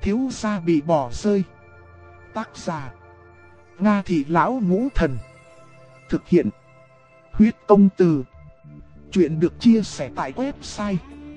thiếu gia bị bỏ rơi. Tác giả: Nga Thị Lão Ngũ Thần. Thực hiện: Huyết Công Từ. Chuyện được chia sẻ tại website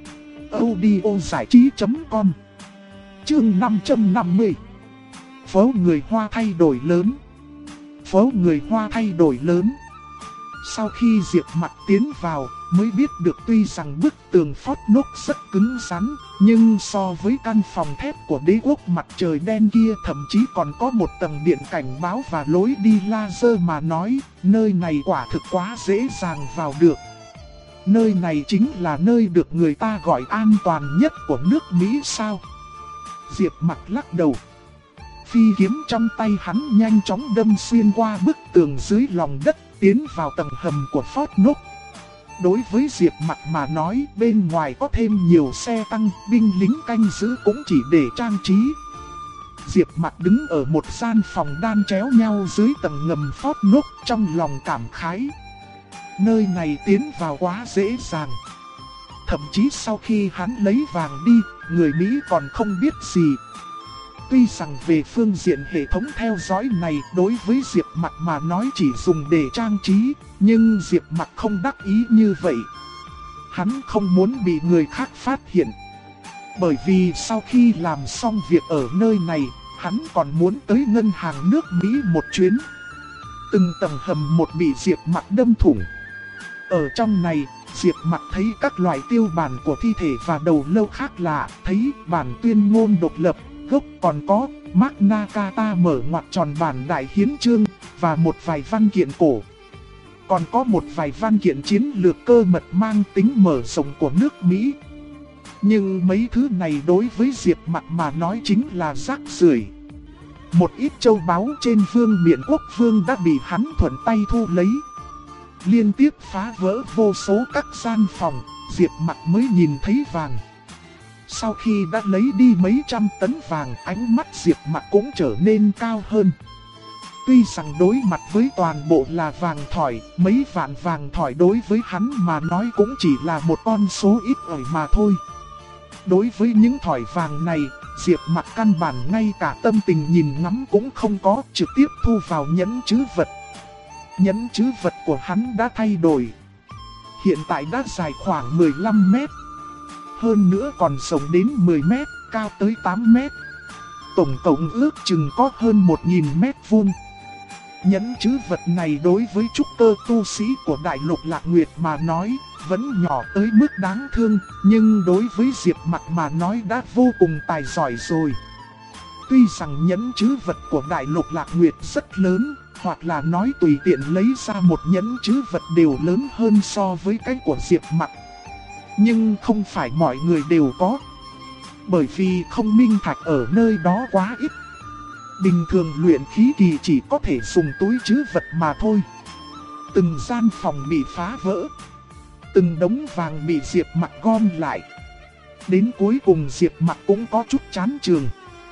audiozảichí.com. Chương 550. Phố người Hoa thay đổi lớn. Phố người Hoa thay đổi lớn. Sau khi Diệp Mặc tiến vào, mới biết được tuy rằng bức tường Phót Nốc rất cứng rắn, nhưng so với căn phòng thép của đế quốc mặt trời đen kia thậm chí còn có một tầng điện cảnh báo và lối đi laser mà nói, nơi này quả thực quá dễ dàng vào được. Nơi này chính là nơi được người ta gọi an toàn nhất của nước Mỹ sao? Diệp Mặc lắc đầu. Phi kiếm trong tay hắn nhanh chóng đâm xuyên qua bức tường dưới lòng đất, tiến vào tầng hầm của Phót Nốc. Đối với Diệp Mặc mà nói, bên ngoài có thêm nhiều xe tăng, binh lính canh giữ cũng chỉ để trang trí. Diệp Mặc đứng ở một gian phòng đan chéo nhau dưới tầng ngầm Phót Nốc, trong lòng cảm khái. Nơi này tiến vào quá dễ dàng. Thậm chí sau khi hắn lấy vàng đi, người Mỹ còn không biết gì. Tuy rằng về phương diện hệ thống theo dõi này đối với Diệp Mặc mà nói chỉ dùng để trang trí, nhưng Diệp Mặc không đắc ý như vậy. Hắn không muốn bị người khác phát hiện. Bởi vì sau khi làm xong việc ở nơi này, hắn còn muốn tới ngân hàng nước Mỹ một chuyến. Từng tầng hầm một bị Diệp Mặc đâm thủng. Ở trong này, Diệp Mặc thấy các loại tiêu bản của thi thể và đầu lâu khác lạ, thấy bản tuyên ngôn độc lập, gốc còn có Magna Carta mở ngoặc tròn bản đại hiến chương, và một vài văn kiện cổ. Còn có một vài văn kiện chiến lược cơ mật mang tính mở rộng của nước Mỹ. Nhưng mấy thứ này đối với Diệp Mặc mà nói chính là rác rưởi. Một ít châu báu trên vương miện quốc vương đã bị hắn thuận tay thu lấy. Liên tiếp phá vỡ vô số các gian phòng, Diệp Mặc mới nhìn thấy vàng. Sau khi đã lấy đi mấy trăm tấn vàng, ánh mắt Diệp Mặc cũng trở nên cao hơn. Tuy rằng đối mặt với toàn bộ là vàng thỏi, mấy vạn vàng thỏi đối với hắn mà nói cũng chỉ là một con số ít ỏi mà thôi. Đối với những thỏi vàng này, Diệp Mặc căn bản ngay cả tâm tình nhìn ngắm cũng không có, trực tiếp thu vào nhẫn trữ vật. Nhẫn trữ vật của hắn đã thay đổi. Hiện tại đã dài khoảng 15 mét. Hơn nữa còn rộng đến 10 mét, cao tới 8 mét. Tổng cộng ước chừng có hơn 1000 mét vuông. Nhẫn trữ vật này đối với trúc cơ tu sĩ của Đại Lục Lạc Nguyệt mà nói, vẫn nhỏ tới mức đáng thương, nhưng đối với Diệp Mặc mà nói đã vô cùng tài giỏi rồi. Tuy rằng nhẫn trữ vật của Đại Lục Lạc Nguyệt rất lớn, hoặc là nói tùy tiện lấy ra một nhẫn trữ vật đều lớn hơn so với cái của Diệp Mặc. Nhưng không phải mọi người đều có. Bởi vì không minh thạch ở nơi đó quá ít. Bình thường luyện khí kỳ chỉ có thể dùng túi trữ vật mà thôi. Từng gian phòng bị phá vỡ. Từng đống vàng bị Diệp Mặc gom lại. Đến cuối cùng Diệp Mặc cũng có chút chán chường.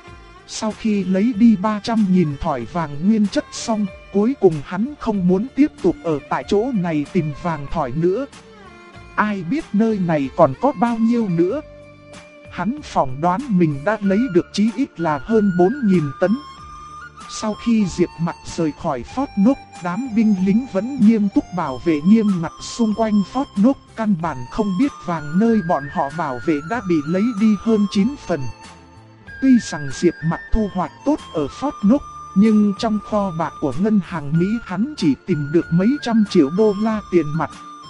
Sau khi lấy đi 300.000 thỏi vàng nguyên chất xong, cuối cùng hắn không muốn tiếp tục ở tại chỗ này tìm vàng thỏi nữa. Ai biết nơi này còn có bao nhiêu nữa. Hắn phỏng đoán mình đã lấy được chí ít là hơn 4.000 tấn. Sau khi Diệp Mặc rời khỏi Phót Nốc, đám binh lính vẫn nghiêm túc bảo vệ nghiêm ngặt xung quanh Phót Nốc. Căn bản không biết vàng nơi bọn họ bảo vệ đã bị lấy đi hơn 9 phần. Tuy rằng Diệp Mặc thu hoạch tốt ở Phót Nốc, nhưng trong kho bạc của ngân hàng Mỹ hắn chỉ tìm được mấy trăm triệu đô la tiền mặt.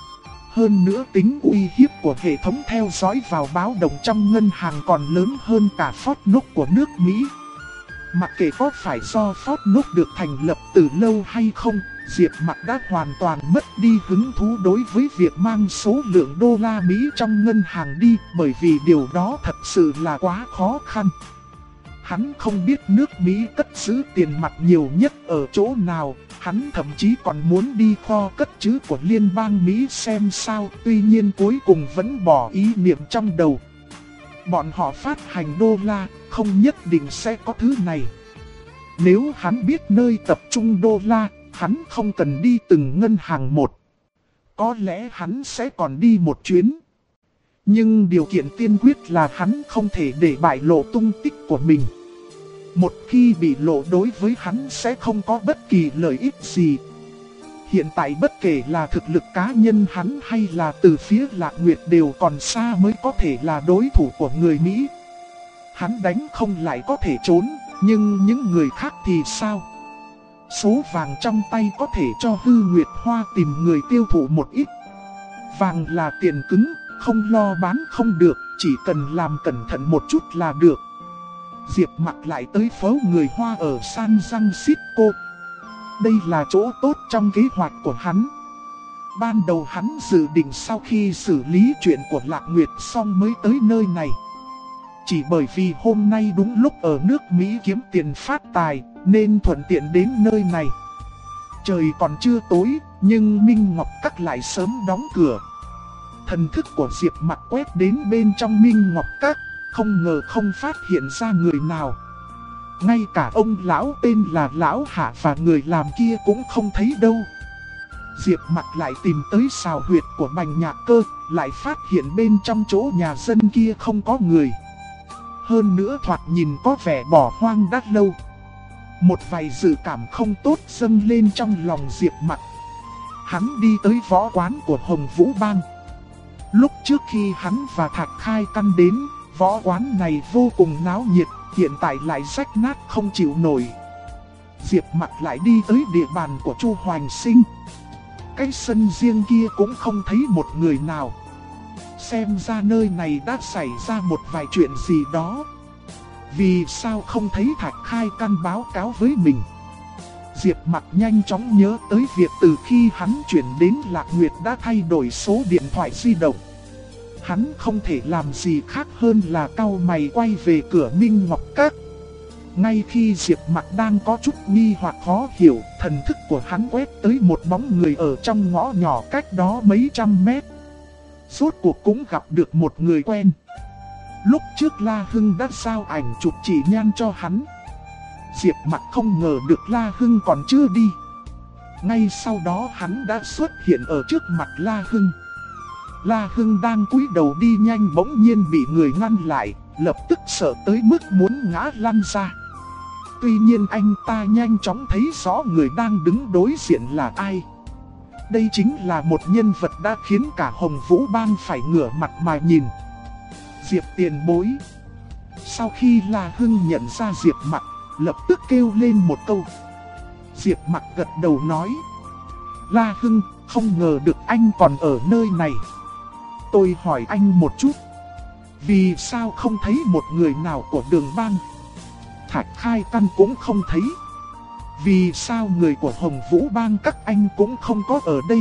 Hơn nữa tính uy hiếp của hệ thống theo dõi vào báo động trong ngân hàng còn lớn hơn cả Phót Nốc của nước Mỹ. Mặc kệ có phải do Phót Nốc được thành lập từ lâu hay không, Diệp Mặc đã hoàn toàn mất đi hứng thú đối với việc mang số lượng đô la Mỹ trong ngân hàng đi, bởi vì điều đó thật sự là quá khó khăn. Hắn không biết nước Mỹ cất giữ tiền mặt nhiều nhất ở chỗ nào, hắn thậm chí còn muốn đi kho cất trữ của liên bang Mỹ xem sao, tuy nhiên cuối cùng vẫn bỏ ý niệm trong đầu. Bọn họ phát hành đô la, không nhất định sẽ có thứ này. Nếu hắn biết nơi tập trung đô la, hắn không cần đi từng ngân hàng một. Có lẽ hắn sẽ còn đi một chuyến. Nhưng điều kiện tiên quyết là hắn không thể để bại lộ tung tích của mình. Một khi bị lộ đối với hắn sẽ không có bất kỳ lợi ích gì. Hiện tại bất kể là thực lực cá nhân hắn hay là từ phía Lạc Nguyệt đều còn xa mới có thể là đối thủ của người Mỹ. Hắn đánh không lại có thể trốn, nhưng những người khác thì sao? Số vàng trong tay có thể cho Hư Nguyệt Hoa tìm người tiêu thụ một ít. Vàng là tiền cứng, không lo bán không được, chỉ cần làm cẩn thận một chút là được. Diệp Mặc lại tới phố người Hoa ở San Francisco. Đây là chỗ tốt trong kế hoạch của hắn. Ban đầu hắn dự định sau khi xử lý chuyện của Lạc Nguyệt xong mới tới nơi này. Chỉ bởi vì hôm nay đúng lúc ở nước Mỹ kiếm tiền phát tài, nên thuận tiện đến nơi này. Trời còn chưa tối, nhưng Minh Ngọc Các lại sớm đóng cửa. Thần thức của Diệp Mặc quét đến bên trong Minh Ngọc Các, không ngờ không phát hiện ra người nào. Ngay cả ông lão tên là Lão Hạ và người làm kia cũng không thấy đâu. Diệp Mặc lại tìm tới sào huyệt của Bành Nhạc Cơ, lại phát hiện bên trong chỗ nhà dân kia không có người. Hơn nữa thoạt nhìn có vẻ bỏ hoang đã lâu. Một vài dự cảm không tốt dâng lên trong lòng Diệp Mặc. Hắn đi tới võ quán của Hồng Vũ Bang. Lúc trước khi hắn và Thạch Khai Căn đến, võ quán này vô cùng náo nhiệt, hiện tại lại rách nát không chịu nổi. Diệp Mặc lại đi tới địa bàn của Chu Hoành Sinh. Cái sân riêng kia cũng không thấy một người nào. Xem ra nơi này đã xảy ra một vài chuyện gì đó. Vì sao không thấy Thạch Khai Căn báo cáo với mình? Diệp Mặc nhanh chóng nhớ tới việc từ khi hắn chuyển đến Lạc Nguyệt đã thay đổi số điện thoại di động. Hắn không thể làm gì khác hơn là cau mày quay về cửa Minh Ngọc Các. Ngay khi Diệp Mặc đang có chút nghi hoặc khó hiểu, thần thức của hắn quét tới một bóng người ở trong ngõ nhỏ cách đó mấy trăm mét. Rốt cuộc cũng gặp được một người quen. Lúc trước La Hưng đã giao ảnh chụp chỉ nhan cho hắn. Diệp Mặc không ngờ được La Hưng còn chưa đi. Ngay sau đó hắn đã xuất hiện ở trước mặt La Hưng. La Hưng đang cúi đầu đi nhanh bỗng nhiên bị người ngăn lại, lập tức sợ tới mức muốn ngã lăn ra. Tuy nhiên anh ta nhanh chóng thấy rõ người đang đứng đối diện là ai. Đây chính là một nhân vật đã khiến cả Hồng Vũ Bang phải ngửa mặt mà nhìn. Diệp tiền bối. Sau khi La Hưng nhận ra Diệp Mặc, lập tức kêu lên một câu. Diệp Mặc gật đầu nói. La Hưng, không ngờ được anh còn ở nơi này. Tôi hỏi anh một chút. Vì sao không thấy một người nào của Đường Bang? Thạch Khai Căn cũng không thấy. Vì sao người của Hồng Vũ Bang các anh cũng không có ở đây?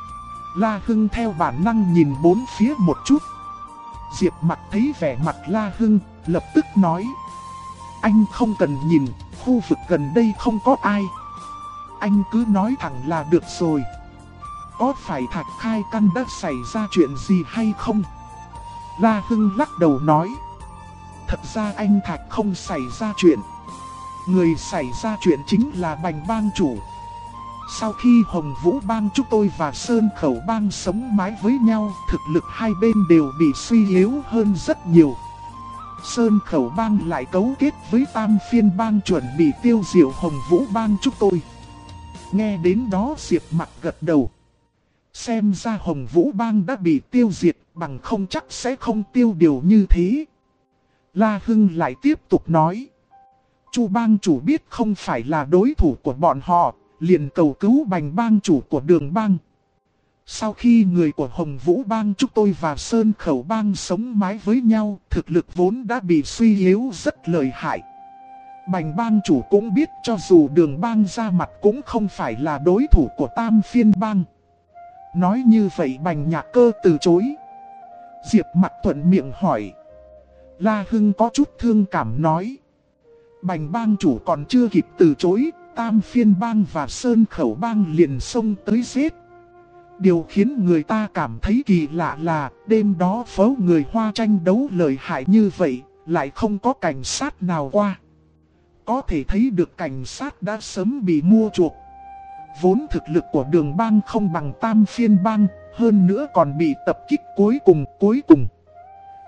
La Hưng theo bản năng nhìn bốn phía một chút. Diệp Mặc thấy vẻ mặt La Hưng, lập tức nói. Anh không cần nhìn, khu vực gần đây không có ai. Anh cứ nói thẳng là được rồi. Có phải Thạch Khai Căn đã xảy ra chuyện gì hay không? La Hưng lắc đầu nói. Thật ra anh Thạch không xảy ra chuyện. Người xảy ra chuyện chính là Bành Bang chủ. Sau khi Hồng Vũ Bang chúng tôi và Sơn Khẩu Bang sống mái với nhau, thực lực hai bên đều bị suy yếu hơn rất nhiều. Sơn Khẩu Bang lại cấu kết với Tam Phiên Bang chuẩn bị tiêu diệt Hồng Vũ Bang chúng tôi. Nghe đến đó Diệp Mặc gật đầu. Xem ra Hồng Vũ Bang đã bị tiêu diệt, bằng không chắc sẽ không tiêu điều như thế. La Hưng lại tiếp tục nói. Chu Bang chủ biết không phải là đối thủ của bọn họ, liền cầu cứu Bành Bang chủ của Đường Bang. Sau khi người của Hồng Vũ Bang chúng tôi và Sơn Khẩu Bang sống mái với nhau, thực lực vốn đã bị suy yếu rất lợi hại. Bành Bang chủ cũng biết cho dù Đường Bang ra mặt cũng không phải là đối thủ của Tam Phiên Bang. Nói như vậy Bành Nhạc Cơ từ chối. Diệp Mặc thuận miệng hỏi. La Hưng có chút thương cảm nói. Bành Bang chủ còn chưa kịp từ chối, Tam Phiên Bang và Sơn Khẩu Bang liền xông tới giết. Điều khiến người ta cảm thấy kỳ lạ là đêm đó phố người Hoa tranh đấu lợi hại như vậy, lại không có cảnh sát nào qua. Có thể thấy được cảnh sát đã sớm bị mua chuộc. Vốn thực lực của Đường Bang không bằng Tam Phiên Bang, hơn nữa còn bị tập kích cuối cùng.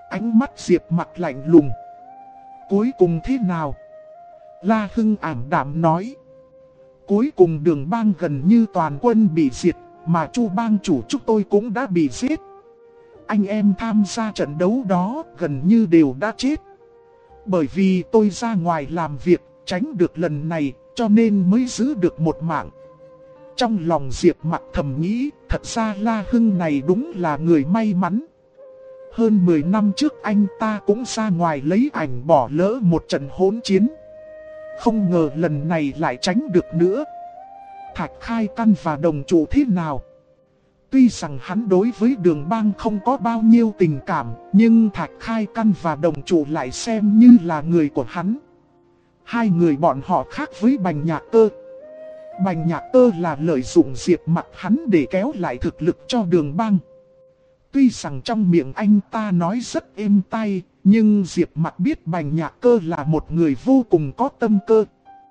Ánh mắt Diệp Mặc lạnh lùng. Cuối cùng thế nào? La Hưng ảm đạm nói. Cuối cùng Đường Bang gần như toàn quân bị diệt, mà Chu bang chủ chúng tôi cũng đã bị giết. Anh em tham gia trận đấu đó gần như đều đã chết. Bởi vì tôi ra ngoài làm việc, tránh được lần này, cho nên mới giữ được một mạng. Trong lòng Diệp Mặc thầm nghĩ, thật ra La Hưng này đúng là người may mắn. Hơn 10 năm trước anh ta cũng ra ngoài lấy ảnh bỏ lỡ một trận hỗn chiến. Không ngờ lần này lại tránh được nữa. Thạch Khai Căn và đồng chủ thế nào? Tuy rằng hắn đối với Đường Bang không có bao nhiêu tình cảm, nhưng Thạch Khai Căn và đồng chủ lại xem như là người của hắn. Hai người bọn họ khác với Bành Nhạc Cơ. Bành Nhạc Cơ là lợi dụng Diệp Mặc hắn để kéo lại thực lực cho Đường Bang. Tuy rằng trong miệng anh ta nói rất êm tai, nhưng Diệp Mặc biết Bành Nhạc Cơ là một người vô cùng có tâm cơ.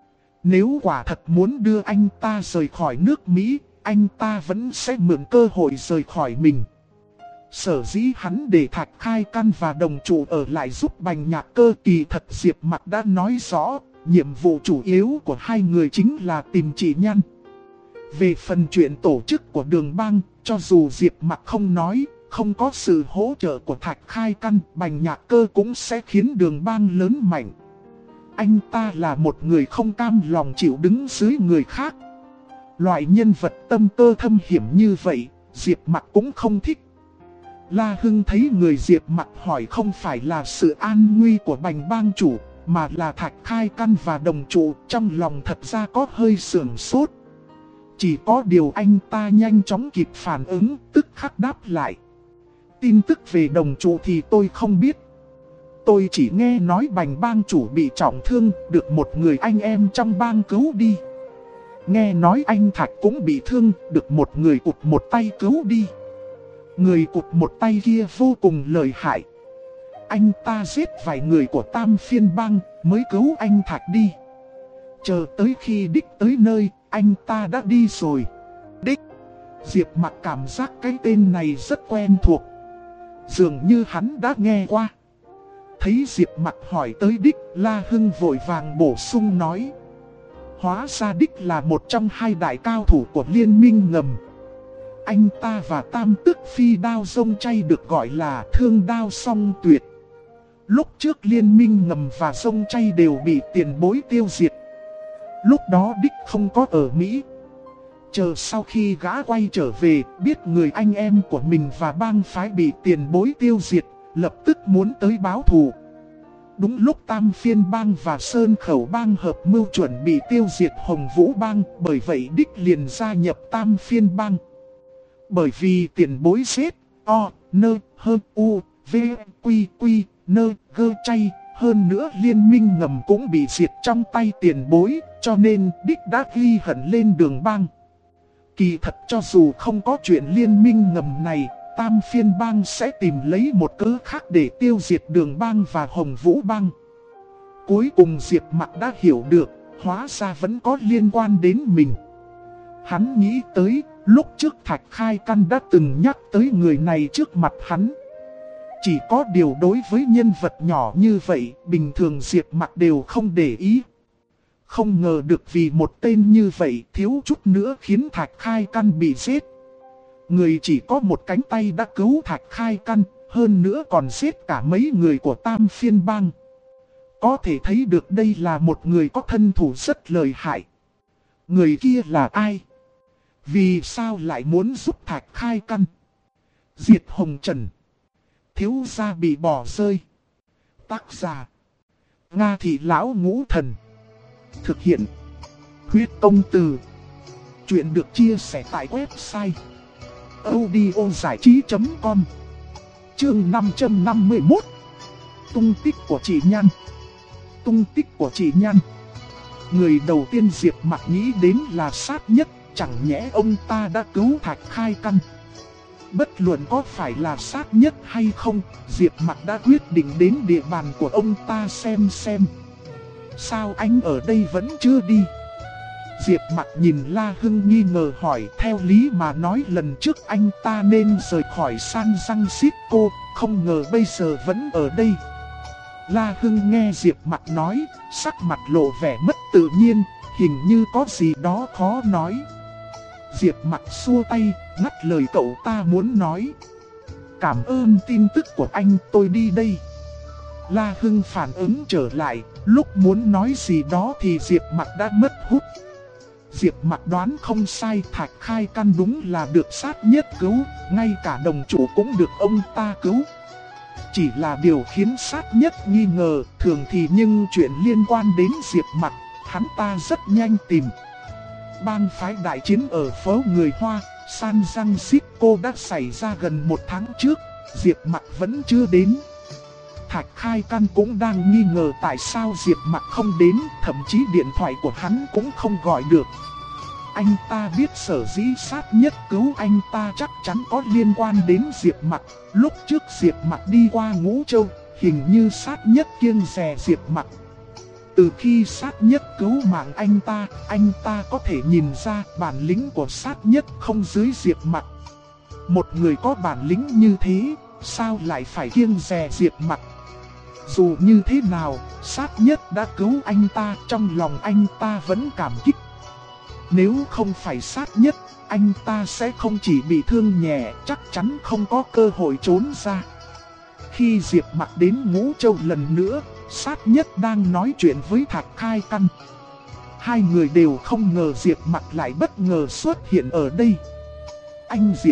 Nếu quả thật muốn đưa anh ta rời khỏi nước Mỹ, anh ta vẫn sẽ mượn cơ hội rời khỏi mình. Sở dĩ hắn để Thạch Khai Căn và đồng chủ ở lại giúp Bành Nhạc Cơ, kỳ thật Diệp Mặc đã nói rõ, nhiệm vụ chủ yếu của hai người chính là tìm chị Nhan. Về phần chuyện tổ chức của Đường Bang, cho dù Diệp Mặc không nói, không có sự hỗ trợ của Thạch Khai Căn, Bành Nhạc Cơ cũng sẽ khiến Đường Bang lớn mạnh. Anh ta là một người không cam lòng chịu đứng dưới người khác. Loại nhân vật tâm cơ thâm hiểm như vậy, Diệp Mặc cũng không thích. La Hưng thấy người Diệp Mặc hỏi không phải là sự an nguy của Bành bang chủ, mà là Thạch Khai Căn và đồng chủ, trong lòng thật ra có hơi sưởng sốt. Chỉ có điều anh ta nhanh chóng kịp phản ứng, tức khắc đáp lại. Tin tức về đồng chủ thì tôi không biết. Tôi chỉ nghe nói Bành bang chủ bị trọng thương, được một người anh em trong bang cứu đi. Nghe nói anh Thạch cũng bị thương, được một người cụt một tay cứu đi. Người cụt một tay kia vô cùng lợi hại. Anh ta giết vài người của Tam Phiên bang mới cứu anh Thạch đi. Chờ tới khi Đích tới nơi, anh ta đã đi rồi. Đích. Diệp Mặc cảm giác cái tên này rất quen thuộc. Dường như hắn đã nghe qua. Thấy Diệp Mặc hỏi tới Đích, La Hưng vội vàng bổ sung nói. Hóa ra Đích là một trong hai đại cao thủ của Liên minh ngầm. Anh ta và Tam Tước Phi Đao Dông Chay được gọi là Thương Đao Song Tuyệt. Lúc trước Liên minh ngầm và Dông Chay đều bị tiền bối tiêu diệt. Lúc đó Đích không có ở Mỹ. Chờ sau khi gã quay trở về, biết người anh em của mình và bang phái bị tiền bối tiêu diệt, lập tức muốn tới báo thù. Đúng lúc Tam Phiên bang và Sơn Khẩu bang hợp mưu chuẩn bị tiêu diệt Hồng Vũ bang, bởi vậy Đích liền gia nhập Tam Phiên bang. Bởi vì tiền bối giết O, Nơ, Hơ, U, V, Quy, Quy, Nơ, Gơ Chay, hơn nữa liên minh ngầm cũng bị diệt trong tay tiền bối, cho nên Đích đã ghi hận lên Đường Bang. Kỳ thật cho dù không có chuyện liên minh ngầm này, Tam Phiên bang sẽ tìm lấy một cớ khác để tiêu diệt Đường Bang và Hồng Vũ bang. Cuối cùng Diệp Mặc đã hiểu được, hóa ra vẫn có liên quan đến mình. Hắn nghĩ tới, lúc trước Thạch Khai Căn đã từng nhắc tới người này trước mặt hắn. Chỉ có điều đối với nhân vật nhỏ như vậy, bình thường Diệp Mặc đều không để ý. Không ngờ được vì một tên như vậy thiếu chút nữa khiến Thạch Khai Căn bị giết. Người chỉ có một cánh tay đã cứu Thạch Khai Căn, hơn nữa còn giết cả mấy người của Tam Phiên bang. Có thể thấy được đây là một người có thân thủ rất lợi hại. Người kia là ai? Vì sao lại muốn giúp Thạch Khai Căn? Diệt Hồng Trần. Thiếu gia bị bỏ rơi. Tác giả: Nga Thị Lão Ngũ Thần. Thực hiện: Huyết Công Từ. Chuyện được chia sẻ tại website audiozảichí.com. Chương 551. Tung tích của chị Nhan. Tung tích của chị Nhan. Người đầu tiên Diệp Mặc nghĩ đến là Sát Nhất. Chẳng nhẽ ông ta đã cứu Thạch Khai Căn? Bất luận có phải là Sát Nhất hay không, Diệp Mặc đã quyết định đến địa bàn của ông ta xem. Sao anh ở đây vẫn chưa đi? Diệp Mặc nhìn La Hưng nghi ngờ hỏi, theo lý mà nói lần trước anh ta nên rời khỏi San Francisco, không ngờ bây giờ vẫn ở đây. La Hưng nghe Diệp Mặc nói, sắc mặt lộ vẻ mất tự nhiên, hình như có gì đó khó nói. Diệp Mặc xua tay, ngắt lời cậu ta muốn nói. Cảm ơn tin tức của anh, tôi đi đây. La Hưng phản ứng trở lại, lúc muốn nói gì đó thì Diệp Mặc đã mất hút. Diệp Mặc đoán không sai, Thạch Khai Căn đúng là được sát nhất cứu, ngay cả đồng chủ cũng được ông ta cứu. Chỉ là điều khiến sát nhất nghi ngờ, thường thì nhưng chuyện liên quan đến Diệp Mặc, hắn ta rất nhanh tìm. Bang phái đại chiến ở phố người Hoa, San Francisco đã xảy ra gần 1 tháng trước, Diệp Mặc vẫn chưa đến. Thạch Khai Căn cũng đang nghi ngờ tại sao Diệp Mặc không đến, thậm chí điện thoại của hắn cũng không gọi được. Anh ta biết sở dĩ sát nhất cứu anh ta chắc chắn có liên quan đến Diệp Mặc. Lúc trước Diệp Mặc đi qua Ngũ Châu, hình như sát nhất kiêng dè Diệp Mặc. Từ khi sát nhất cứu mạng anh ta có thể nhìn ra bản lĩnh của sát nhất không dưới Diệp Mặc. Một người có bản lĩnh như thế, sao lại phải kiêng dè Diệp Mặc? Dù như thế nào, sát nhất đã cứu anh ta, trong lòng anh ta vẫn cảm kích. Nếu không phải sát nhất, anh ta sẽ không chỉ bị thương nhẹ, chắc chắn không có cơ hội trốn ra. Khi Diệp Mặc đến Ngũ Châu lần nữa, sát nhất đang nói chuyện với Thạch Khai Căn. Hai người đều không ngờ Diệp Mặc lại bất ngờ xuất hiện ở đây. Anh Diệp.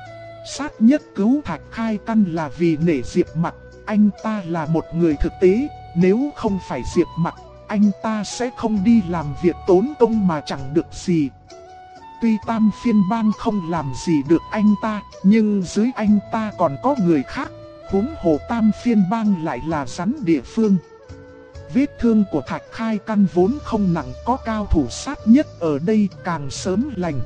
Sát nhất cứu Thạch Khai Căn là vì nể Diệp Mặc, anh ta là một người thực tế, nếu không phải Diệp Mặc, anh ta sẽ không đi làm việc tốn công mà chẳng được gì. Tuy Tam Phiên Bang không làm gì được anh ta, nhưng dưới anh ta còn có người khác, huống hồ Tam Phiên Bang lại là rắn địa phương. Vết thương của Thạch Khai Căn vốn không nặng, có cao thủ sát nhất ở đây càng sớm lành.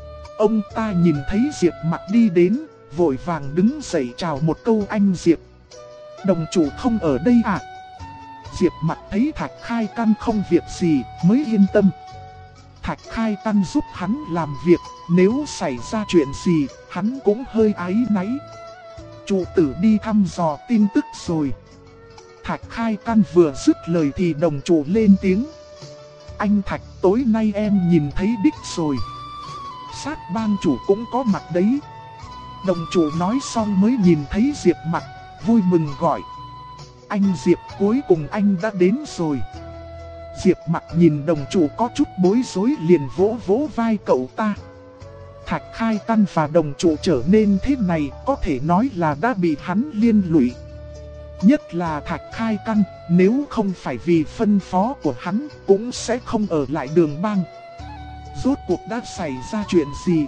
Ông ta nhìn thấy Diệp Mặc đi đến, vội vàng đứng dậy chào một câu anh Diệp. Đồng chủ không ở đây à? Diệp Mặc thấy Thạch Khai Căn không việc gì mới yên tâm. Thạch Khai Căn giúp hắn làm việc, nếu xảy ra chuyện gì, hắn cũng hơi áy náy. Chủ tử đi thăm dò tin tức rồi. Thạch Khai Căn vừa dứt lời thì đồng chủ lên tiếng. Anh Thạch, tối nay em nhìn thấy đích rồi. Sát bang chủ cũng có mặt đấy. Đồng chủ nói xong mới nhìn thấy Diệp Mặc, vui mừng gọi. Anh Diệp, cuối cùng anh đã đến rồi. Diệp Mặc nhìn đồng chủ có chút bối rối liền vỗ vỗ vai cậu ta. Thạch Khai Căn và đồng chủ trở nên thế này có thể nói là đã bị hắn liên lụy. Nhất là Thạch Khai Căn, nếu không phải vì phân phó của hắn cũng sẽ không ở lại Đường Bang. Rốt cuộc đã xảy ra chuyện gì?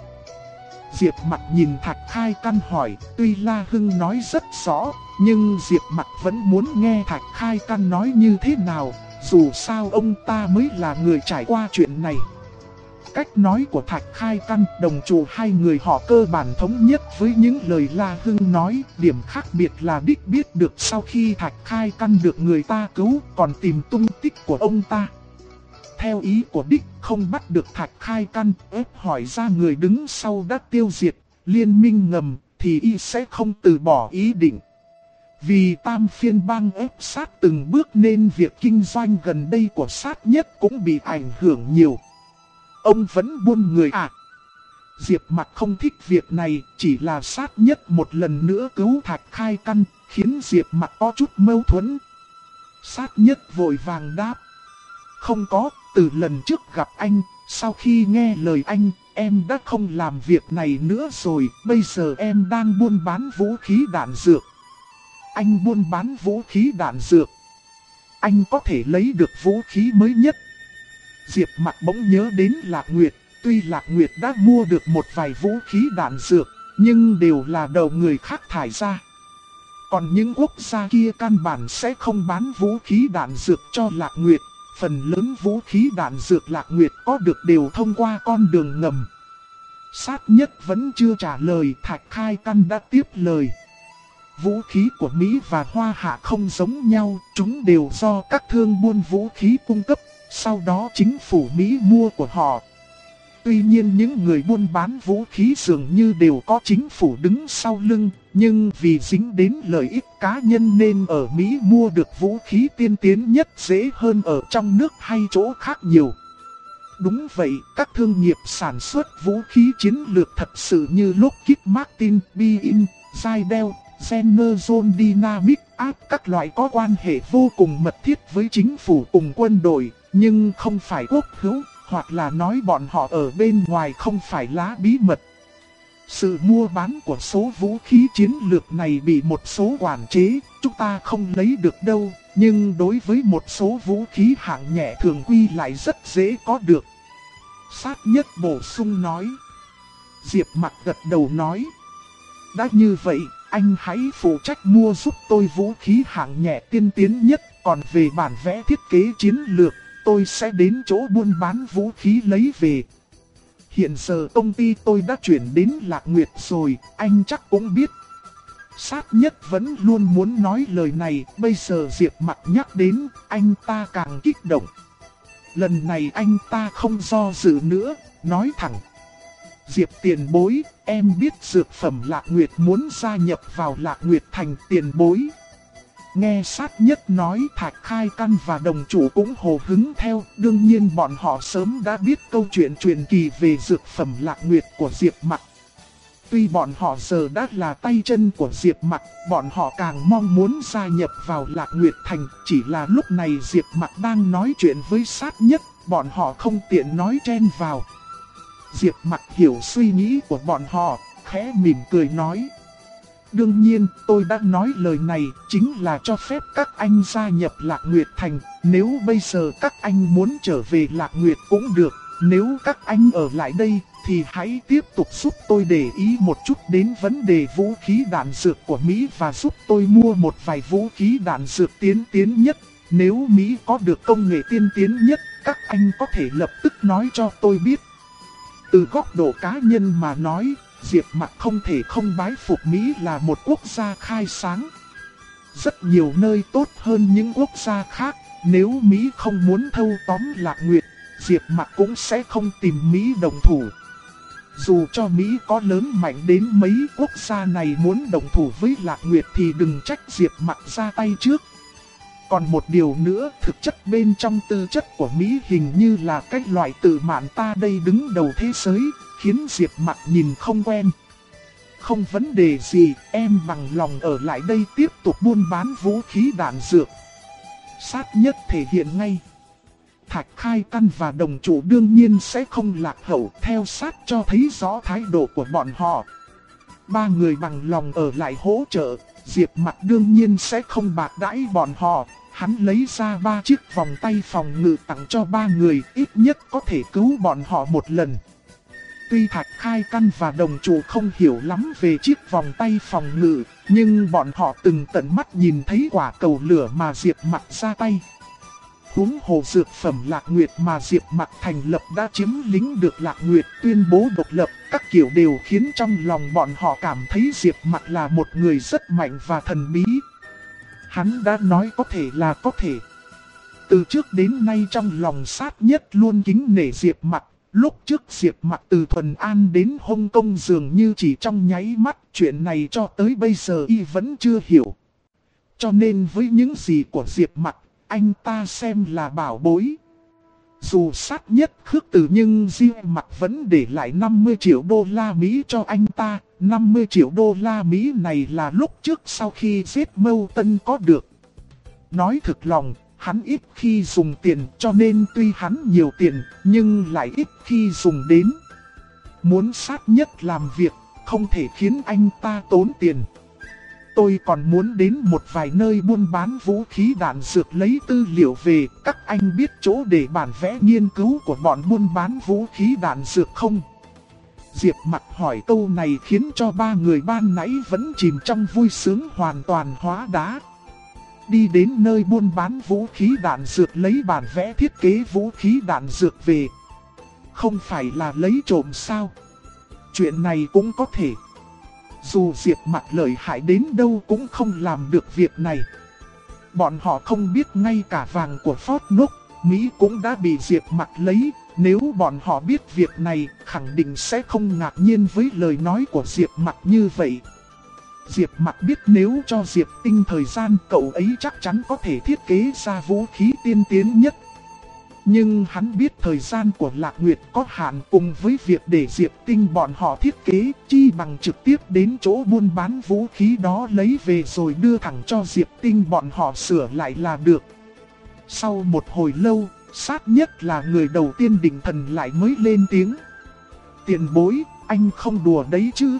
Diệp Mặc nhìn Thạch Khai Căn hỏi, tuy La Hưng nói rất rõ, nhưng Diệp Mặc vẫn muốn nghe Thạch Khai Căn nói như thế nào, dù sao ông ta mới là người trải qua chuyện này. Cách nói của Thạch Khai Căn, đồng chủ hai người họ cơ bản thống nhất với những lời La Hưng nói, điểm khác biệt là đích biết được sau khi Thạch Khai Căn được người ta cứu, còn tìm tung tích của ông ta. Theo ý của đích, không bắt được Thạch Khai Căn, ép hỏi ra người đứng sau đã tiêu diệt liên minh ngầm, thì y sẽ không từ bỏ ý định. Vì Tam Phiên Bang ép sát từng bước nên việc kinh doanh gần đây của sát nhất cũng bị ảnh hưởng nhiều. Ông vẫn buôn người à? Diệp Mặc không thích việc này, chỉ là sát nhất một lần nữa cứu Thạch Khai Căn, khiến Diệp Mặc có chút mâu thuẫn. Sát nhất vội vàng đáp. Không có, từ lần trước gặp anh, sau khi nghe lời anh, em đã không làm việc này nữa rồi, bây giờ em đang buôn bán vũ khí đạn dược. Anh buôn bán vũ khí đạn dược. Anh có thể lấy được vũ khí mới nhất. Diệp Mặc bỗng nhớ đến Lạc Nguyệt, tuy Lạc Nguyệt đã mua được một vài vũ khí đạn dược, nhưng đều là đầu người khác thải ra. Còn những quốc gia kia căn bản sẽ không bán vũ khí đạn dược cho Lạc Nguyệt. Phần lớn vũ khí đạn dược Lạc Nguyệt có được đều thông qua con đường ngầm. Sát nhất vẫn chưa trả lời, Thạch Khai Căn đã tiếp lời. Vũ khí của Mỹ và Hoa Hạ không giống nhau, chúng đều do các thương buôn vũ khí cung cấp, sau đó chính phủ Mỹ mua của họ. Tuy nhiên những người buôn bán vũ khí dường như đều có chính phủ đứng sau lưng, nhưng vì dính đến lợi ích cá nhân nên ở Mỹ mua được vũ khí tiên tiến nhất dễ hơn ở trong nước hay chỗ khác nhiều. Đúng vậy, các thương nghiệp sản xuất vũ khí chiến lược thật sự như Lockheed Martin, Boeing, Zydel, General Dynamics, các loại có quan hệ vô cùng mật thiết với chính phủ cùng quân đội, nhưng không phải quốc hữu, hoặc là nói bọn họ ở bên ngoài không phải lá bí mật. Sự mua bán của số vũ khí chiến lược này bị một số quản chế, chúng ta không lấy được đâu, nhưng đối với một số vũ khí hạng nhẹ thường quy lại rất dễ có được. Sát Nhất bổ sung nói. Diệp Mặc gật đầu nói. Đã như vậy, anh hãy phụ trách mua giúp tôi vũ khí hạng nhẹ tiên tiến nhất, còn về bản vẽ thiết kế chiến lược, tôi sẽ đến chỗ buôn bán vũ khí lấy về. Hiện giờ công ty tôi đã chuyển đến Lạc Nguyệt rồi, anh chắc cũng biết. Sát Nhất vẫn luôn muốn nói lời này, bây giờ Diệp Mặc nhắc đến, anh ta càng kích động. Lần này anh ta không do dự nữa, nói thẳng. Diệp tiền bối, em biết dược phẩm Lạc Nguyệt muốn gia nhập vào Lạc Nguyệt thành tiền bối. Nghe Sát Nhất nói, Thạch Khai Căn và đồng chủ cũng hồ hứng theo, đương nhiên bọn họ sớm đã biết câu chuyện truyền kỳ về dược phẩm Lạc Nguyệt của Diệp Mặc. Tuy bọn họ giờ đã là tay chân của Diệp Mặc, bọn họ càng mong muốn gia nhập vào Lạc Nguyệt thành, chỉ là lúc này Diệp Mặc đang nói chuyện với Sát Nhất, bọn họ không tiện nói chen vào. Diệp Mặc hiểu suy nghĩ của bọn họ, khẽ mỉm cười nói. Đương nhiên, tôi đã nói lời này chính là cho phép các anh gia nhập Lạc Nguyệt thành, nếu bây giờ các anh muốn trở về Lạc Nguyệt cũng được, nếu các anh ở lại đây thì hãy tiếp tục giúp tôi để ý một chút đến vấn đề vũ khí đạn dược của Mỹ và giúp tôi mua một vài vũ khí đạn dược tiên tiến nhất. Nếu Mỹ có được công nghệ tiên tiến nhất, các anh có thể lập tức nói cho tôi biết. Từ góc độ cá nhân mà nói, Diệp Mặc không thể không bái phục Mỹ là một quốc gia khai sáng. Rất nhiều nơi tốt hơn những quốc gia khác, nếu Mỹ không muốn thâu tóm Lạc Nguyệt, Diệp Mặc cũng sẽ không tìm Mỹ đồng thủ. Dù cho Mỹ có lớn mạnh đến mấy, quốc gia này muốn đồng thủ với Lạc Nguyệt thì đừng trách Diệp Mặc ra tay trước. Còn một điều nữa, thực chất bên trong tư chất của Mỹ hình như là cái loại tự mạn ta đây đứng đầu thế giới, khiến Diệp Mặc nhìn không quen. Không vấn đề gì, em bằng lòng ở lại đây tiếp tục buôn bán vũ khí đạn dược. Sát Nhất thể hiện ngay. Thạch Khai Căn và đồng chủ đương nhiên sẽ không lạc hậu, theo sát cho thấy rõ thái độ của bọn họ. Ba người bằng lòng ở lại hỗ trợ, Diệp Mặc đương nhiên sẽ không bạc đãi bọn họ. Hắn lấy ra 3 chiếc vòng tay phòng ngự tặng cho 3 người, ít nhất có thể cứu bọn họ một lần. Tuy Thạch Khai Căn và đồng chủ không hiểu lắm về chiếc vòng tay phòng ngự, nhưng bọn họ từng tận mắt nhìn thấy quả cầu lửa mà Diệp Mặc ra tay. Huống hồ dược phẩm Lạc Nguyệt mà Diệp Mặc thành lập đã chiếm lĩnh được Lạc Nguyệt, tuyên bố độc lập, các kiểu đều khiến trong lòng bọn họ cảm thấy Diệp Mặc là một người rất mạnh và thần bí. Hắn đã nói có thể là có thể. Từ trước đến nay trong lòng Sát Nhất luôn kính nể Diệp Mặc. Lúc trước Diệp Mặc từ Thuần An đến Hồng Kông dường như chỉ trong nháy mắt, chuyện này cho tới bây giờ y vẫn chưa hiểu. Cho nên với những gì của Diệp Mặc, anh ta xem là bảo bối. Dù Sát Nhất khước từ nhưng Diệp Mặc vẫn để lại 50 triệu đô la Mỹ cho anh ta. 50 triệu đô la Mỹ này là lúc trước sau khi giết Mâu Tân có được. Nói thực lòng, hắn ít khi dùng tiền, cho nên tuy hắn nhiều tiền nhưng lại ít khi dùng đến. Muốn Sát Nhất làm việc, không thể khiến anh ta tốn tiền. Tôi còn muốn đến một vài nơi buôn bán vũ khí đạn dược lấy tư liệu về, các anh biết chỗ để bản vẽ nghiên cứu của bọn buôn bán vũ khí đạn dược không? Diệp Mặc hỏi câu này khiến cho 3 người ban nãy vẫn chìm trong vui sướng hoàn toàn hóa đá. Đi đến nơi buôn bán vũ khí đạn dược lấy bản vẽ thiết kế vũ khí đạn dược về. Không phải là lấy trộm sao? Chuyện này cũng có thể. Dù Diệp Mặc lợi hại đến đâu cũng không làm được việc này. Bọn họ không biết ngay cả vàng của Fort Knox, Mỹ cũng đã bị Diệp Mặc lấy, Nếu bọn họ biết việc này, khẳng định sẽ không ngạc nhiên với lời nói của Diệp Mặc như vậy. Diệp Mặc biết nếu cho Diệp Tinh thời gian, cậu ấy chắc chắn có thể thiết kế ra vũ khí tiên tiến nhất. Nhưng hắn biết thời gian của Lạc Nguyệt có hạn, cùng với việc để Diệp Tinh bọn họ thiết kế, chi bằng trực tiếp đến chỗ buôn bán vũ khí đó lấy về rồi đưa thẳng cho Diệp Tinh bọn họ sửa lại là được. Sau một hồi lâu, Sát Nhất là người đầu tiên định thần lại mới lên tiếng. Tiền bối, anh không đùa đấy chứ?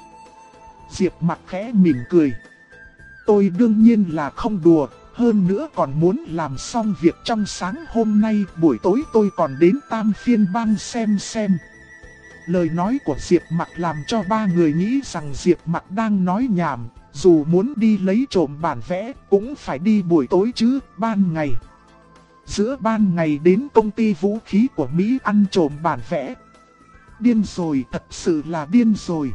Diệp Mặc khẽ mỉm cười. Tôi đương nhiên là không đùa, hơn nữa còn muốn làm xong việc trong sáng hôm nay, buổi tối tôi còn đến Tam Phiên Bang xem. Lời nói của Diệp Mặc làm cho ba người nghĩ rằng Diệp Mặc đang nói nhảm, dù muốn đi lấy trộm bản vẽ cũng phải đi buổi tối chứ, ban ngày. Giữa ban ngày đến công ty vũ khí của Mỹ ăn trộm bản vẽ. Điên rồi, thật sự là điên rồi.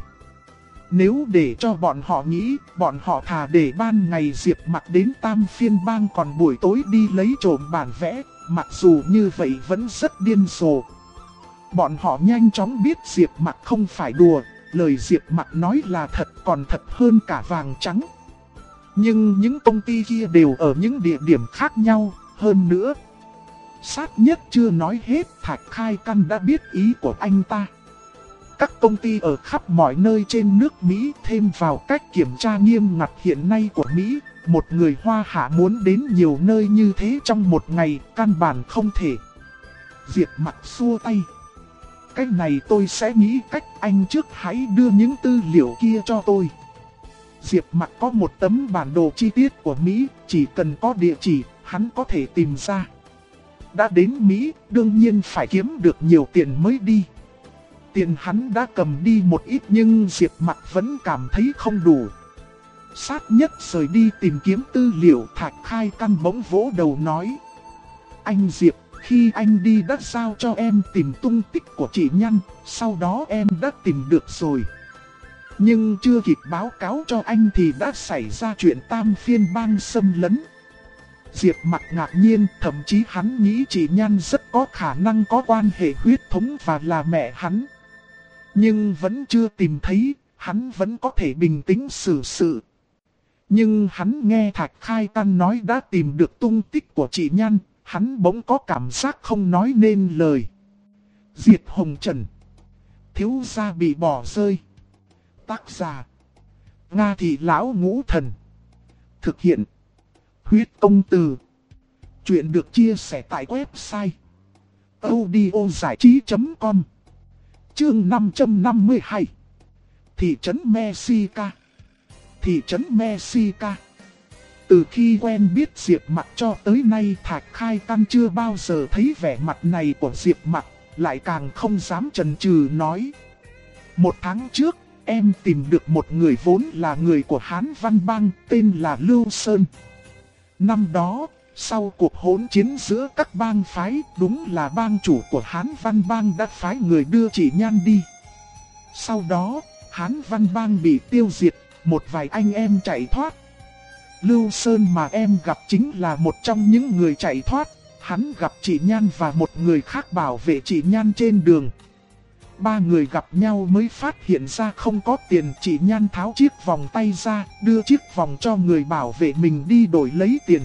Nếu để cho bọn họ nghĩ, bọn họ thà để ban ngày Diệp Mặc đến Tam Phiên Bang còn buổi tối đi lấy trộm bản vẽ, mặc dù như vậy vẫn rất điên rồ. Bọn họ nhanh chóng biết Diệp Mặc không phải đùa, lời Diệp Mặc nói là thật, còn thật hơn cả vàng trắng. Nhưng những công ty kia đều ở những địa điểm khác nhau, hơn nữa. Sát Nhất chưa nói hết, Thạch Khai Căn đã biết ý của anh ta. Các công ty ở khắp mọi nơi trên nước Mỹ thêm vào cách kiểm tra nghiêm ngặt hiện nay của Mỹ, một người Hoa Hạ muốn đến nhiều nơi như thế trong một ngày, căn bản không thể. Diệp Mặc xua tay. Cách này tôi sẽ nghĩ cách, anh trước hãy đưa những tư liệu kia cho tôi. Diệp Mặc có một tấm bản đồ chi tiết của Mỹ, chỉ cần có địa chỉ, hắn có thể tìm ra. Đã đến Mỹ, đương nhiên phải kiếm được nhiều tiền mới đi. Tiền hắn đã cầm đi một ít nhưng Diệp Mặc vẫn cảm thấy không đủ. Sát Nhất rời đi tìm kiếm tư liệu, Thạch Khai Căn bỗng vỗ đầu nói. Anh Diệp, khi anh đi đã giao cho em tìm tung tích của chị Nhăn, sau đó em đã tìm được rồi. Nhưng chưa kịp báo cáo cho anh thì đã xảy ra chuyện Tam Phiên Bang xâm lấn. Diệp Mặc ngạc nhiên, thậm chí hắn nghĩ chị Nhan rất có khả năng có quan hệ huyết thống và là mẹ hắn. Nhưng vẫn chưa tìm thấy, hắn vẫn có thể bình tĩnh xử sự. Nhưng hắn nghe Thạch Khai Căn nói đã tìm được tung tích của chị Nhan, hắn bỗng có cảm giác không nói nên lời. Diệt Hồng Trần. Thiếu gia bị bỏ rơi. Tác giả: Nga Thị Lão Ngũ Thần. Thực hiện: Huyết Công Từ. Chuyện được chia sẻ tại website audiozảichí.com. Chương 552. Thị trấn Mexica. Thị trấn Mexica. Từ khi quen biết Diệp Mặc cho tới nay, Thạch Khai Căn chưa bao giờ thấy vẻ mặt này của Diệp Mặc, lại càng không dám chần chừ nói. Một tháng trước, em tìm được một người vốn là người của Hán Văn Bang, tên là Lưu Sơn. Năm đó, sau cuộc hỗn chiến giữa các bang phái, đúng là bang chủ của Hán Văn Bang đã phái người đưa chị Nhan đi. Sau đó, Hán Văn Bang bị tiêu diệt, một vài anh em chạy thoát. Lưu Sơn mà em gặp chính là một trong những người chạy thoát. Hắn gặp chị Nhan và một người khác bảo vệ chị Nhan trên đường. Ba người gặp nhau mới phát hiện ra không có tiền. Chị Nhan tháo chiếc vòng tay ra, đưa chiếc vòng cho người bảo vệ mình đi đổi lấy tiền.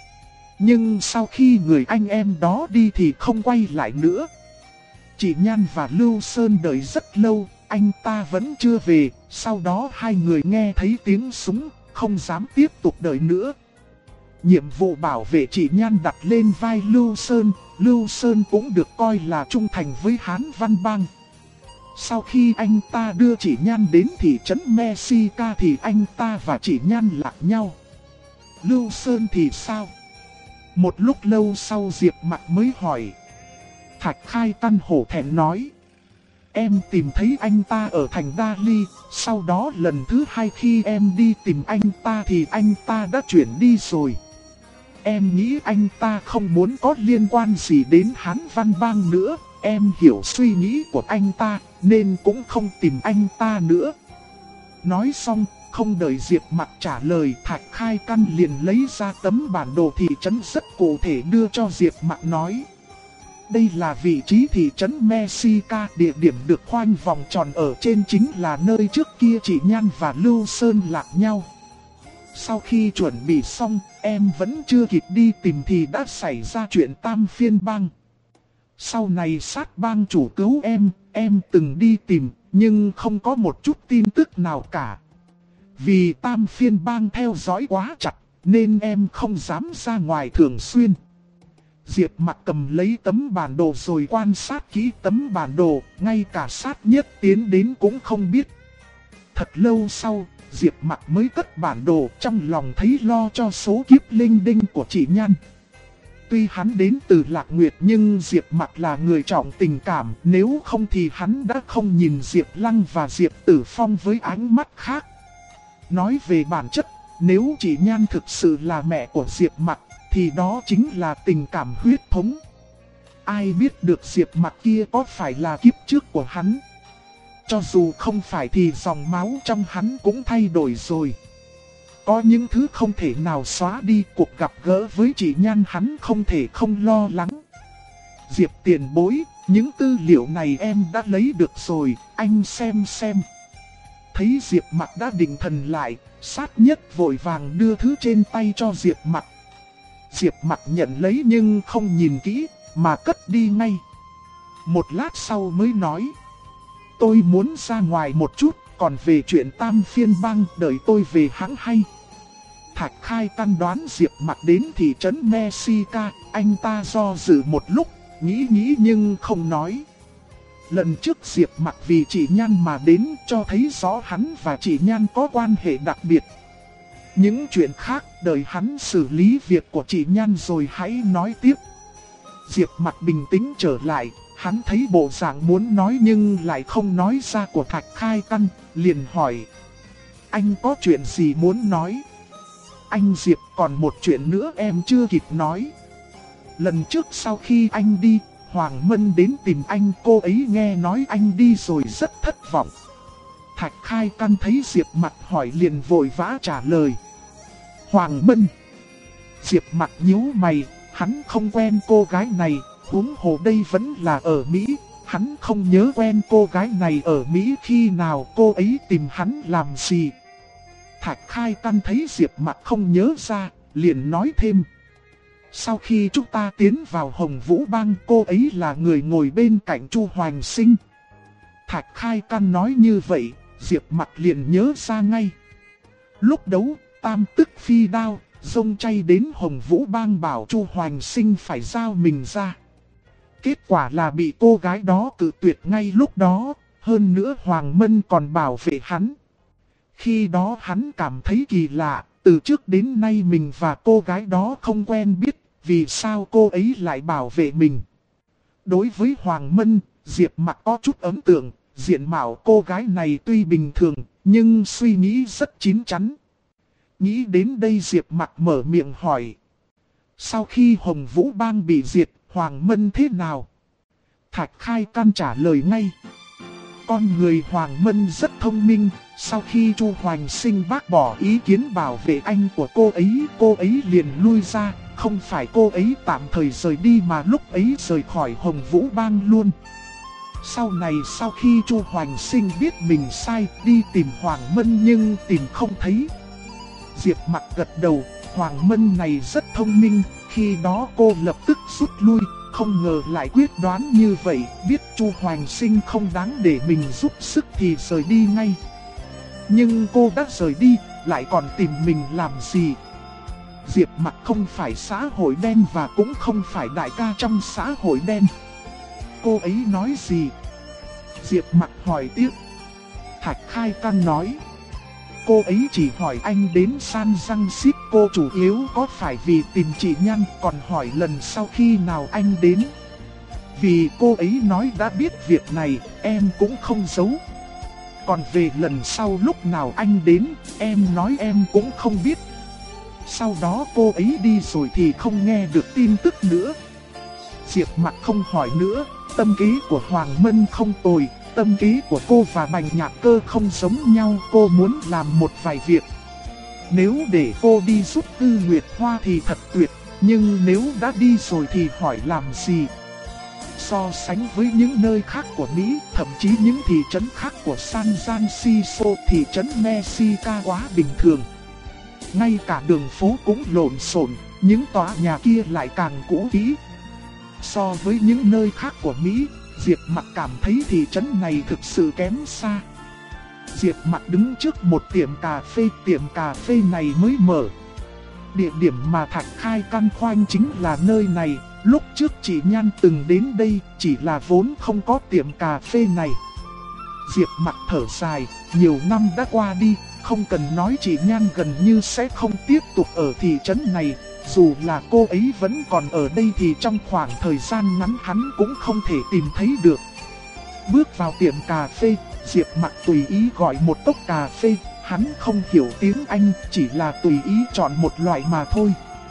Nhưng sau khi người anh em đó đi thì không quay lại nữa. Chị Nhan và Lưu Sơn đợi rất lâu, anh ta vẫn chưa về. Sau đó hai người nghe thấy tiếng súng, không dám tiếp tục đợi nữa. Nhiệm vụ bảo vệ chị Nhan đặt lên vai Lưu Sơn. Lưu Sơn cũng được coi là trung thành với Hán Văn Bang. Sau khi anh ta đưa chị Nhan đến thị trấn Mexica thì anh ta và chị Nhan lạc nhau. Lưu Sơn thì sao? Một lúc lâu sau Diệp Mặc mới hỏi. Thạch Khai Căn hổ thẹn nói. Em tìm thấy anh ta ở thành Đa Ly, sau đó lần thứ hai khi em đi tìm anh ta thì anh ta đã chuyển đi rồi. Em nghĩ anh ta không muốn có liên quan gì đến Hán Văn Bang nữa, em hiểu suy nghĩ của anh ta nên cũng không tìm anh ta nữa. Nói xong, không đợi Diệp Mặc trả lời, Thạch Khai Căn liền lấy ra tấm bản đồ thị trấn rất cụ thể đưa cho Diệp Mặc nói. Đây là vị trí thị trấn Mexica, địa điểm được khoanh vòng tròn ở trên chính là nơi trước kia chị Nhan và Lưu Sơn lạc nhau. Sau khi chuẩn bị xong, em vẫn chưa kịp đi tìm thì đã xảy ra chuyện Tam Phiên Bang. Sau này sát bang chủ cứu em từng đi tìm, nhưng không có một chút tin tức nào cả. Vì Tam Phiên Bang theo dõi quá chặt, nên em không dám ra ngoài thường xuyên. Diệp Mặc cầm lấy tấm bản đồ rồi quan sát kỹ tấm bản đồ, ngay cả sát nhất tiến đến cũng không biết. Thật lâu sau, Diệp Mặc mới cất bản đồ, trong lòng thấy lo cho số kiếp linh đinh của chị Nhan. Tuy hắn đến từ Lạc Nguyệt nhưng Diệp Mặc là người trọng tình cảm, nếu không thì hắn đã không nhìn Diệp Lăng và Diệp Tử Phong với ánh mắt khác. Nói về bản chất, nếu chị Nhan thực sự là mẹ của Diệp Mặc, thì đó chính là tình cảm huyết thống. Ai biết được Diệp Mặc kia có phải là kiếp trước của hắn. Cho dù không phải thì dòng máu trong hắn cũng thay đổi rồi. Có những thứ không thể nào xóa đi, cuộc gặp gỡ với chị Nhan hắn không thể không lo lắng. Diệp tiền bối, những tư liệu này em đã lấy được rồi, anh xem. Thấy Diệp Mặc đã định thần lại, sát nhất vội vàng đưa thứ trên tay cho Diệp Mặc. Diệp Mặc nhận lấy nhưng không nhìn kỹ, mà cất đi ngay. Một lát sau mới nói: tôi muốn ra ngoài một chút, còn về chuyện Tam Phiên Bang đợi tôi về hãng hay. Thạch Khai Căn đoán Diệp Mặc đến thị trấn Mexica, anh ta do dự một lúc, nghĩ nhưng không nói. Lần trước Diệp Mặc vì chị Nhan mà đến cho thấy rõ hắn và chị Nhan có quan hệ đặc biệt. Những chuyện khác đợi hắn xử lý việc của chị Nhan rồi hãy nói tiếp. Diệp Mặc bình tĩnh trở lại, hắn thấy bộ dạng muốn nói nhưng lại không nói ra của Thạch Khai Căn, liền hỏi: anh có chuyện gì muốn nói? Anh Diệp, còn một chuyện nữa em chưa kịp nói. Lần trước sau khi anh đi, Hoàng Mân đến tìm anh, cô ấy nghe nói anh đi rồi rất thất vọng. Thạch Khai Căn thấy Diệp Mặc hỏi liền vội vã trả lời: Hoàng Mân. Diệp Mặc nhíu mày, hắn không quen cô gái này, huống hồ đây vẫn là ở Mỹ, hắn không nhớ quen cô gái này ở Mỹ khi nào, cô ấy tìm hắn làm gì. Thạch Khai Căn thấy Diệp Mặc không nhớ ra, liền nói thêm: sau khi chúng ta tiến vào Hồng Vũ Bang, cô ấy là người ngồi bên cạnh Chu Hoành Sinh. Thạch Khai Căn nói như vậy, Diệp Mặc liền nhớ ra ngay. Lúc đấu, Tam Tức Phi Đao, Dông Chay đến Hồng Vũ Bang bảo Chu Hoành Sinh phải giao mình ra. Kết quả là bị cô gái đó cự tuyệt ngay lúc đó, hơn nữa Hoàng Mân còn bảo vệ hắn. Khi đó hắn cảm thấy kỳ lạ, từ trước đến nay mình và cô gái đó không quen biết, vì sao cô ấy lại bảo vệ mình. Đối với Hoàng Mân, Diệp Mặc có chút ấn tượng, diện mạo cô gái này tuy bình thường, nhưng suy nghĩ rất chín chắn. Nghĩ đến đây Diệp Mặc mở miệng hỏi: sau khi Hồng Vũ Bang bị diệt, Hoàng Mân thế nào? Thạch Khai Căn trả lời ngay: con người Hoàng Mân rất thông minh, sau khi Chu Hoành Sinh bác bỏ ý kiến bảo vệ anh của cô ấy liền lui ra, không phải cô ấy tạm thời rời đi mà lúc ấy rời khỏi Hồng Vũ Bang luôn. Sau này sau khi Chu Hoành Sinh biết mình sai, đi tìm Hoàng Mân nhưng tìm không thấy. Diệp Mặc gật đầu, Hoàng Mân này rất thông minh, khi đó cô lập tức rút lui, không ngờ lại quyết đoán như vậy, biết Chu Hoành Sinh không đáng để mình giúp sức thì rời đi ngay. Nhưng cô đã rời đi, lại còn tìm mình làm gì? Diệp Mặc không phải xã hội đen và cũng không phải đại ca trong xã hội đen. Cô ấy nói gì? Diệp Mặc hỏi tiếp. Thạch Khai Căn nói: cô ấy chỉ hỏi anh đến San Francisco chủ yếu có phải vì tìm chị Nhan, còn hỏi lần sau khi nào anh đến. Vì cô ấy nói đã biết việc này, em cũng không giấu. Còn về lần sau lúc nào anh đến, em nói em cũng không biết. Sau đó cô ấy đi rồi thì không nghe được tin tức nữa. Diệp Mặc không hỏi nữa, tâm kế của Hoàng Mân không tồi. Tâm kế của cô và Bành Nhạc Cơ không giống nhau, cô muốn làm một vài việc. Nếu để cô đi giúp Tư Nguyệt Hoa thì thật tuyệt, nhưng nếu đã đi rồi thì hỏi làm gì? so sánh với những nơi khác của Mỹ, thậm chí những thị trấn khác của San Francisco, thị trấn Mexico quá bình thường. Ngay cả đường phố cũng lộn xộn, những tòa nhà kia lại càng cũ kỹ. So với những nơi khác của Mỹ, Diệp Mặc cảm thấy thị trấn này thực sự kém xa. Diệp Mặc đứng trước một tiệm cà phê này mới mở. Địa điểm mà Thạch Khai căn khoanh chính là nơi này. Lúc trước chị Nhan từng đến đây, chỉ là vốn không có tiệm cà phê này. Diệp Mặc thở dài, nhiều năm đã qua đi, không cần nói chị Nhan gần như sẽ không tiếp tục ở thị trấn này. Dù là cô ấy vẫn còn ở đây thì trong khoảng thời gian ngắn hắn cũng không thể tìm thấy được. Bước vào tiệm cà phê, Diệp Mặc tùy ý gọi một cốc cà phê. Hắn không hiểu tiếng Anh, chỉ là tùy ý chọn một loại mà thôi.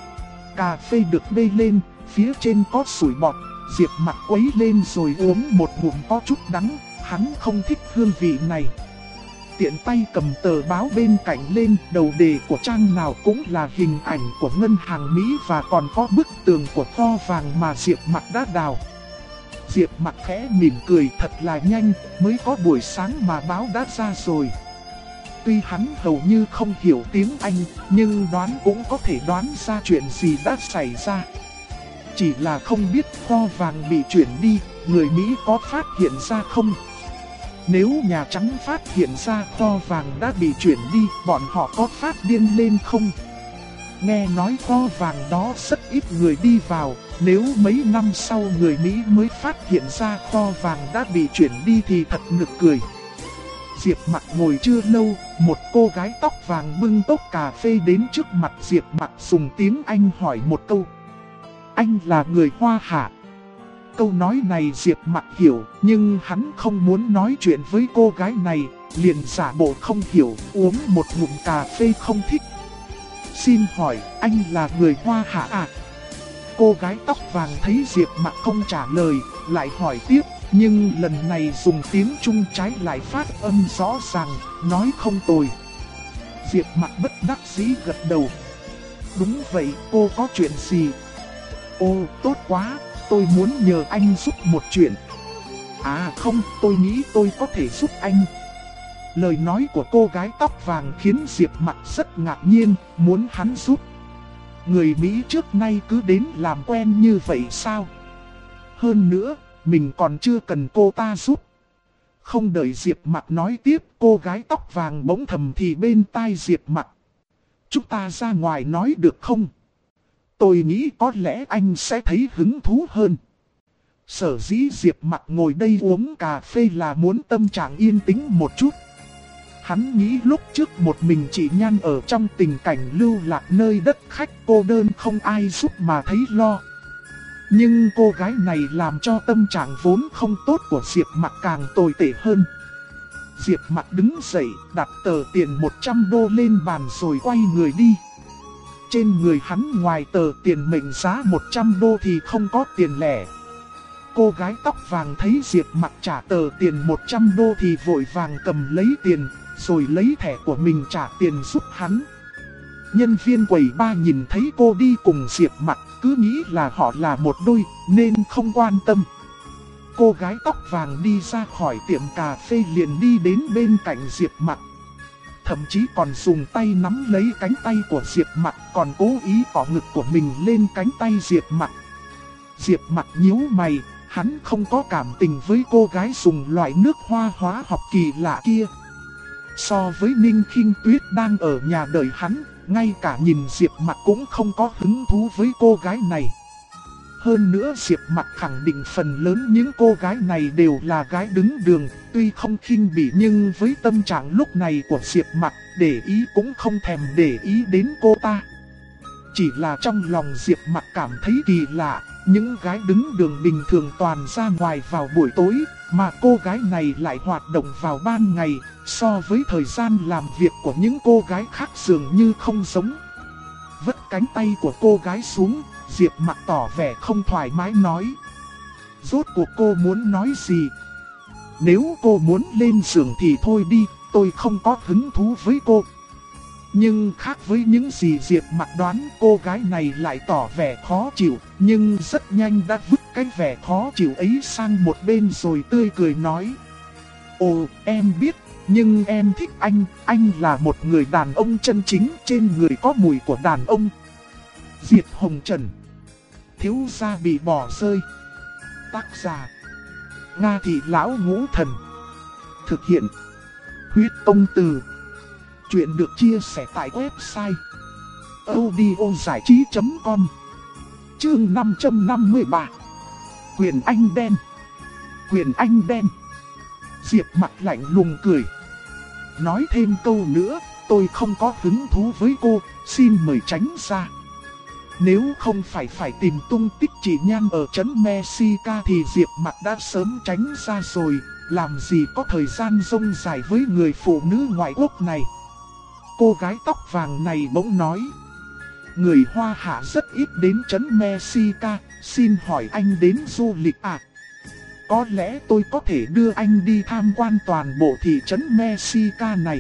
Cà phê được bê lên, phía trên có sủi bọt. Diệp Mặc quấy lên rồi uống một ngụm có chút đắng. Hắn không thích hương vị này. Tiện tay cầm tờ báo bên cạnh lên, đầu đề của trang nào cũng là hình ảnh của ngân hàng Mỹ và còn có bức tường của kho vàng mà Diệp Mặc đã đào. Diệp Mặc khẽ mỉm cười, thật là nhanh, mới có buổi sáng mà báo đã ra rồi. Tuy hắn hầu như không hiểu tiếng Anh, nhưng đoán cũng có thể đoán ra chuyện gì đã xảy ra. Chỉ là không biết kho vàng bị chuyển đi, người Mỹ có phát hiện ra không? Nếu Nhà Trắng phát hiện ra kho vàng đã bị chuyển đi, bọn họ có phát điên lên không? Nghe nói kho vàng đó rất ít người đi vào, nếu mấy năm sau người Mỹ mới phát hiện ra kho vàng đã bị chuyển đi thì thật nực cười. Diệp Mặc ngồi chưa lâu, một cô gái tóc vàng bưng cốc cà phê đến trước mặt Diệp Mặc, dùng tiếng Anh hỏi một câu. Anh là người Hoa hả? Câu nói này Diệp Mặc hiểu, nhưng hắn không muốn nói chuyện với cô gái này, liền giả bộ không hiểu, uống một ngụm cà phê không thích. Xin hỏi, anh là người Hoa hả ạ? Cô gái tóc vàng thấy Diệp Mặc không trả lời, lại hỏi tiếp, nhưng lần này dùng tiếng Trung trái lại phát âm rõ ràng, nói không tồi. Diệp Mặc bất đắc dĩ gật đầu. Đúng vậy, cô có chuyện gì? Ồ, tốt quá, tôi muốn nhờ anh giúp một chuyện. À không, tôi nghĩ tôi có thể giúp anh. Lời nói của cô gái tóc vàng khiến Diệp Mặc rất ngạc nhiên, muốn hắn giúp. Người Mỹ trước nay cứ đến làm quen như vậy sao? Hơn nữa, mình còn chưa cần cô ta giúp. Không đợi Diệp Mặc nói tiếp, cô gái tóc vàng bỗng thầm thì bên tai Diệp Mặc. Chúng ta ra ngoài nói được không? Tôi nghĩ có lẽ anh sẽ thấy hứng thú hơn. Sở dĩ Diệp Mặc ngồi đây uống cà phê là muốn tâm trạng yên tĩnh một chút. Hắn nghĩ lúc trước một mình chị Nhan ở trong tình cảnh lưu lạc nơi đất khách cô đơn không ai giúp mà thấy lo. Nhưng cô gái này làm cho tâm trạng vốn không tốt của Diệp Mặc càng tồi tệ hơn. Diệp Mặc đứng dậy, đặt tờ tiền 100 đô lên bàn rồi quay người đi. Trên người hắn ngoài tờ tiền mệnh giá 100 đô thì không có tiền lẻ. Cô gái tóc vàng thấy Diệp Mặc trả tờ tiền 100 đô thì vội vàng cầm lấy tiền, rồi lấy thẻ của mình trả tiền giúp hắn. Nhân viên quầy bar nhìn thấy cô đi cùng Diệp Mặc, cứ nghĩ là họ là một đôi, nên không quan tâm. Cô gái tóc vàng đi ra khỏi tiệm cà phê liền đi đến bên cạnh Diệp Mặc. Thậm chí còn dùng tay nắm lấy cánh tay của Diệp Mặc, còn cố ý cọ ngực của mình lên cánh tay Diệp Mặc. Diệp Mặc nhíu mày, hắn không có cảm tình với cô gái dùng loại nước hoa hóa học kỳ lạ kia. So với Ninh Khinh Tuyết đang ở nhà đợi hắn, ngay cả nhìn Diệp Mặc cũng không có hứng thú với cô gái này. Hơn nữa Diệp Mặc khẳng định phần lớn những cô gái này đều là gái đứng đường, tuy không khinh bỉ nhưng với tâm trạng lúc này của Diệp Mặc, để ý cũng không thèm để ý đến cô ta. Chỉ là trong lòng Diệp Mặc cảm thấy kỳ lạ, những gái đứng đường bình thường toàn ra ngoài vào buổi tối, mà cô gái này lại hoạt động vào ban ngày, so với thời gian làm việc của những cô gái khác dường như không giống. Vất cánh tay của cô gái xuống, Diệp Mặc tỏ vẻ không thoải mái nói. Rốt cuộc cô muốn nói gì? Nếu cô muốn lên giường thì thôi đi, tôi không có hứng thú với cô. Nhưng khác với những gì Diệp Mặc đoán, cô gái này lại tỏ vẻ khó chịu, nhưng rất nhanh đã vứt cái vẻ khó chịu ấy sang một bên rồi tươi cười nói. Ồ, em biết, nhưng em thích anh là một người đàn ông chân chính, trên người có mùi của đàn ông. Diệp Hồng Trần. Thiếu gia bị bỏ rơi. Tác giả: Nga Thị Lão Ngũ Thần. Thực hiện: Huyết Tông Từ. Chuyện được chia sẻ tại website audiozảichí.com. Chương 553. Quyền Anh Đen. Quyền Anh Đen. Diệp Mặc lạnh lùng cười. Nói thêm câu nữa, tôi không có hứng thú với cô, xin mời tránh ra. Nếu không phải tìm tung tích chị Nhan ở trấn Mexica thì Diệp Mặc đã sớm tránh ra rồi, làm gì có thời gian rông dài với người phụ nữ ngoại quốc này. Cô gái tóc vàng này bỗng nói. Người Hoa Hạ rất ít đến trấn Mexica, xin hỏi anh đến du lịch à? Có lẽ tôi có thể đưa anh đi tham quan toàn bộ thị trấn Mexica này.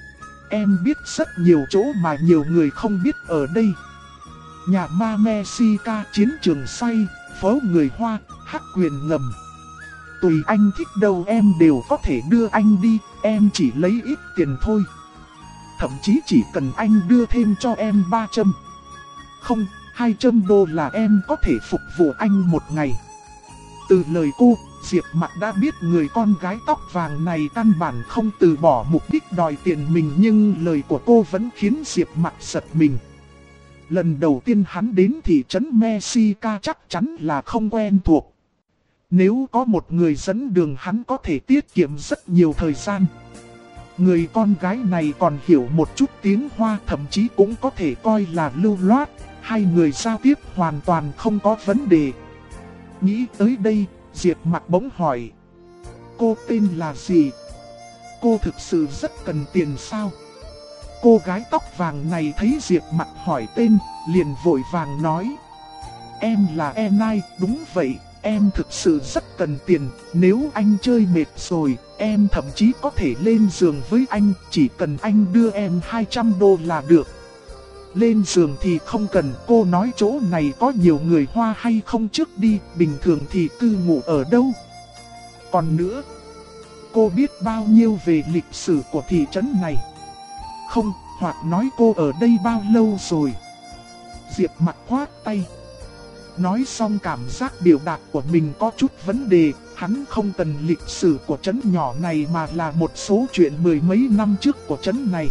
Em biết rất nhiều chỗ mà nhiều người không biết ở đây. Nhà ma Mexica, chiến trường xoay, phố người Hoa, hắc quyền ngầm. Tùy anh thích đâu em đều có thể đưa anh đi, em chỉ lấy ít tiền thôi. Thậm chí chỉ cần anh đưa thêm cho em 300. Không, 200 đô là em có thể phục vụ anh một ngày. Từ lời cô, Diệp Mặc đã biết người con gái tóc vàng này căn bản không từ bỏ mục đích đòi tiền mình, nhưng lời của cô vẫn khiến Diệp Mặc giật mình. Lần đầu tiên hắn đến thị trấn Mexica chắc chắn là không quen thuộc. Nếu có một người dẫn đường hắn có thể tiết kiệm rất nhiều thời gian. Người con gái này còn hiểu một chút tiếng Hoa, thậm chí cũng có thể coi là lưu loát. Hai người giao tiếp hoàn toàn không có vấn đề. Nghĩ tới đây, Diệp Mặc bỗng hỏi. Cô tên là gì? Cô thực sự rất cần tiền sao? Cô gái tóc vàng này thấy Diệp Mặc hỏi tên, liền vội vàng nói. Em là Enai, đúng vậy, em thực sự rất cần tiền. Nếu anh chơi mệt rồi, em thậm chí có thể lên giường với anh, chỉ cần anh đưa em 200 đô là được. Lên giường thì không cần, cô nói chỗ này có nhiều người Hoa hay không trước đi, bình thường thì cư ngụ ở đâu? Còn nữa, cô biết bao nhiêu về lịch sử của thị trấn này? Không, hoặc nói cô ở đây bao lâu rồi? Diệp Mặc khoát tay. Nói xong cảm giác biểu đạt của mình có chút vấn đề, hắn không cần lịch sử của trấn nhỏ này mà là một số chuyện mười mấy năm trước của trấn này.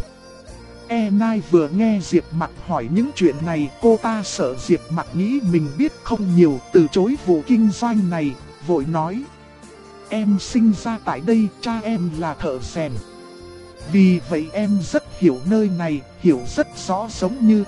Enai vừa nghe Diệp Mặc hỏi những chuyện này, cô ta sợ Diệp Mặc nghĩ mình biết không nhiều, từ chối vụ kinh doanh này, vội nói. Em sinh ra tại đây, cha em là thợ rèn. Vì vậy em rất hiểu nơi này, hiểu rất rõ giống như...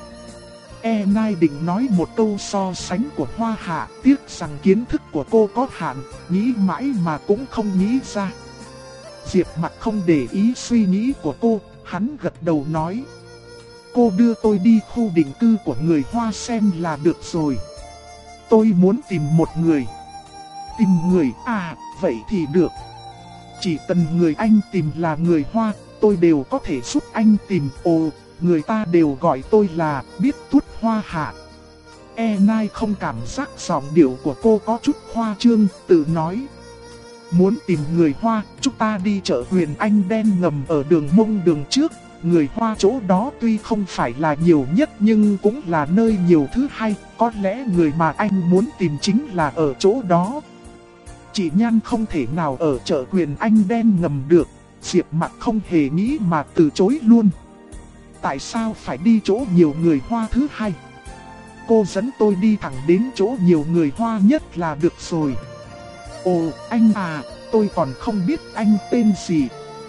Enai định nói một câu so sánh của Hoa Hạ, tiếc rằng kiến thức của cô có hạn, nghĩ mãi mà cũng không nghĩ ra. Diệp Mặc không để ý suy nghĩ của cô, hắn gật đầu nói. Cô đưa tôi đi khu định cư của người Hoa xem là được rồi. Tôi muốn tìm một người. Tìm người à, vậy thì được. Chỉ cần người anh tìm là người Hoa, tôi đều có thể giúp anh tìm. Ồ, người ta đều gọi tôi là biết tút Hoa Hạ. Enai không cảm giác giọng điệu của cô có chút khoa trương, tự nói. Muốn tìm người Hoa, chúng ta đi chợ Huyền Anh Đen ngầm ở đường Mông đường trước. Người Hoa chỗ đó tuy không phải là nhiều nhất nhưng cũng là nơi nhiều thứ hay. Có lẽ người mà anh muốn tìm chính là ở chỗ đó. Chị Nhan không thể nào ở chợ Huyền Anh Đen ngầm được. Diệp Mặc không hề nghĩ mà từ chối luôn. Tại sao phải đi chỗ nhiều người Hoa thứ hai? Cô dẫn tôi đi thẳng đến chỗ nhiều người Hoa nhất là được rồi. Ồ, anh à, tôi còn không biết anh tên gì.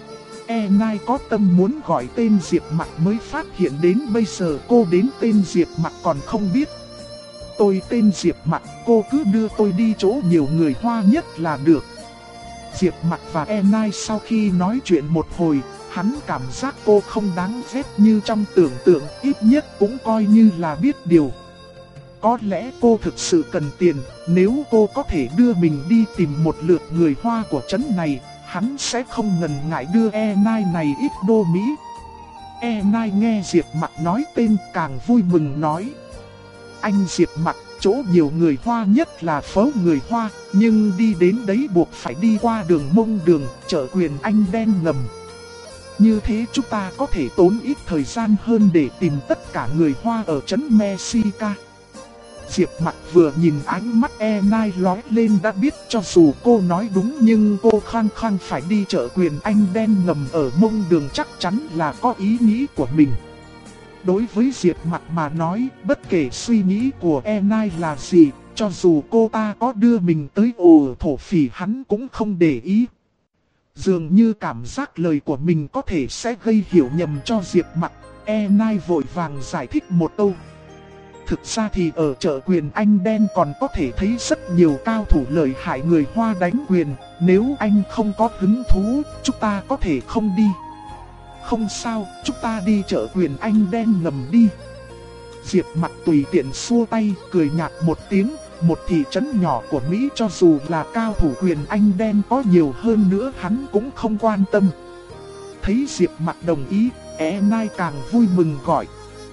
Enai có tâm muốn gọi tên Diệp Mặc mới phát hiện đến bây giờ cô đến tên Diệp Mặc còn không biết. Tôi tên Diệp Mặc, cô cứ đưa tôi đi chỗ nhiều người Hoa nhất là được. Diệp Mặc và Enai sau khi nói chuyện một hồi, hắn cảm giác cô không đáng ghét như trong tưởng tượng, ít nhất cũng coi như là biết điều. Có lẽ cô thực sự cần tiền, nếu cô có thể đưa mình đi tìm một lượt người Hoa của trấn này, hắn sẽ không ngần ngại đưa Enai này ít đô Mỹ. Enai nghe Diệp Mặc nói tên càng vui mừng nói. Anh Diệp Mặc, chỗ nhiều người Hoa nhất là phố người Hoa, nhưng đi đến đấy buộc phải đi qua đường Mông Đường, chợ Quyền Anh đen ngầm. Như thế chúng ta có thể tốn ít thời gian hơn để tìm tất cả người Hoa ở trấn Mexica. Diệp Mặc vừa nhìn ánh mắt E9 lóe lên đã biết cho dù cô nói đúng nhưng cô khăng khăng phải đi chợ Quyền Anh đen ngầm ở Mông Đường chắc chắn là có ý nghĩ của mình. Đối với Diệp Mặc mà nói, bất kể suy nghĩ của E9 là gì, cho dù cô ta có đưa mình tới ổ thổ phỉ hắn cũng không để ý. Dường như cảm giác lời của mình có thể sẽ gây hiểu nhầm cho Diệp Mặc, E9 vội vàng giải thích một câu. Thực ra thì ở chợ Quyền Anh đen còn có thể thấy rất nhiều cao thủ lợi hại người Hoa đánh quyền, nếu anh không có hứng thú, chúng ta có thể không đi. Không sao, chúng ta đi chợ Quyền Anh đen ngầm đi. Diệp Mặc tùy tiện xua tay, cười nhạt một tiếng. Một thị trấn nhỏ của Mỹ cho dù là cao thủ Quyền Anh đen có nhiều hơn nữa hắn cũng không quan tâm. Thấy Diệp Mặc đồng ý, E9 càng vui mừng gọi.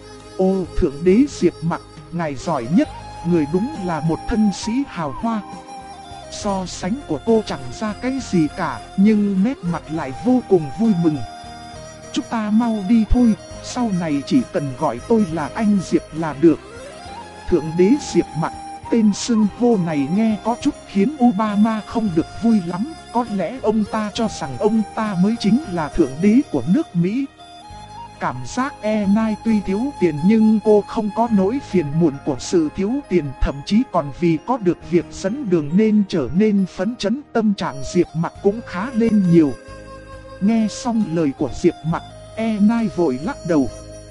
Ô thượng đế Diệp Mặc, ngài giỏi nhất, người đúng là một thân sĩ hào hoa. So sánh của cô chẳng ra cái gì cả, nhưng nét mặt lại vô cùng vui mừng. Chúng ta mau đi thôi, sau này chỉ cần gọi tôi là anh Diệp là được. Thượng đế Diệp Mặc, tên xưng hô này nghe có chút khiến Obama không được vui lắm, có lẽ ông ta cho rằng ông ta mới chính là thượng đế của nước Mỹ. Cảm giác E9 tuy thiếu tiền nhưng cô không có nỗi phiền muộn của sự thiếu tiền, thậm chí còn vì có được việc dẫn đường nên trở nên phấn chấn, tâm trạng Diệp Mặc cũng khá lên nhiều. Nghe xong lời của Diệp Mặc, E9 vội lắc đầu.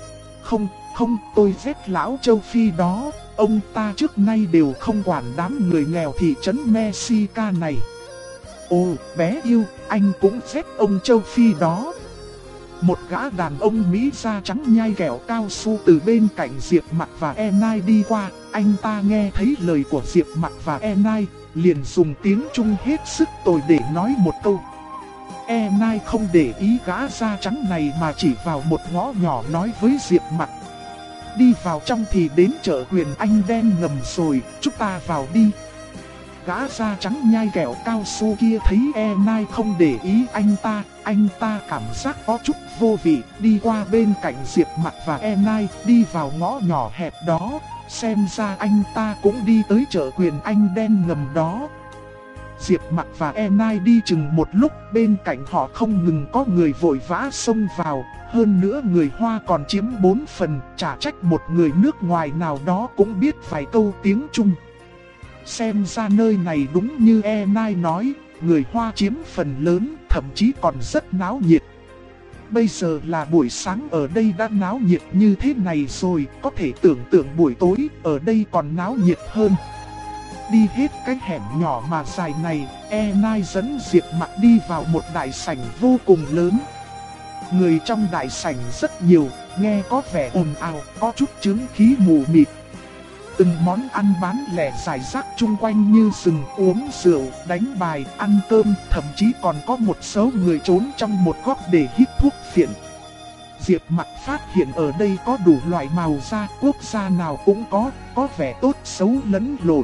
Không, tôi ghét lão châu Phi đó, ông ta trước nay đều không quản đám người nghèo thị trấn Mexica này. Ồ, bé yêu, anh cũng ghét ông châu Phi đó. Một gã đàn ông Mỹ da trắng nhai kẹo cao su từ bên cạnh Diệp Mặc và E9 đi qua, anh ta nghe thấy lời của Diệp Mặc và E9, liền dùng tiếng Trung hết sức tồi để nói một câu. E9 không để ý gã da trắng này mà chỉ vào một ngõ nhỏ nói với Diệp Mặc. Đi vào trong thì đến chợ Quyền Anh đen ngầm rồi, chúng ta vào đi. Gã da trắng nhai kẹo cao su kia thấy E9 không để ý anh ta cảm giác có chút vô vị, đi qua bên cạnh Diệp Mặc và E9, đi vào ngõ nhỏ hẹp đó, xem ra anh ta cũng đi tới chợ Quyền Anh đen ngầm đó. Diệp Mặc và E9 đi chừng một lúc, bên cạnh họ không ngừng có người vội vã xông vào, hơn nữa người Hoa còn chiếm 4 phần, chả trách một người nước ngoài nào đó cũng biết vài câu tiếng Trung. Xem ra nơi này đúng như E9 nói, người Hoa chiếm phần lớn, thậm chí còn rất náo nhiệt. Bây giờ là buổi sáng ở đây đã náo nhiệt như thế này rồi, có thể tưởng tượng buổi tối ở đây còn náo nhiệt hơn. Đi hết cái hẻm nhỏ mà dài này, E9 dẫn Diệp Mặc đi vào một đại sảnh vô cùng lớn. Người trong đại sảnh rất nhiều, nghe có vẻ ồn ào, có chút chứng khí mù mịt. Từng món ăn bán lẻ rải rác chung quanh như rừng uống rượu, đánh bài, ăn cơm, thậm chí còn có một số người trốn trong một góc để hít thuốc phiện. Diệp Mặc phát hiện ở đây có đủ loại màu da, quốc gia nào cũng có vẻ tốt xấu lẫn lộn.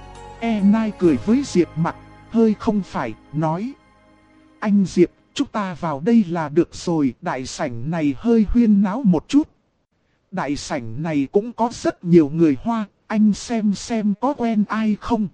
E9 cười với Diệp Mặc, hơi không phải, nói. Anh Diệp, chúng ta vào đây là được rồi, đại sảnh này hơi huyên náo một chút. Đại sảnh này cũng có rất nhiều người Hoa, anh xem có quen ai không?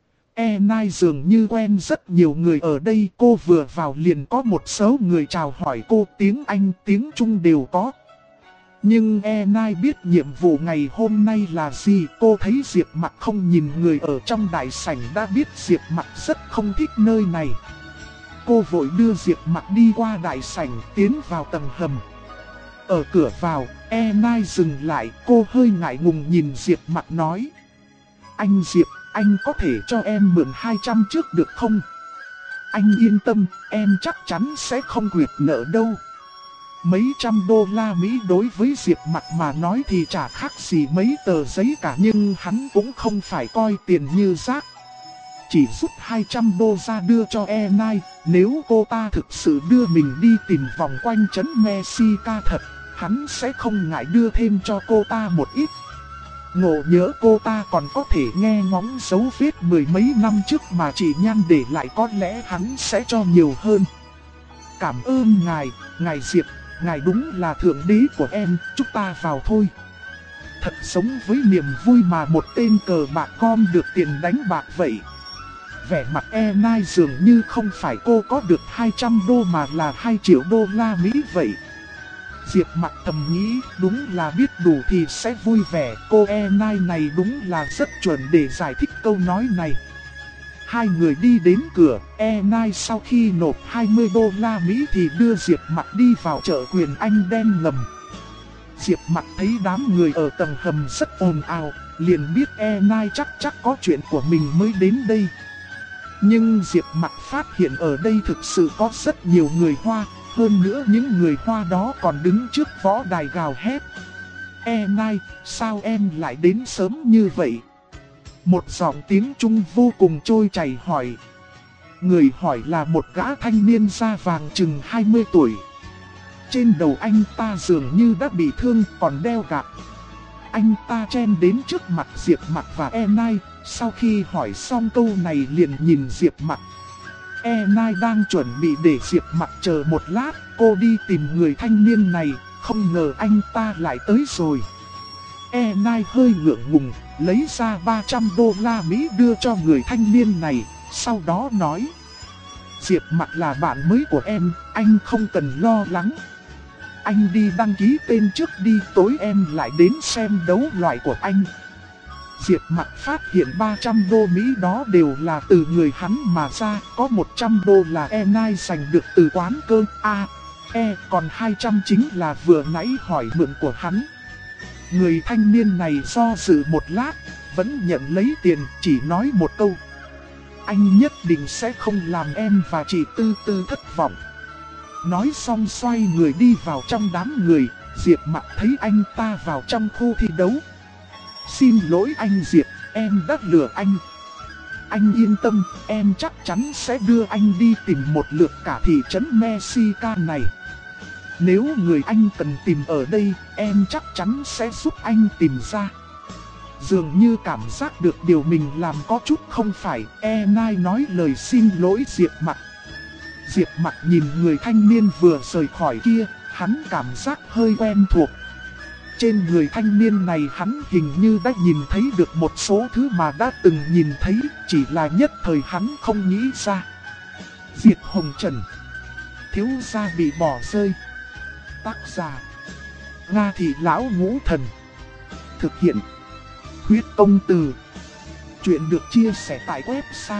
E9 dường như quen rất nhiều người ở đây, cô vừa vào liền có một số người chào hỏi cô, tiếng Anh, tiếng Trung đều có. Nhưng E9 biết nhiệm vụ ngày hôm nay là gì, cô thấy Diệp Mặc không nhìn người ở trong đại sảnh đã biết Diệp Mặc rất không thích nơi này. Cô vội đưa Diệp Mặc đi qua đại sảnh, tiến vào tầng hầm. Ở cửa vào, E9 dừng lại, cô hơi ngại ngùng nhìn Diệp Mặc nói. Anh Diệp, anh có thể cho em mượn 200 trước được không? Anh yên tâm, em chắc chắn sẽ không quyệt nợ đâu. Mấy trăm đô la Mỹ đối với Diệp Mặc mà nói thì chả khác gì mấy tờ giấy cả, nhưng hắn cũng không phải coi tiền như rác. Chỉ rút 200 đô ra đưa cho E9, nếu cô ta thực sự đưa mình đi tìm vòng quanh trấn Mexica thật, hắn sẽ không ngại đưa thêm cho cô ta một ít. ngộ nhỡ cô ta còn có thể nghe ngóng dấu vết mười mấy năm trước mà chị Nhan để lại, có lẽ hắn sẽ cho nhiều hơn. Cảm ơn ngài Diệp, ngài đúng là thượng đế của em, chúng ta vào thôi. Thật sống với niềm vui mà một tên cờ bạc com được tiền đánh bạc vậy. Vẻ mặt Nai dường như không phải cô có được 200 đô mà là 2 triệu đô la Mỹ vậy. Diệp Mặc thầm nghĩ, đúng là biết đủ thì sẽ vui vẻ, cô Nai này đúng là rất chuẩn để giải thích câu nói này. Hai người đi đến cửa, Nai sau khi nộp 20 đô la Mỹ thì đưa Diệp Mặc đi vào chợ Quyền Anh đen ngầm. Diệp Mặc thấy đám người ở tầng hầm rất ồn ào, liền biết Nai chắc có chuyện của mình mới đến đây. Nhưng Diệp Mặc phát hiện ở đây thực sự có rất nhiều người Hoa, hơn nữa những người Hoa đó còn đứng trước võ đài gào hét. Nai, sao em lại đến sớm như vậy? Một giọng tiếng Trung vô cùng trôi chảy hỏi. Người hỏi là một gã thanh niên da vàng chừng 20 tuổi. Trên đầu anh ta dường như đã bị thương, còn đeo gạc. Anh ta chen đến trước mặt Diệp Mặc và Nai, sau khi hỏi xong câu này liền nhìn Diệp Mặc. Nai đang chuẩn bị để Diệp Mặc chờ một lát, cô đi tìm người thanh niên này, không ngờ anh ta lại tới rồi. Nai hơi ngượng ngùng, lấy ra 300 đô la Mỹ đưa cho người thanh niên này, sau đó nói. Diệp Mặc là bạn mới của em, anh không cần lo lắng. Anh đi đăng ký tên trước đi, tối em lại đến xem đấu loại của anh. Diệp Mặc phát hiện 300 đô Mỹ đó đều là từ người hắn mà ra, có 100 đô là Nai giành được từ quán cơm còn 200 chính là vừa nãy hỏi mượn của hắn. Người thanh niên này do dự một lát, vẫn nhận lấy tiền, chỉ nói một câu. Anh nhất định sẽ không làm em và chị Tư Tư thất vọng. Nói xong xoay người đi vào trong đám người, Diệp Mặc thấy anh ta vào trong khu thi đấu. Xin lỗi anh Diệp, em đã lừa anh. Anh yên tâm, em chắc chắn sẽ đưa anh đi tìm một lượt cả thị trấn Mexica này. Nếu người anh cần tìm ở đây, em chắc chắn sẽ giúp anh tìm ra. Dường như cảm giác được điều mình làm có chút không phải, Nai nói lời xin lỗi Diệp Mặc. Diệp Mặc nhìn người thanh niên vừa rời khỏi kia, hắn cảm giác hơi quen thuộc. Trên người thanh niên này hắn hình như đã nhìn thấy được một số thứ mà đã từng nhìn thấy, chỉ là nhất thời hắn không nghĩ ra. Diệp Hồng Trần, thiếu gia bị bỏ rơi. Tác giả Nga Thị Lão Ngũ Thần. Thực hiện Huyết Công Từ. Chuyện được chia sẻ tại website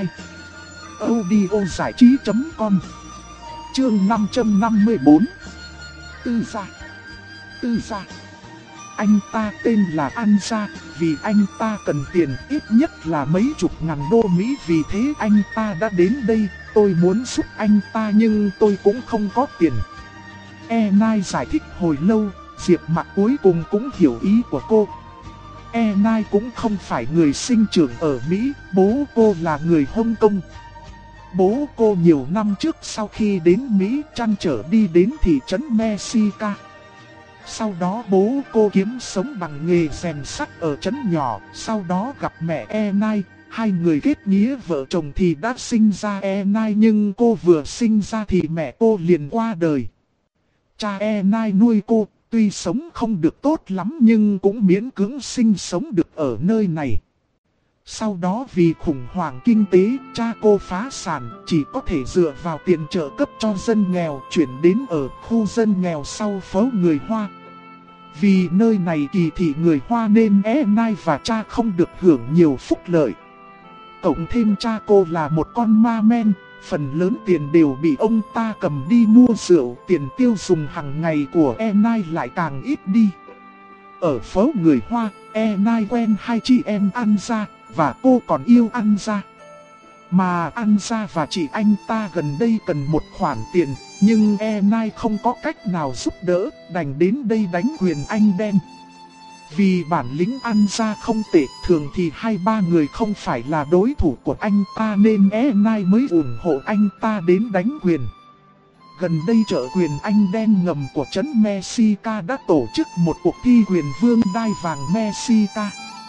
audiozảichí.com. Chương 554. Tư gia. Anh ta tên là An Gia, vì anh ta cần tiền ít nhất là mấy chục ngàn đô Mỹ, vì thế anh ta đã đến đây. Tôi muốn giúp anh ta nhưng tôi cũng không có tiền. Nai giải thích hồi lâu, Diệp Mặc cuối cùng cũng hiểu ý của cô. Nai cũng không phải người sinh trưởng ở Mỹ, bố cô là người Hong Kong. Bố cô nhiều năm trước sau khi đến Mỹ trăn trở đi đến thị trấn Mexica. Sau đó bố cô kiếm sống bằng nghề rèn sắt ở trấn nhỏ, sau đó gặp mẹ Nai, hai người kết nghĩa vợ chồng thì đã sinh ra Nai, nhưng cô vừa sinh ra thì mẹ cô liền qua đời. Cha Nai nuôi cô, tuy sống không được tốt lắm nhưng cũng miễn cưỡng sinh sống được ở nơi này. Sau đó vì khủng hoảng kinh tế, cha cô phá sản, chỉ có thể dựa vào tiền trợ cấp cho dân nghèo, chuyển đến ở khu dân nghèo sau phố người Hoa. Vì nơi này kỳ thị người Hoa nên Nai và cha không được hưởng nhiều phúc lợi. Cộng thêm cha cô là một con ma men, phần lớn tiền đều bị ông ta cầm đi mua rượu, tiền tiêu dùng hàng ngày của Nai lại càng ít đi. Ở phố người Hoa, Nai quen hai chị em An Gia, và cô còn yêu An Gia. Mà An Gia và chị anh ta gần đây cần một khoản tiền, nhưng Nai không có cách nào giúp đỡ, đành đến đây đánh Quyền Anh đen. Vì bản lĩnh An Gia không tệ, thường thì hai ba người không phải là đối thủ của anh ta nên Nai mới ủng hộ anh ta đến đánh quyền. Gần đây chợ Quyền Anh đen ngầm của trấn Mexica đã tổ chức một cuộc thi quyền vương đai vàng Mexica.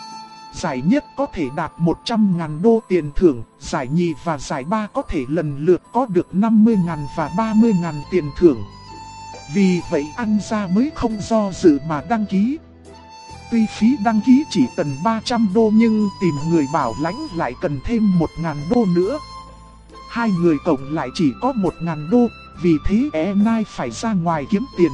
giải nhất có thể đạt 100.000 đô tiền thưởng, giải nhì và giải ba có thể lần lượt có được 50.000 và 30.000 tiền thưởng. Vì vậy An gia mới không do dự mà đăng ký. Tuy phí đăng ký chỉ cần 300 đô nhưng tìm người bảo lãnh lại cần thêm 1.000 đô nữa. Hai người cộng lại chỉ có 1.000 đô, vì thế Enai phải ra ngoài kiếm tiền.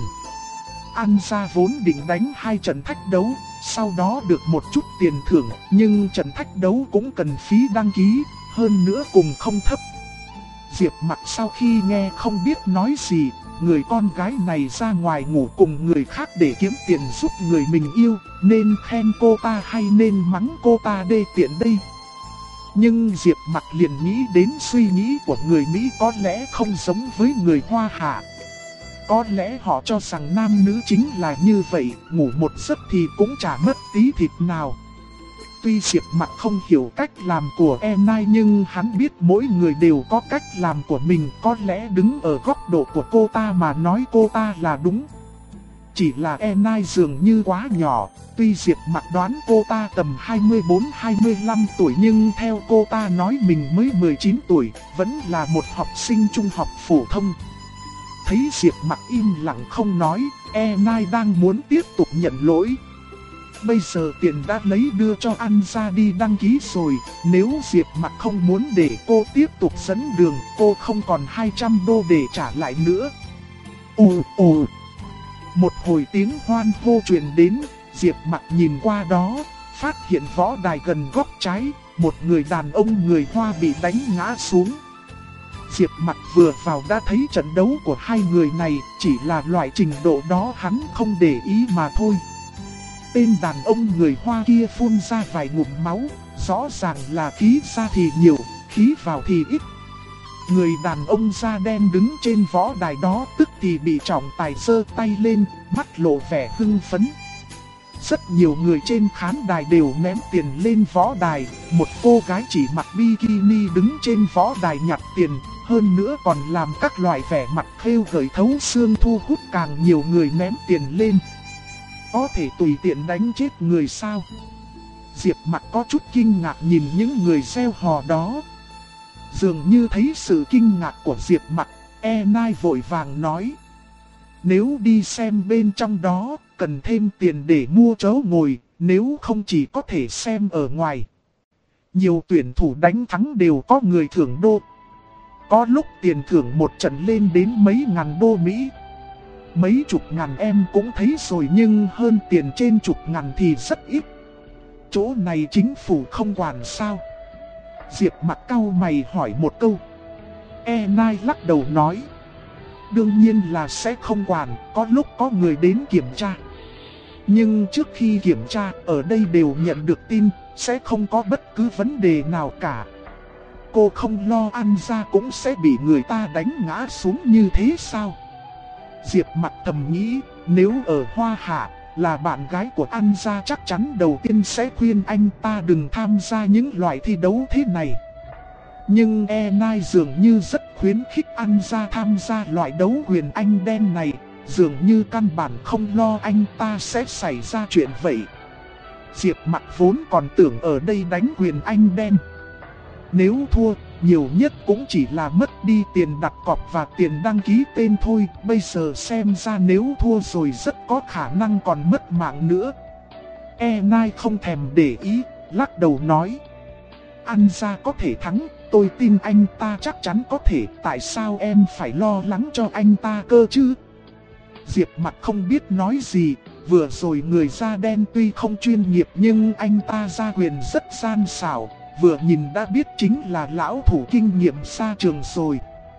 An gia vốn định đánh 2 trận thách đấu, sau đó được một chút tiền thưởng, nhưng trận thách đấu cũng cần phí đăng ký, hơn nữa cùng không thấp. Diệp Mặc sau khi nghe không biết nói gì, người con gái này ra ngoài ngủ cùng người khác để kiếm tiền giúp người mình yêu, nên khen cô ta hay nên mắng cô ta đê tiện đây. Nhưng Diệp Mặc liền nghĩ đến suy nghĩ của người Mỹ có lẽ không giống với người Hoa Hạ. Có lẽ họ cho rằng nam nữ chính là như vậy, ngủ một giấc thì cũng chả mất tí thịt nào. Tuy Diệp Mặc không hiểu cách làm của Enai nhưng hắn biết mỗi người đều có cách làm của mình, có lẽ đứng ở góc độ của cô ta mà nói cô ta là đúng. Chỉ là Enai dường như quá nhỏ, tuy Diệp Mặc đoán cô ta tầm 24-25 tuổi nhưng theo cô ta nói mình mới 19 tuổi, vẫn là một học sinh trung học phổ thông. Thấy Diệp Mặc im lặng không nói, Enai đang muốn tiếp tục nhận lỗi. Bây giờ tiền đã lấy đưa cho An gia đi đăng ký rồi, nếu Diệp Mặc không muốn để cô tiếp tục dẫn đường, cô không còn 200 đô để trả lại nữa. Ồ ồ! Một hồi tiếng hoan hô truyền đến, Diệp Mặc nhìn qua đó, phát hiện võ đài gần góc trái, một người đàn ông người Hoa bị đánh ngã xuống. Diệp Mặc vừa vào đã thấy trận đấu của hai người này, chỉ là loại trình độ đó hắn không để ý mà thôi. Tên đàn ông người Hoa kia phun ra vài ngụm máu, rõ ràng là khí ra thì nhiều, khí vào thì ít. Người đàn ông da đen đứng trên võ đài đó tức thì bị trọng tài giơ tay lên, mắt lộ vẻ hưng phấn. Rất nhiều người trên khán đài đều ném tiền lên võ đài, một cô gái chỉ mặc bikini đứng trên võ đài nhặt tiền, hơn nữa còn làm các loại vẻ mặt khêu gợi thấu xương thu hút càng nhiều người ném tiền lên. Có thể tùy tiện đánh chết người sao? Diệp Mặc có chút kinh ngạc nhìn những người reo hò đó. Dường như thấy sự kinh ngạc của Diệp Mặc, Enai vội vàng nói: nếu đi xem bên trong đó, cần thêm tiền để mua chỗ ngồi, nếu không chỉ có thể xem ở ngoài. Nhiều tuyển thủ đánh thắng đều có người thưởng đô. Có lúc tiền thưởng một trận lên đến mấy ngàn đô Mỹ. Mấy chục ngàn em cũng thấy rồi nhưng hơn tiền trên chục ngàn thì rất ít. Chỗ này chính phủ không quản sao? Diệp Mặc cau mày hỏi một câu. Enai lắc đầu nói: đương nhiên là sẽ không quản, có lúc có người đến kiểm tra. Nhưng trước khi kiểm tra, ở đây đều nhận được tin, sẽ không có bất cứ vấn đề nào cả. Cô không lo An gia cũng sẽ bị người ta đánh ngã xuống như thế sao? Diệp Mặc thầm nghĩ, nếu ở Hoa Hạ, là bạn gái của An gia chắc chắn đầu tiên sẽ khuyên anh ta đừng tham gia những loại thi đấu thế này. Nhưng Enai dường như rất khuyến khích An gia tham gia loại đấu huyền anh đen này, dường như căn bản không lo anh ta sẽ xảy ra chuyện vậy. Diệp Mặc vốn còn tưởng ở đây đánh huyền anh đen. Nếu thua, nhiều nhất cũng chỉ là mất đi tiền đặt cọc và tiền đăng ký tên thôi. Bây giờ xem ra nếu thua rồi rất có khả năng còn mất mạng nữa. Enai không thèm để ý, lắc đầu nói: An gia có thể thắng, tôi tin anh ta chắc chắn có thể. Tại sao em phải lo lắng cho anh ta cơ chứ? Diệp Mặc không biết nói gì. Vừa rồi người da đen tuy không chuyên nghiệp nhưng anh ta ra quyền rất gian xảo, vừa nhìn đã biết chính là lão thủ kinh nghiệm xa trường rồi.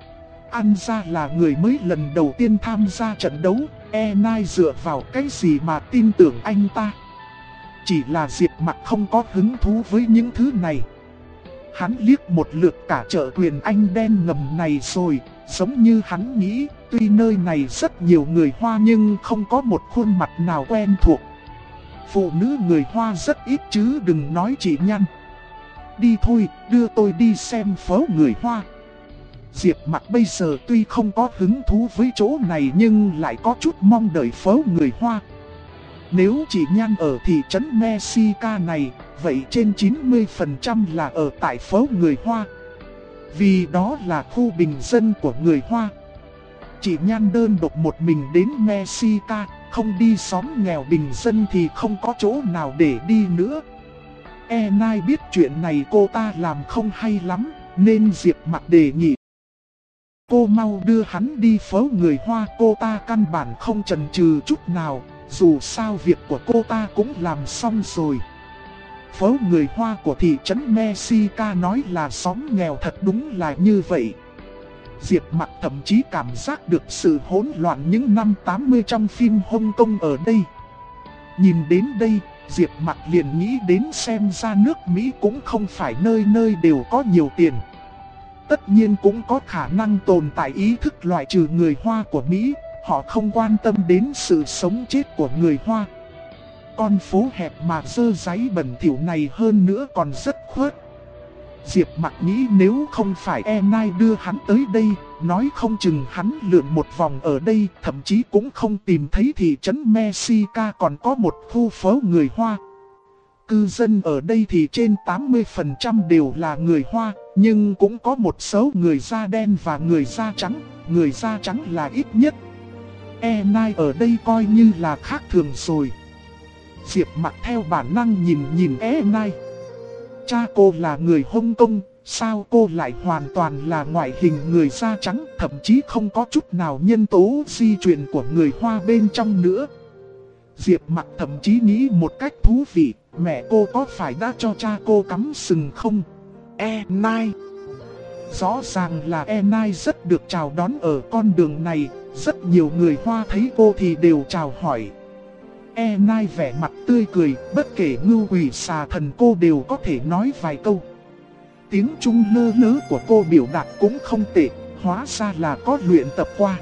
An gia là người mới lần đầu tiên tham gia trận đấu, Enai dựa vào cái gì mà tin tưởng anh ta? Chỉ là Diệp Mặc không có hứng thú với những thứ này. Hắn liếc một lượt cả chợ quyền anh đen ngầm này rồi, giống như hắn nghĩ, tuy nơi này rất nhiều người Hoa nhưng không có một khuôn mặt nào quen thuộc. Phụ nữ người Hoa rất ít chứ đừng nói chị Nhăn. Đi thôi, đưa tôi đi xem phố người Hoa. Diệp Mặc bây giờ tuy không có hứng thú với chỗ này nhưng lại có chút mong đợi phố người Hoa. Nếu chị Nhan ở thị trấn Mexica này, vậy trên 90% là ở tại phố người Hoa. Vì đó là khu bình dân của người Hoa. Chị Nhan đơn độc một mình đến Mexica, không đi xóm nghèo bình dân thì không có chỗ nào để đi nữa. Nai biết chuyện này cô ta làm không hay lắm, nên Diệp Mặc đề nghị cô mau đưa hắn đi phố người Hoa. Cô ta căn bản không chần chừ chút nào, dù sao việc của cô ta cũng làm xong rồi. Phố người Hoa của thị trấn Mexica nói là xóm nghèo, thật đúng là như vậy. Diệp Mặc thậm chí cảm giác được sự hỗn loạn những năm 80 trong phim Hong Kong ở đây. Nhìn đến đây, Diệp Mặc liền nghĩ đến xem ra nước Mỹ cũng không phải nơi nơi đều có nhiều tiền. Tất nhiên cũng có khả năng tồn tại ý thức loại trừ người Hoa của Mỹ, họ không quan tâm đến sự sống chết của người Hoa. Con phố hẹp mà dơ dáy bẩn thỉu này hơn nữa còn rất khuất. Diệp Mặc nghĩ nếu không phải Nai đưa hắn tới đây, nói không chừng hắn lượn một vòng ở đây, thậm chí cũng không tìm thấy thị trấn Mexica còn có một khu phố người Hoa. Cư dân ở đây thì trên 80% đều là người Hoa, nhưng cũng có một số người da đen và người da trắng, người da trắng là ít nhất. Nai ở đây coi như là khác thường rồi. Diệp Mặc theo bản năng nhìn Nai. Cha cô là người Hong Kong, sao cô lại hoàn toàn là ngoại hình người da trắng, thậm chí không có chút nào nhân tố di truyền của người Hoa bên trong nữa. Diệp Mặc thậm chí nghĩ một cách thú vị, mẹ cô có phải đã cho cha cô cắm sừng không? Nai. Rõ ràng là Nai rất được chào đón ở con đường này, rất nhiều người Hoa thấy cô thì đều chào hỏi. Nai vẻ mặt tươi cười, bất kể ngưu quỷ xà thần cô đều có thể nói vài câu. Tiếng Trung lơ lớ của cô biểu đạt cũng không tệ, hóa ra là có luyện tập qua.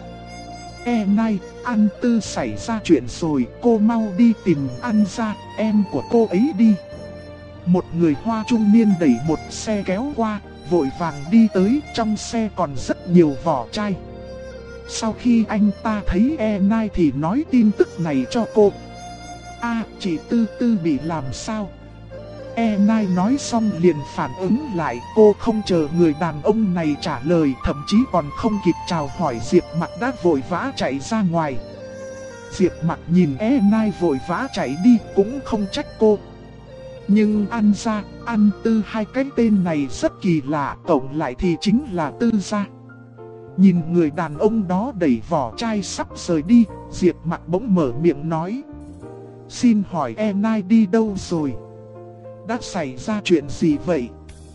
Nai, An Tư xảy ra chuyện rồi, cô mau đi tìm An ra, em của cô ấy đi. Một người Hoa trung niên đẩy một xe kéo qua, vội vàng đi tới, trong xe còn rất nhiều vỏ chai. Sau khi anh ta thấy Nai thì nói tin tức này cho cô. Chị Tư Tư bị làm sao? Nai nói xong liền phản ứng lại, cô không chờ người đàn ông này trả lời, thậm chí còn không kịp chào hỏi Diệp Mặc đã vội vã chạy ra ngoài. Diệp Mặc nhìn Nai vội vã chạy đi cũng không trách cô. Nhưng An gia, An Tư, hai cái tên này rất kỳ lạ, cộng lại thì chính là Tư gia. Nhìn người đàn ông đó đẩy vỏ chai sắp rời đi, Diệp Mặc bỗng mở miệng nói: xin hỏi Nai đi đâu rồi? Đã xảy ra chuyện gì vậy?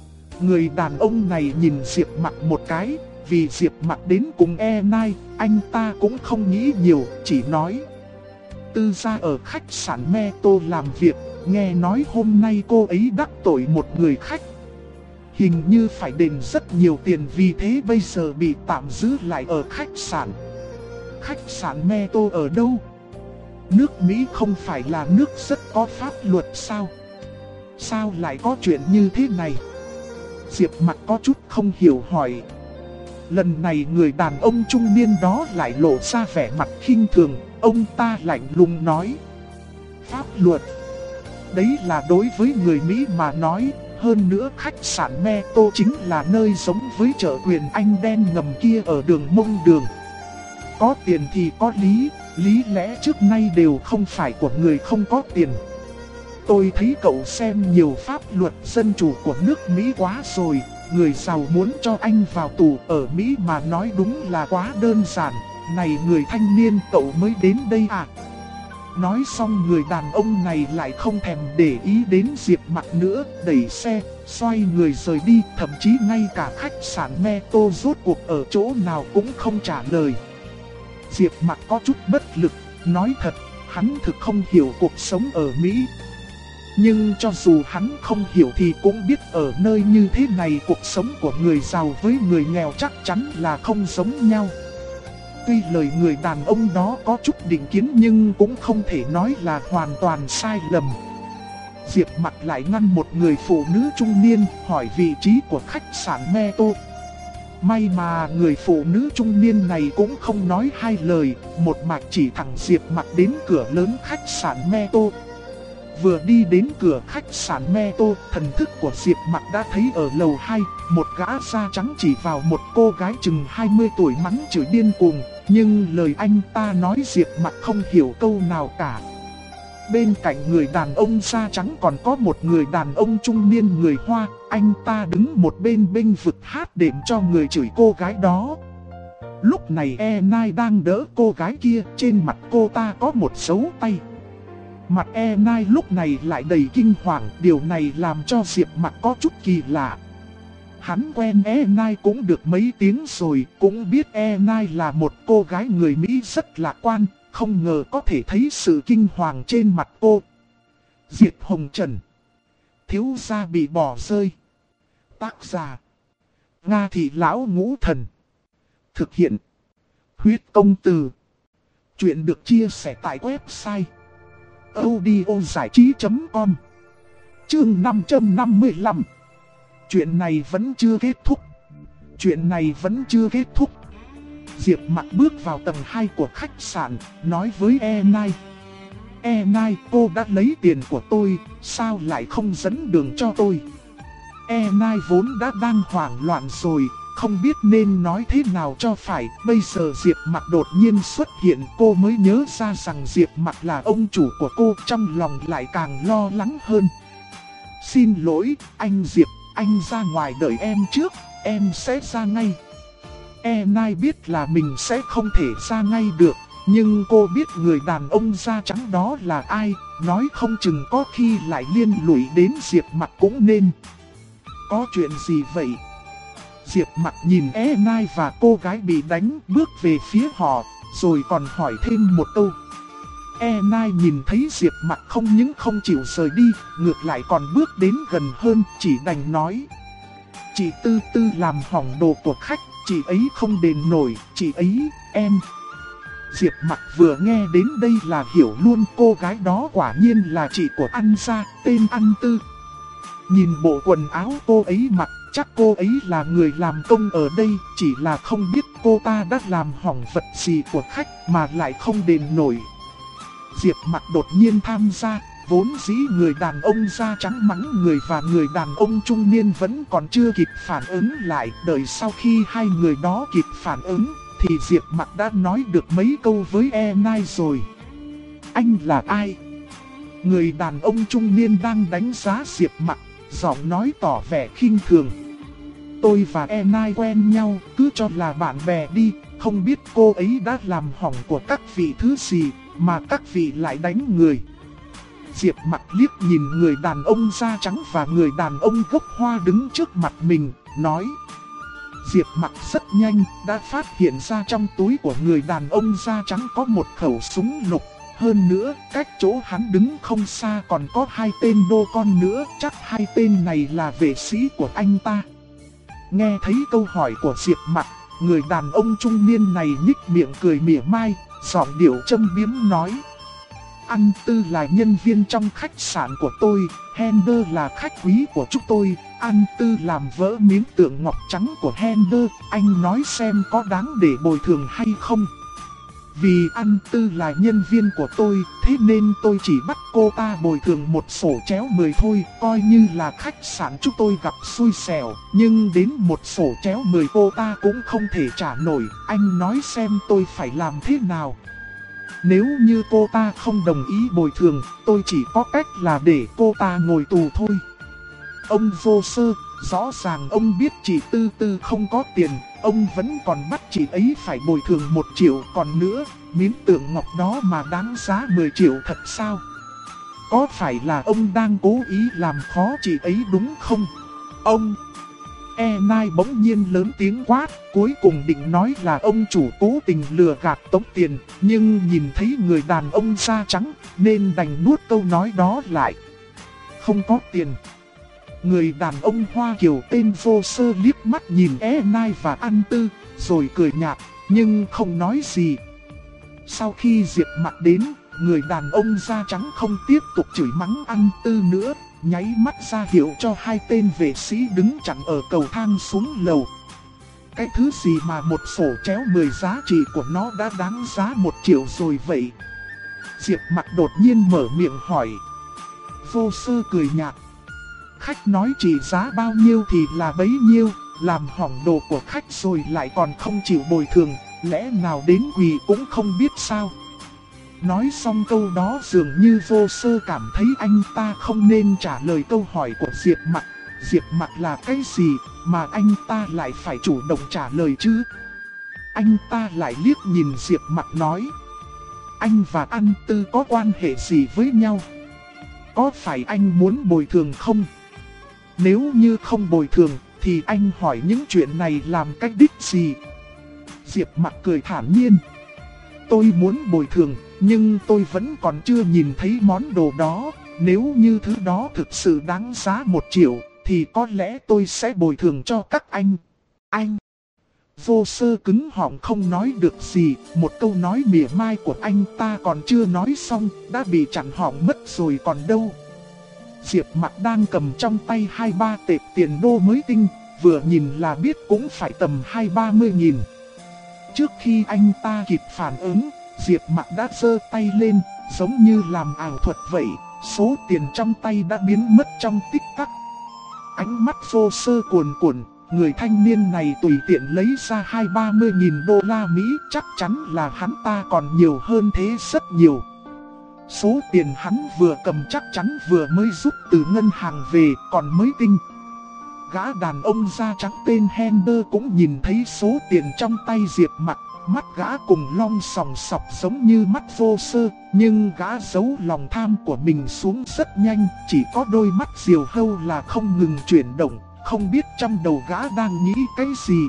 Người đàn ông này nhìn Diệp Mặc một cái, vì Diệp Mặc đến cùng Nai, anh ta cũng không nghĩ nhiều, chỉ nói: Tư gia ở khách sạn Meto làm việc, nghe nói hôm nay cô ấy đắc tội một người khách. Hình như phải đền rất nhiều tiền, vì thế bây giờ bị tạm giữ lại ở khách sạn. Khách sạn Meto ở đâu? Nước Mỹ không phải là nước rất có pháp luật sao? Sao lại có chuyện như thế này? Diệp Mặc có chút không hiểu hỏi. Lần này người đàn ông trung niên đó lại lộ ra vẻ mặt khinh thường, ông ta lạnh lùng nói: pháp luật? Đấy là đối với người Mỹ mà nói, hơn nữa khách sạn Meto chính là nơi giống với chợ Quyền Anh đen ngầm kia ở đường Mông Đường. Có tiền thì có lý, lý lẽ trước nay đều không phải của người không có tiền. Tôi thấy cậu xem nhiều pháp luật dân chủ của nước Mỹ quá rồi, người giàu muốn cho anh vào tù ở Mỹ mà nói đúng là quá đơn giản. Này người thanh niên, cậu mới đến đây à? Nói xong người đàn ông này lại không thèm để ý đến Diệp Mặc nữa, đẩy xe, xoay người rời đi, thậm chí ngay cả khách sạn Meto rốt cuộc ở chỗ nào cũng không trả lời. Diệp Mặc có chút bất lực, nói thật, hắn thực không hiểu cuộc sống ở Mỹ. Nhưng cho dù hắn không hiểu thì cũng biết ở nơi như thế này cuộc sống của người giàu với người nghèo chắc chắn là không giống nhau. Tuy lời người đàn ông đó có chút định kiến nhưng cũng không thể nói là hoàn toàn sai lầm. Diệp Mặc lại ngăn một người phụ nữ trung niên hỏi vị trí của khách sạn Meto. May mà người phụ nữ trung niên này cũng không nói hai lời, một mạch chỉ thẳng Diệp Mặc đến cửa lớn khách sạn Meto. Vừa đi đến cửa khách sạn Meto, thần thức của Diệp Mặc đã thấy ở lầu 2, một gã da trắng chỉ vào một cô gái chừng 20 tuổi mắng chửi điên cuồng, nhưng lời anh ta nói Diệp Mặc không hiểu câu nào cả. Bên cạnh người đàn ông da trắng còn có một người đàn ông trung niên người Hoa, anh ta đứng một bên bênh vực hát đệm cho người chửi cô gái đó. Lúc này E-Nai đang đỡ cô gái kia, trên mặt cô ta có một dấu tay. Mặt E-Nai lúc này lại đầy kinh hoàng, điều này làm cho Diệp Mặc có chút kỳ lạ. Hắn quen E-Nai cũng được mấy tiếng rồi, cũng biết E-Nai là một cô gái người Mỹ rất lạc quan, không ngờ có thể thấy sự kinh hoàng trên mặt cô. Diệp Hồng Trần, thiếu gia bị bỏ rơi. Tác giả: Nga Thị Lão Ngũ Thần. Thực hiện: Huyết Công Từ. Chuyện được chia sẻ tại website audiozảichí.com. Chương 555. Chuyện này vẫn chưa kết thúc. Chuyện này vẫn chưa kết thúc. Diệp Mặc bước vào tầng 2 của khách sạn, nói với E-Nai: E-Nai, cô đã lấy tiền của tôi, sao lại không dẫn đường cho tôi? E-Nai vốn đã đang hoảng loạn rồi, không biết nên nói thế nào cho phải. Bây giờ Diệp Mặc đột nhiên xuất hiện, cô mới nhớ ra rằng Diệp Mặc là ông chủ của cô, trong lòng lại càng lo lắng hơn. Xin lỗi, anh Diệp, anh ra ngoài đợi em trước, em sẽ ra ngay. E-Nai biết là mình sẽ không thể ra ngay được, nhưng cô biết người đàn ông da trắng đó là ai, nói không chừng có khi lại liên lụy đến Diệp Mặc cũng nên. Có chuyện gì vậy? Diệp Mặc nhìn E-Nai và cô gái bị đánh, bước về phía họ, rồi còn hỏi thêm một câu. E-Nai nhìn thấy Diệp Mặc không những không chịu rời đi, ngược lại còn bước đến gần hơn, chỉ đành nói: Chị Tư Tư làm hỏng đồ của khách, chị ấy không đền nổi, chị ấy, em. Diệp Mặc vừa nghe đến đây là hiểu luôn, cô gái đó quả nhiên là chị của An gia, tên An Tư. Nhìn bộ quần áo cô ấy mặc, chắc cô ấy là người làm công ở đây, chỉ là không biết cô ta đã làm hỏng vật gì của khách mà lại không đền nổi. Diệp Mặc đột nhiên tham gia, vốn dĩ người đàn ông da trắng mắng người và người đàn ông trung niên vẫn còn chưa kịp phản ứng lại, đợi sau khi hai người đó kịp phản ứng, thì Diệp Mặc đã nói được mấy câu với E-Nai rồi. Anh là ai? Người đàn ông trung niên đang đánh giá Diệp Mặc, giọng nói tỏ vẻ khinh thường. Tôi và E-Nai quen nhau, cứ cho là bạn bè đi, không biết cô ấy đã làm hỏng của các vị thứ gì, mà các vị lại đánh người. Diệp Mặc liếc nhìn người đàn ông da trắng và người đàn ông gốc Hoa đứng trước mặt mình, nói. Diệp Mặc rất nhanh, đã phát hiện ra trong túi của người đàn ông da trắng có một khẩu súng lục. Hơn nữa, cách chỗ hắn đứng không xa còn có hai tên đô con nữa, chắc hai tên này là vệ sĩ của anh ta. Nghe thấy câu hỏi của Diệp Mặc, người đàn ông trung niên này nhích miệng cười mỉa mai, giọng điệu châm biếm nói. An Tư là nhân viên trong khách sạn của tôi, Hender là khách quý của chúng tôi, An Tư làm vỡ miếng tượng ngọc trắng của Hender, anh nói xem có đáng để bồi thường hay không? Vì An Tư là nhân viên của tôi, thế nên tôi chỉ bắt cô ta bồi thường một sổ chéo 10 thôi, coi như là khách sạn chúng tôi gặp xui xẻo, nhưng đến một sổ chéo 10 cô ta cũng không thể trả nổi, anh nói xem tôi phải làm thế nào? Nếu như cô ta không đồng ý bồi thường, tôi chỉ có cách là để cô ta ngồi tù thôi. Ông vô sơ, rõ ràng ông biết chị Tư Tư không có tiền, ông vẫn còn bắt chị ấy phải bồi thường 1 triệu. Còn nữa, miếng tượng ngọc đó mà đáng giá 10 triệu thật sao? Có phải là ông đang cố ý làm khó chị ấy đúng không? Ông... E-Nai bỗng nhiên lớn tiếng quát, cuối cùng định nói là ông chủ cố tình lừa gạt tống tiền, nhưng nhìn thấy người đàn ông da trắng, nên đành nuốt câu nói đó lại. Không có tiền. Người đàn ông Hoa Kiều tên vô sơ liếc mắt nhìn E-Nai và An Tư, rồi cười nhạt, nhưng không nói gì. Sau khi Diệp Mặc đến, người đàn ông da trắng không tiếp tục chửi mắng An Tư nữa, nháy mắt ra hiệu cho hai tên vệ sĩ đứng chặn ở cầu thang xuống lầu. cái thứ gì mà một sổ chéo 10 giá trị của nó đã đáng giá 1 triệu rồi vậy? Diệp Mặc đột nhiên mở miệng hỏi. Vô Sơ cười nhạt. Khách nói trị giá bao nhiêu thì là bấy nhiêu, làm hỏng đồ của khách rồi lại còn không chịu bồi thường, lẽ nào đến quỳ cũng không biết sao? Nói xong câu đó dường như Vô Sơ cảm thấy anh ta không nên trả lời câu hỏi của Diệp Mặc. Diệp Mặc là cái gì mà anh ta lại phải chủ động trả lời chứ? Anh ta lại liếc nhìn Diệp Mặc nói. Anh và An Tư có quan hệ gì với nhau? Có phải anh muốn bồi thường không? Nếu như không bồi thường thì anh hỏi những chuyện này làm cách đích gì? Diệp Mặc cười thản nhiên. Tôi muốn bồi thường, nhưng tôi vẫn còn chưa nhìn thấy món đồ đó. Nếu như thứ đó thực sự đáng giá 1 triệu, thì có lẽ tôi sẽ bồi thường cho các anh. Anh! Vô Sơ cứng họng không nói được gì, một câu nói mỉa mai của anh ta còn chưa nói xong, đã bị chặn họng mất rồi còn đâu. Diệp Mặc đang cầm trong tay 2-3 tệp tiền đô mới tinh, vừa nhìn là biết cũng phải tầm 20-30 nghìn. Trước khi anh ta kịp phản ứng, Diệp Mặc đã giơ tay lên, giống như làm ảo thuật vậy, số tiền trong tay đã biến mất trong tích tắc. Ánh mắt Vô Sơ cuồn cuộn, người thanh niên này tùy tiện lấy ra 20-30 nghìn đô la Mỹ, chắc chắn là hắn ta còn nhiều hơn thế rất nhiều. Số tiền hắn vừa cầm chắc chắn vừa mới rút từ ngân hàng về, còn mới tinh. Gã đàn ông da trắng tên Hender cũng nhìn thấy số tiền trong tay Diệp Mặc, mắt gã cùng long sòng sọc giống như mắt Vô Sơ, nhưng gã giấu lòng tham của mình xuống rất nhanh, chỉ có đôi mắt diều hâu là không ngừng chuyển động, không biết trong đầu gã đang nghĩ cái gì.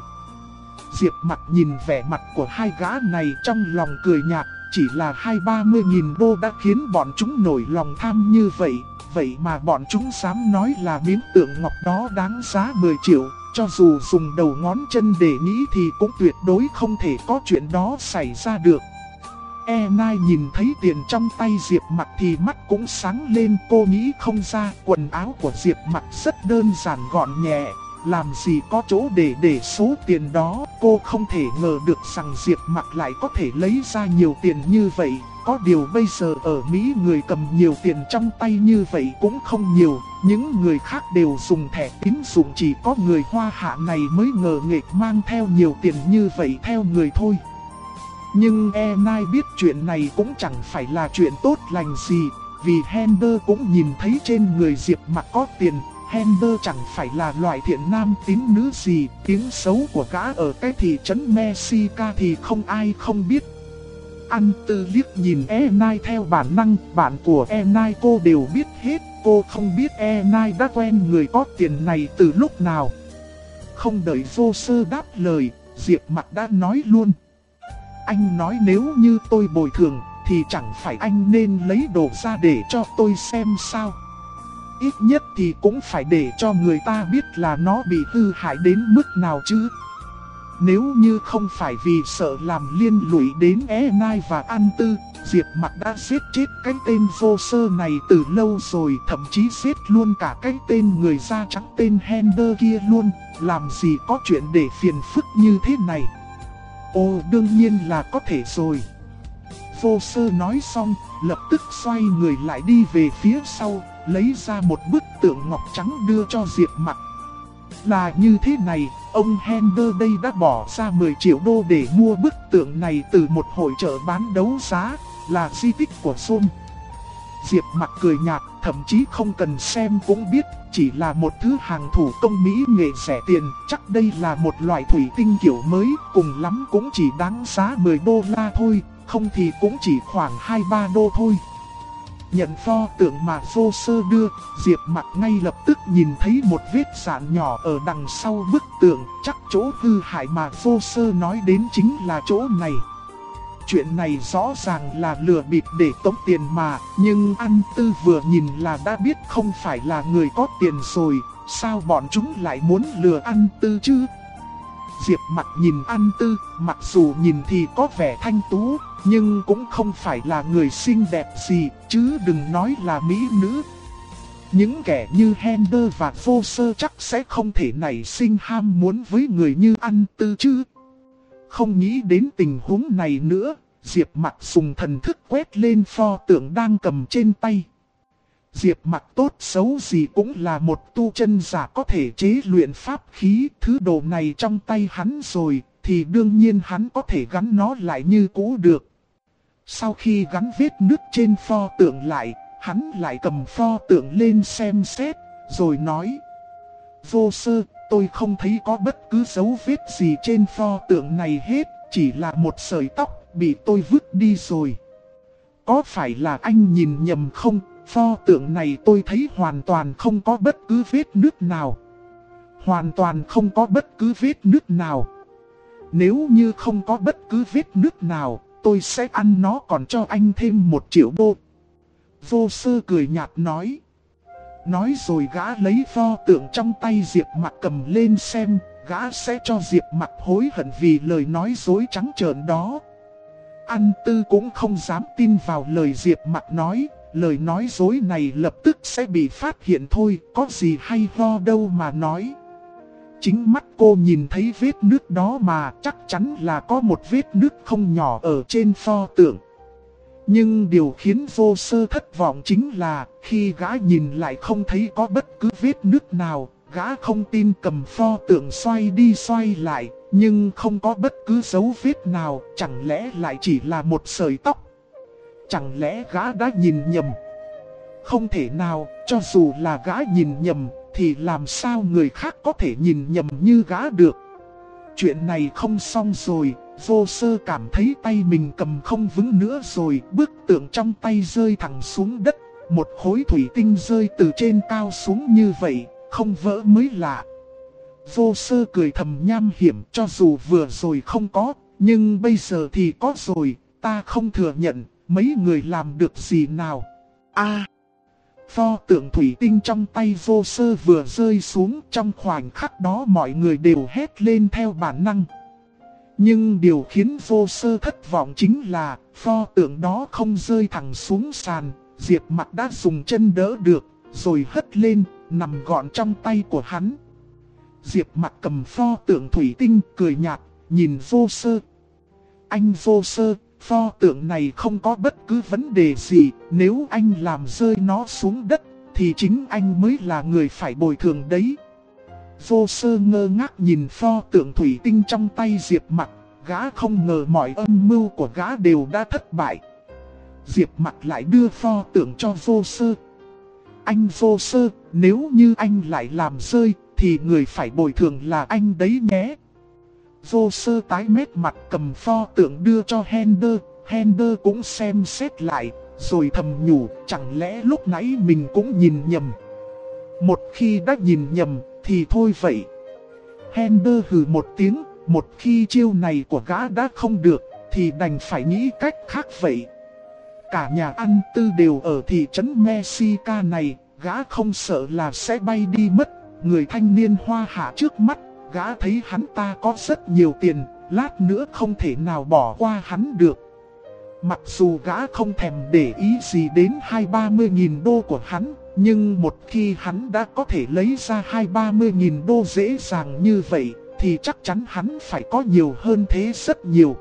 Diệp Mặc nhìn vẻ mặt của hai gã này trong lòng cười nhạt, chỉ là 20-30 nghìn đô đã khiến bọn chúng nổi lòng tham như vậy. Vậy mà bọn chúng dám nói là miếng tượng ngọc đó đáng giá 10 triệu, cho dù dùng đầu ngón chân để nghĩ thì cũng tuyệt đối không thể có chuyện đó xảy ra được. E-Nai nhìn thấy tiền trong tay Diệp Mặc thì mắt cũng sáng lên, cô nghĩ không ra quần áo của Diệp Mặc rất đơn giản gọn nhẹ, làm gì có chỗ để số tiền đó. Cô không thể ngờ được rằng Diệp Mặc lại có thể lấy ra nhiều tiền như vậy. Có điều bây giờ ở Mỹ người cầm nhiều tiền trong tay như vậy cũng không nhiều, những người khác đều dùng thẻ tín dụng, chỉ có người Hoa Hạ này mới ngờ nghệch mang theo nhiều tiền như vậy theo người thôi. Nhưng E-Nai biết chuyện này cũng chẳng phải là chuyện tốt lành gì, vì Hender cũng nhìn thấy trên người Diệp Mặc có tiền. Hender chẳng phải là loại thiện nam tín nữ gì, tiếng xấu của gã ở cái thị trấn Mexica thì không ai không biết. An Tư liếc nhìn E-Nai theo bản năng, bạn của E-Nai cô đều biết hết, cô không biết E-Nai đã quen người có tiền này từ lúc nào. Không đợi Vô Sơ đáp lời, Diệp Mặc đã nói luôn. Anh nói nếu như tôi bồi thường, thì chẳng phải anh nên lấy đồ ra để cho tôi xem sao? Ít nhất thì cũng phải để cho người ta biết là nó bị hư hại đến mức nào chứ. Nếu như không phải vì sợ làm liên lụy đến E-Nai và An Tư, Diệp Mặc đã giết chết cái tên Vô Sơ này từ lâu rồi, thậm chí giết luôn cả cái tên người da trắng tên Hender kia luôn, làm gì có chuyện để phiền phức như thế này. Ồ, đương nhiên là có thể rồi. Vô Sơ nói xong, lập tức xoay người lại đi về phía sau, lấy ra một bức tượng ngọc trắng đưa cho Diệp Mặc. Là như thế này, ông Hender đây đã bỏ ra 10 triệu đô để mua bức tượng này từ một hội chợ bán đấu giá, là di tích của Sôm. Diệp Mặc cười nhạt, thậm chí không cần xem cũng biết, chỉ là một thứ hàng thủ công mỹ nghệ rẻ tiền, chắc đây là một loại thủy tinh kiểu mới, cùng lắm cũng chỉ đáng giá 10 đô la thôi, không thì cũng chỉ khoảng 2-3 đô thôi. Nhận pho tượng mà Vô Sơ đưa, Diệp Mặc ngay lập tức nhìn thấy một vết rạn nhỏ ở đằng sau bức tượng, chắc chỗ hư hại mà Vô Sơ nói đến chính là chỗ này. Chuyện này rõ ràng là lừa bịp để tống tiền mà, nhưng An Tư vừa nhìn là đã biết không phải là người có tiền rồi, sao bọn chúng lại muốn lừa An Tư chứ? Diệp Mặc nhìn An Tư, mặc dù nhìn thì có vẻ thanh tú, nhưng cũng không phải là người xinh đẹp gì, chứ đừng nói là mỹ nữ. Những kẻ như Hender và Vô Sơ chắc sẽ không thể nảy sinh ham muốn với người như An Tư chứ. Không nghĩ đến tình huống này nữa, Diệp Mặc dùng thần thức quét lên pho tượng đang cầm trên tay. Diệp Mặc tốt xấu gì cũng là một tu chân giả có thể chế luyện pháp khí, thứ đồ này trong tay hắn rồi, thì đương nhiên hắn có thể gắn nó lại như cũ được. Sau khi gắn vết nứt trên pho tượng lại, hắn lại cầm pho tượng lên xem xét, rồi nói: Vô Sơ, tôi không thấy có bất cứ dấu vết gì trên pho tượng này hết, chỉ là một sợi tóc bị tôi vứt đi rồi. Có phải là anh nhìn nhầm không? Pho tượng này tôi thấy hoàn toàn không có bất cứ vết nứt nào. Hoàn toàn không có bất cứ vết nứt nào. Nếu như không có bất cứ vết nứt nào, tôi sẽ ăn nó còn cho anh thêm 1 triệu đô. Vô Sơ cười nhạt nói. Nói rồi gã lấy pho tượng trong tay Diệp Mặc cầm lên xem, gã sẽ cho Diệp Mặc hối hận vì lời nói dối trắng trợn đó. An Tư cũng không dám tin vào lời Diệp Mặc nói, lời nói dối này lập tức sẽ bị phát hiện thôi, có gì hay ho đâu mà nói. Chính mắt cô nhìn thấy vết nứt đó mà, chắc chắn là có một vết nứt không nhỏ ở trên pho tượng. Nhưng điều khiến Vô Sơ thất vọng chính là, khi gã nhìn lại không thấy có bất cứ vết nứt nào, gã không tin cầm pho tượng xoay đi xoay lại, nhưng không có bất cứ dấu vết nào, chẳng lẽ lại chỉ là một sợi tóc? Chẳng lẽ gã đã nhìn nhầm? Không thể nào, cho dù là gã nhìn nhầm, thì làm sao người khác có thể nhìn nhầm như gã được? Chuyện này không xong rồi, Vô Sơ cảm thấy tay mình cầm không vững nữa rồi, bức tượng trong tay rơi thẳng xuống đất, một khối thủy tinh rơi từ trên cao xuống như vậy, không vỡ mới lạ. Vô Sơ cười thầm nham hiểm, cho dù vừa rồi không có, nhưng bây giờ thì có rồi, ta không thừa nhận, mấy người làm được gì nào. Pho tượng thủy tinh trong tay Vô Sơ vừa rơi xuống, trong khoảnh khắc đó mọi người đều hét lên theo bản năng. Nhưng điều khiến Vô Sơ thất vọng chính là pho tượng đó không rơi thẳng xuống sàn, Diệp Mặc đã dùng chân đỡ được, rồi hất lên, nằm gọn trong tay của hắn. Diệp Mặc cầm pho tượng thủy tinh cười nhạt, nhìn Vô Sơ. Anh Vô Sơ, pho tượng này không có bất cứ vấn đề gì, nếu anh làm rơi nó xuống đất, thì chính anh mới là người phải bồi thường đấy. Vô Sơ ngơ ngác nhìn pho tượng thủy tinh trong tay Diệp Mặc, gã không ngờ mọi âm mưu của gã đều đã thất bại. Diệp Mặc lại đưa pho tượng cho Vô Sơ. Anh Vô Sơ, nếu như anh lại làm rơi, thì người phải bồi thường là anh đấy nhé. Vô Sơ tái mét mặt cầm pho tượng đưa cho Hender, Hender cũng xem xét lại, rồi thầm nhủ, chẳng lẽ lúc nãy mình cũng nhìn nhầm. Một khi đã nhìn nhầm, thì thôi vậy. Hender hừ một tiếng, một khi chiêu này của gã đã không được, thì đành phải nghĩ cách khác vậy. Cả nhà An Tư đều ở thị trấn Mexica này, gã không sợ là sẽ bay đi mất. Người thanh niên hoa hạ trước mắt, gã thấy hắn ta có rất nhiều tiền, lát nữa không thể nào bỏ qua hắn được. Mặc dù gã không thèm để ý gì đến 20-30 nghìn đô của hắn, nhưng một khi hắn đã có thể lấy ra 20-30 nghìn đô dễ dàng như vậy, thì chắc chắn hắn phải có nhiều hơn thế rất nhiều.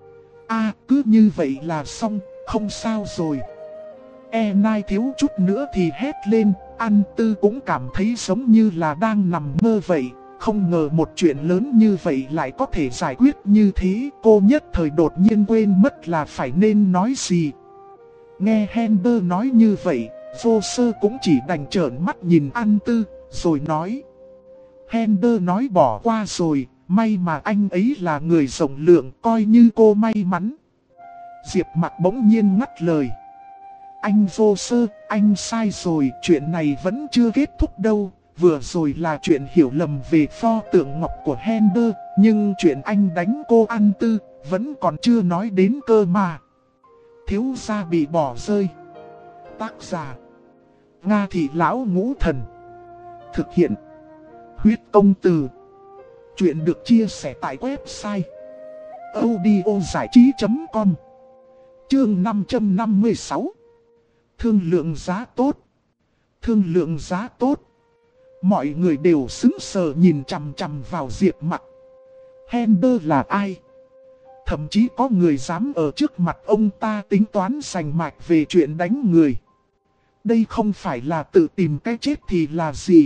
Cứ như vậy là xong, không sao rồi. Nai thiếu chút nữa thì hét lên, An Tư cũng cảm thấy giống như là đang nằm mơ vậy. Không ngờ một chuyện lớn như vậy lại có thể giải quyết như thế. Cô nhất thời đột nhiên quên mất là phải nên nói gì. Nghe Hender nói như vậy, Vô Sơ cũng chỉ đành trợn mắt nhìn An Tư, rồi nói. Hender nói bỏ qua rồi, may mà anh ấy là người rộng lượng, coi như cô may mắn. Diệp Mặc bỗng nhiên ngắt lời. Anh Vô Sơ, anh sai rồi, chuyện này vẫn chưa kết thúc đâu. Vừa rồi là chuyện hiểu lầm về pho tượng ngọc của Hender, nhưng chuyện anh đánh cô An Tư vẫn còn chưa nói đến cơ mà. Thiếu gia bị bỏ rơi. Tác giả: Nga Thị Lão Ngũ Thần. Thực hiện: Huyết Công Từ. Chuyện được chia sẻ tại website audiozảichí.com. Chương 556. Thương lượng giá tốt. Thương lượng giá tốt. Mọi người đều sững sờ nhìn chằm chằm vào Diệp Mặc. Hender là ai? Thậm chí có người dám ở trước mặt ông ta tính toán sành mạch về chuyện đánh người. Đây không phải là tự tìm cái chết thì là gì?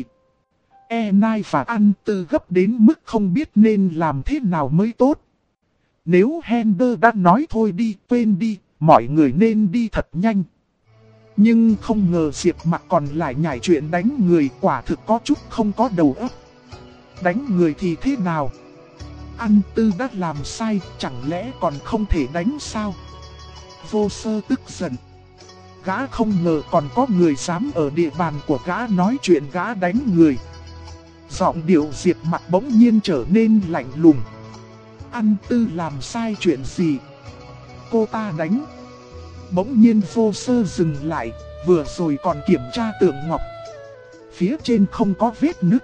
E9 và An Tư gấp đến mức không biết nên làm thế nào mới tốt. Nếu Hender đã nói thôi đi, quên đi, mọi người nên đi thật nhanh. Nhưng không ngờ Diệp Mặc còn lại nhảy chuyện đánh người, quả thực có chút không có đầu óc. Đánh người thì thế nào? An Tư đã làm sai, chẳng lẽ còn không thể đánh sao? Vô Sơ tức giận. Gã không ngờ còn có người dám ở địa bàn của gã nói chuyện gã đánh người. Giọng điệu Diệp Mặc bỗng nhiên trở nên lạnh lùng. An Tư làm sai chuyện gì? Cô ta đánh. Bỗng nhiên Vô Sơ dừng lại, vừa rồi còn kiểm tra tượng ngọc. Phía trên không có vết nứt.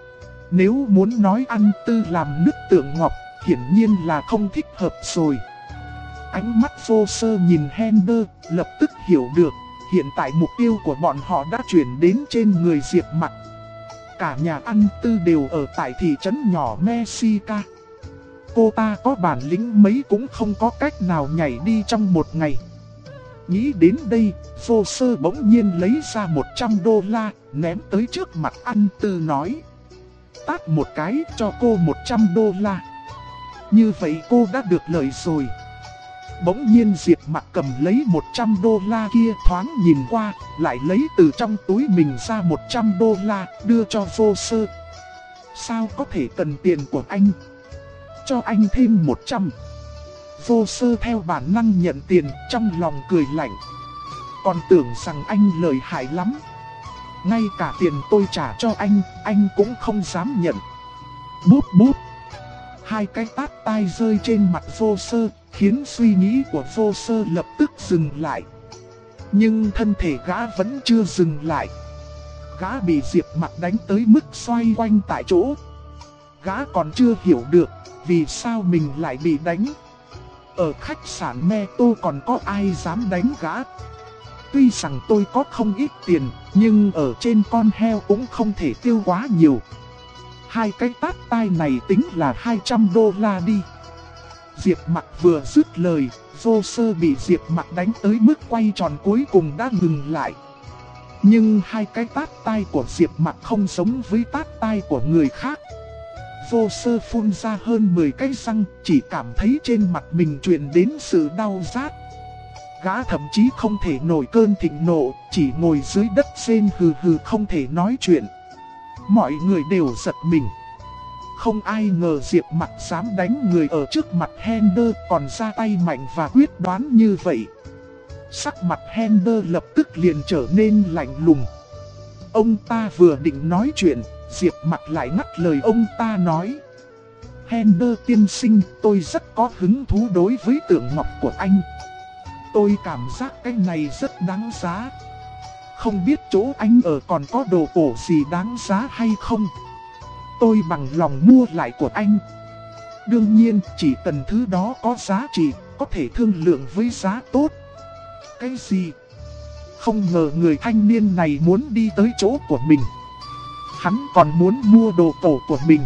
Nếu muốn nói An Tư làm nứt tượng ngọc, hiển nhiên là không thích hợp rồi. Ánh mắt Vô Sơ nhìn Hender, lập tức hiểu được, hiện tại mục tiêu của bọn họ đã chuyển đến trên người Diệp Mặc. Cả nhà An Tư đều ở tại thị trấn nhỏ Mexica. Cô ta có bản lĩnh mấy cũng không có cách nào nhảy đi trong một ngày. Nghĩ đến đây, Vô Sơ bỗng nhiên lấy ra $100, ném tới trước mặt An Tư nói. Tát một cái cho cô $100. Như vậy cô đã được lợi rồi. Bỗng nhiên Diệp Mặc cầm lấy $100 kia, thoáng nhìn qua, lại lấy từ trong túi mình ra $100 đưa cho Vô Sơ. Sao có thể cần tiền của anh? Cho anh thêm 100. Vô Sơ theo bản năng nhận tiền, trong lòng cười lạnh. Còn tưởng rằng anh lợi hại lắm. Ngay cả tiền tôi trả cho anh cũng không dám nhận. Bút bút. Hai cái tát tai rơi trên mặt Vô Sơ, khiến suy nghĩ của Vô Sơ lập tức dừng lại. Nhưng thân thể gã vẫn chưa dừng lại. Gã bị Diệp Mặc đánh tới mức xoay quanh tại chỗ. Gã còn chưa hiểu được vì sao mình lại bị đánh. Ở khách sạn Meto còn có ai dám đánh gã? Tuy rằng tôi có không ít tiền, nhưng ở trên con heo cũng không thể tiêu quá nhiều. Hai cái tát tai này tính là $200 đi. Diệp Mặc vừa dứt lời, Vô Sơ bị Diệp Mặc đánh tới mức quay tròn cuối cùng đã ngừng lại. Nhưng hai cái tát tai của Diệp Mặc không giống với tát tai của người khác. Vô Sơ phun ra hơn 10 cái răng, chỉ cảm thấy trên mặt mình truyền đến sự đau rát. Gã thậm chí không thể nổi cơn thịnh nộ, chỉ ngồi dưới đất rên hừ hừ không thể nói chuyện. Mọi người đều giật mình. Không ai ngờ Diệp Mặc dám đánh người ở trước mặt Hender, còn ra tay mạnh và quyết đoán như vậy. Sắc mặt Hender lập tức liền trở nên lạnh lùng. Ông ta vừa định nói chuyện, Diệp Mặc lại ngắt lời ông ta nói. Hender tiên sinh, tôi rất có hứng thú đối với tượng ngọc của anh. Tôi cảm giác cái này rất đáng giá. Không biết chỗ anh ở còn có đồ cổ gì đáng giá hay không? Tôi bằng lòng mua lại của anh. Đương nhiên, chỉ cần thứ đó có giá trị, có thể thương lượng với giá tốt. Cái gì? Không ngờ người thanh niên này muốn đi tới chỗ của mình. Hắn còn muốn mua đồ cổ của mình.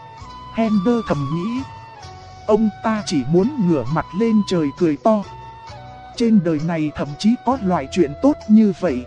Hender thầm nghĩ. Ông ta chỉ muốn ngửa mặt lên trời cười to. Trên đời này thậm chí có loại chuyện tốt như vậy.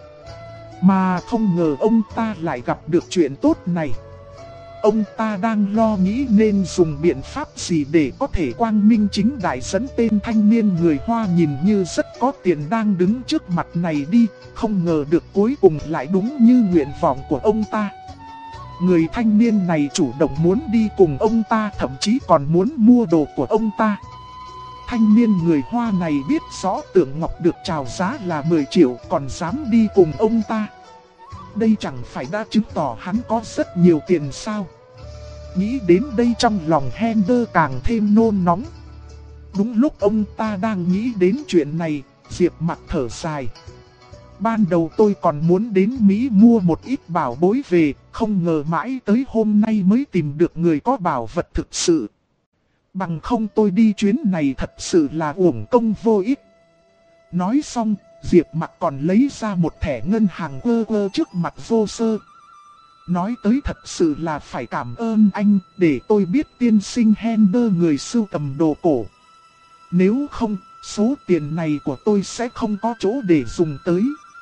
Mà không ngờ ông ta lại gặp được chuyện tốt này. Ông ta đang lo nghĩ nên dùng biện pháp gì để có thể quang minh chính đại dẫn tên thanh niên người Hoa nhìn như rất có tiền đang đứng trước mặt này đi. Không ngờ được cuối cùng lại đúng như nguyện vọng của ông ta. Người thanh niên này chủ động muốn đi cùng ông ta, thậm chí còn muốn mua đồ của ông ta. Thanh niên người Hoa này biết rõ tượng ngọc được chào giá là 10 triệu còn dám đi cùng ông ta. Đây chẳng phải đã chứng tỏ hắn có rất nhiều tiền sao? Nghĩ đến đây trong lòng Hender càng thêm nôn nóng. Đúng lúc ông ta đang nghĩ đến chuyện này, Diệp Mặc thở dài. Ban đầu tôi còn muốn đến Mỹ mua một ít bảo bối về, không ngờ mãi tới hôm nay mới tìm được người có bảo vật thực sự. Bằng không tôi đi chuyến này thật sự là uổng công vô ích. Nói xong, Diệp Mặc còn lấy ra một thẻ ngân hàng quơ quơ trước mặt Vô Sơ. Nói tới thật sự là phải cảm ơn anh, để tôi biết tiên sinh Hender người sưu tầm đồ cổ. Nếu không, số tiền này của tôi sẽ không có chỗ để dùng tới.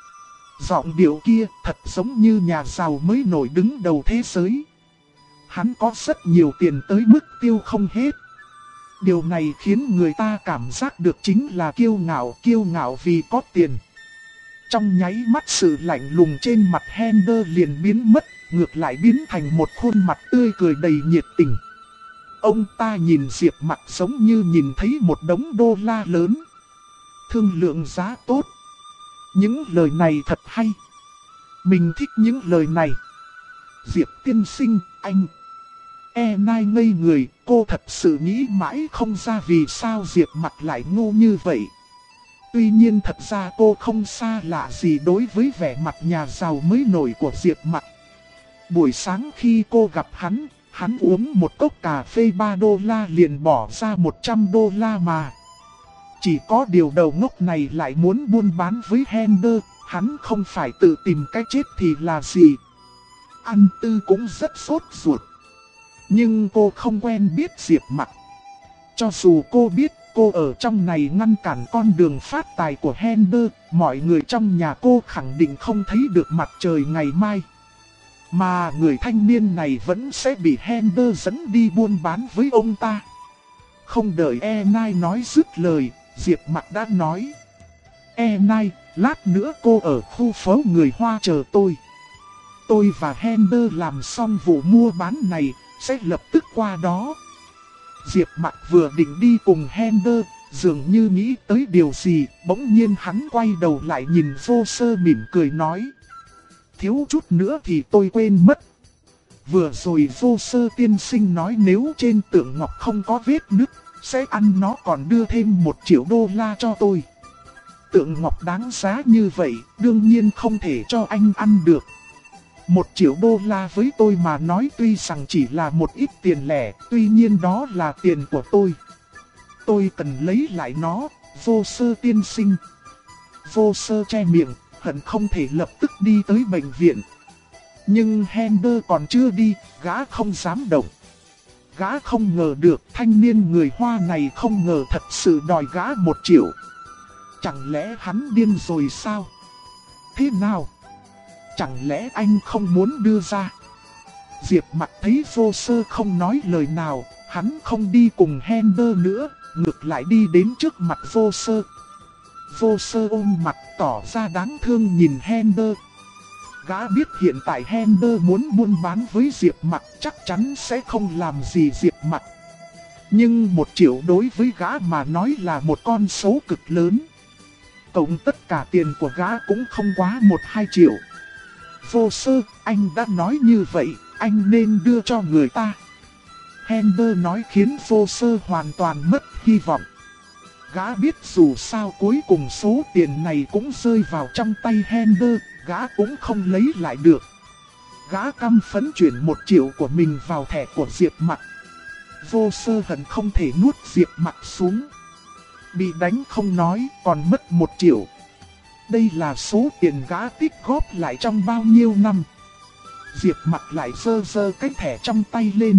Giọng điệu kia thật giống như nhà giàu mới nổi đứng đầu thế giới. Hắn có rất nhiều tiền tới mức tiêu không hết. Điều này khiến người ta cảm giác được chính là kiêu ngạo vì có tiền. Trong nháy mắt sự lạnh lùng trên mặt Hender liền biến mất, ngược lại biến thành một khuôn mặt tươi cười đầy nhiệt tình. Ông ta nhìn Diệp Mặc giống như nhìn thấy một đống đô la lớn. Thương lượng giá tốt. Những lời này thật hay. Mình thích những lời này. Diệp tiên sinh, anh. Nai ngây người, cô thật sự nghĩ mãi không ra vì sao Diệp Mặc lại ngu như vậy. Tuy nhiên thật ra cô không xa lạ gì đối với vẻ mặt nhà giàu mới nổi của Diệp Mặc. Buổi sáng khi cô gặp hắn uống một cốc cà phê 3 đô la liền bỏ ra 100 đô la mà. Chỉ có điều đầu ngốc này lại muốn buôn bán với Hender, hắn không phải tự tìm cách chết thì là gì. An Tư cũng rất sốt ruột. Nhưng cô không quen biết Diệp Mặc. Cho dù cô biết cô ở trong này ngăn cản con đường phát tài của Hender, mọi người trong nhà cô khẳng định không thấy được mặt trời ngày mai. Mà người thanh niên này vẫn sẽ bị Hender dẫn đi buôn bán với ông ta. Không đợi Nai nói dứt lời, Diệp Mặc đã nói. Nai, lát nữa cô ở khu phố người Hoa chờ tôi. Tôi và Hender làm xong vụ mua bán này, sẽ lập tức qua đó. Diệp Mặc vừa định đi cùng Hender, dường như nghĩ tới điều gì, bỗng nhiên hắn quay đầu lại nhìn Vô Sơ mỉm cười nói. Thiếu chút nữa thì tôi quên mất. Vừa rồi Vô Sơ tiên sinh nói nếu trên tượng ngọc không có vết nứt, sẽ ăn nó còn đưa thêm 1 triệu đô la cho tôi. Tượng ngọc đáng giá như vậy, đương nhiên không thể cho anh ăn được. 1 triệu đô la với tôi mà nói tuy rằng chỉ là một ít tiền lẻ, tuy nhiên đó là tiền của tôi. Tôi cần lấy lại nó, Vô Sơ tiên sinh. Vô Sơ che miệng, hận không thể lập tức đi tới bệnh viện. Nhưng Hender còn chưa đi, gã không dám động. Gã không ngờ được thanh niên người Hoa này không ngờ thật sự đòi gã 1 triệu. Chẳng lẽ hắn điên rồi sao? Thế nào? Chẳng lẽ anh không muốn đưa ra? Diệp Mặc thấy Vô Sơ không nói lời nào, hắn không đi cùng Hender nữa, ngược lại đi đến trước mặt Vô Sơ. Vô Sơ ôm mặt tỏ ra đáng thương nhìn Hender. Gã biết hiện tại Hender muốn buôn bán với Diệp Mặc chắc chắn sẽ không làm gì Diệp Mặc. Nhưng 1 triệu đối với gã mà nói là một con số cực lớn. Cộng tất cả tiền của gã cũng không quá 1-2 triệu. Vô Sơ, anh đã nói như vậy, anh nên đưa cho người ta. Hender nói khiến Vô Sơ hoàn toàn mất hy vọng. Gã biết dù sao cuối cùng số tiền này cũng rơi vào trong tay Hender, gã cũng không lấy lại được. Gã căm phẫn chuyển 1 triệu của mình vào thẻ của Diệp Mặc. Vô Sơ hận không thể nuốt Diệp Mặc xuống. Bị đánh không nói, còn mất 1 triệu. Đây là số tiền gã tích góp lại trong bao nhiêu năm. Diệp Mặc lại giơ giơ cái thẻ trong tay lên.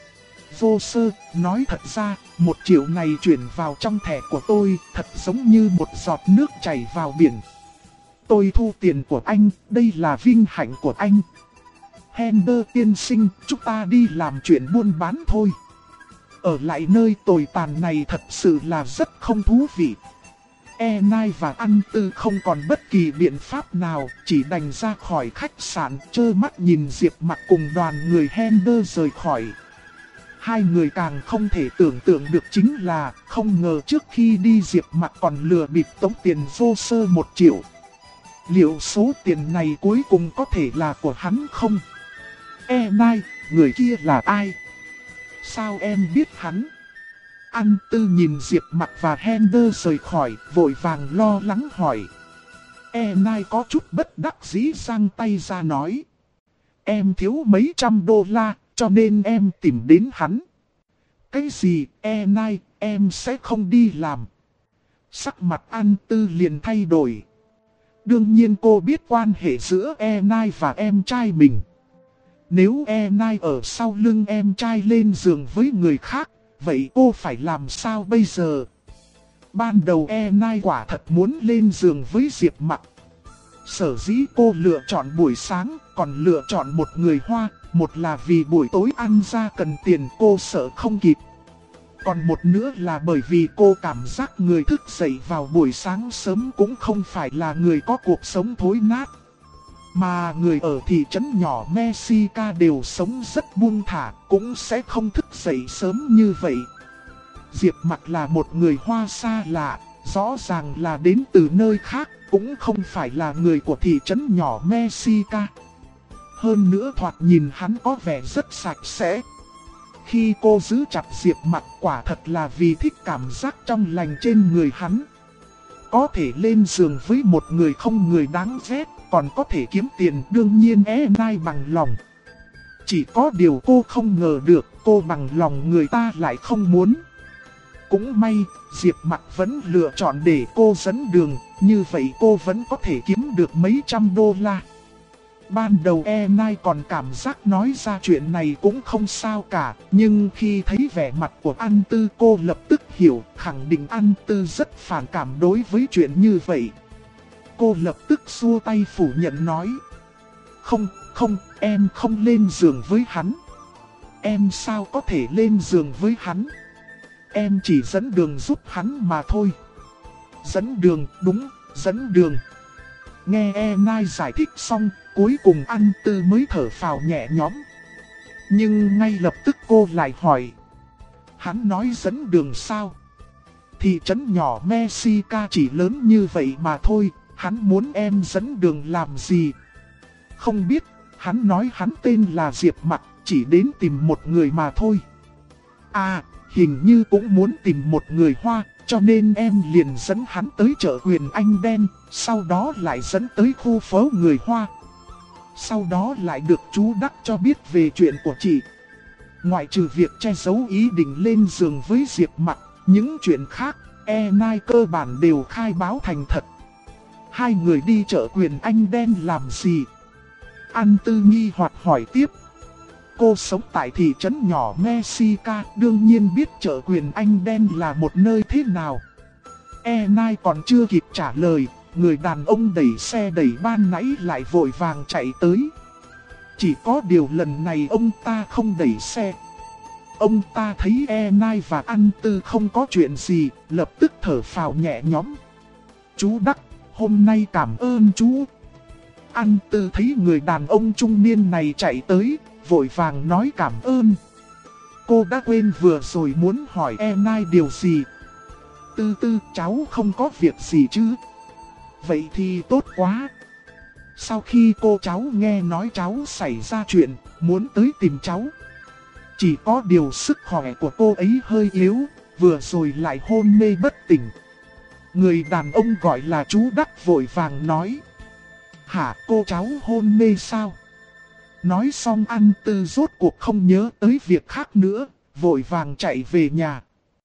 Vô Sơ, nói thật ra, 1 triệu này chuyển vào trong thẻ của tôi, thật giống như một giọt nước chảy vào biển. Tôi thu tiền của anh, đây là vinh hạnh của anh. Hender tiên sinh, chúng ta đi làm chuyện buôn bán thôi. Ở lại nơi tồi tàn này thật sự là rất không thú vị. Nai và An Tư không còn bất kỳ biện pháp nào, chỉ đành ra khỏi khách sạn, trơ mắt nhìn Diệp Mặc cùng đoàn người Hender rời khỏi. Hai người càng không thể tưởng tượng được chính là, không ngờ trước khi đi Diệp Mặc còn lừa bịp tống tiền Vô Sơ 1 triệu. Liệu số tiền này cuối cùng có thể là của hắn không? Nai, người kia là ai? Sao em biết hắn? An Tư nhìn Diệp Mặc và Hender rời khỏi, vội vàng lo lắng hỏi. Nai có chút bất đắc dĩ giang tay ra nói. Em thiếu mấy trăm đô la, cho nên em tìm đến hắn. Cái gì, Nai, em sẽ không đi làm. Sắc mặt An Tư liền thay đổi. Đương nhiên cô biết quan hệ giữa Enai và em trai mình. Nếu Enai ở sau lưng em trai lên giường với người khác, vậy cô phải làm sao bây giờ? Ban đầu Enai quả thật muốn lên giường với Diệp Mặc. Sở dĩ cô lựa chọn buổi sáng, còn lựa chọn một người Hoa, một là vì buổi tối ăn ra cần tiền cô sợ không kịp. Còn một nữa là bởi vì cô cảm giác người thức dậy vào buổi sáng sớm cũng không phải là người có cuộc sống thối nát. Mà người ở thị trấn nhỏ Mexica đều sống rất buông thả, cũng sẽ không thức dậy sớm như vậy. Diệp Mặc là một người Hoa xa lạ, rõ ràng là đến từ nơi khác, cũng không phải là người của thị trấn nhỏ Mexica. Hơn nữa thoạt nhìn hắn có vẻ rất sạch sẽ. Khi cô giữ chặt Diệp Mặc quả thật là vì thích cảm giác trong lành trên người hắn. Có thể lên giường với một người không người đáng ghét, còn có thể kiếm tiền, đương nhiên Enai bằng lòng. Chỉ có điều cô không ngờ được cô bằng lòng người ta lại không muốn. Cũng may, Diệp Mặc vẫn lựa chọn để cô dẫn đường, như vậy cô vẫn có thể kiếm được mấy trăm đô la. Ban đầu Enai còn cảm giác nói ra chuyện này cũng không sao cả, nhưng khi thấy vẻ mặt của An Tư cô lập tức hiểu, khẳng định An Tư rất phản cảm đối với chuyện như vậy. Cô lập tức xua tay phủ nhận nói: Không, em không lên giường với hắn. Em sao có thể lên giường với hắn? Em chỉ dẫn đường giúp hắn mà thôi. Dẫn đường, đúng, dẫn đường. Nghe Enai giải thích xong, cuối cùng An Tư mới thở phào nhẹ nhõm. Nhưng ngay lập tức cô lại hỏi: hắn nói dẫn đường sao? Thị trấn nhỏ Mexica chỉ lớn như vậy mà thôi, hắn muốn em dẫn đường làm gì? Không biết, hắn nói hắn tên là Diệp Mặc, chỉ đến tìm một người mà thôi. À, hình như cũng muốn tìm một người Hoa, cho nên em liền dẫn hắn tới chợ Huyền Anh Đen, sau đó lại dẫn tới khu phố người Hoa. Sau đó lại được chú Đắc cho biết về chuyện của chị. Ngoại trừ việc che giấu ý định lên giường với Diệp Mặc, những chuyện khác, Enai cơ bản đều khai báo thành thật. Hai người đi chợ Huyền Anh Đen làm gì? An Tư nghi hoặc hỏi tiếp. Cô sống tại thị trấn nhỏ Mexica, đương nhiên biết chợ Huyền Anh Đen là một nơi thế nào. Enai còn chưa kịp trả lời, người đàn ông đẩy xe đẩy ban nãy lại vội vàng chạy tới. Chỉ có điều lần này ông ta không đẩy xe. Ông ta thấy Enai và An Tư không có chuyện gì, lập tức thở phào nhẹ nhõm. Chú Đắc, hôm nay cảm ơn chú. An Tư thấy người đàn ông trung niên này chạy tới, vội vàng nói cảm ơn. Cô đã quên vừa rồi muốn hỏi Enai điều gì. Tư, cháu không có việc gì chứ? Vậy thì tốt quá. Sau khi cô cháu nghe nói cháu xảy ra chuyện, muốn tới tìm cháu. Chỉ có điều sức khỏe của cô ấy hơi yếu, vừa rồi lại hôn mê bất tỉnh. Người đàn ông gọi là chú Đắc vội vàng nói. Hả, cô cháu hôn mê sao? Nói xong An Tư rốt cuộc không nhớ tới việc khác nữa, vội vàng chạy về nhà.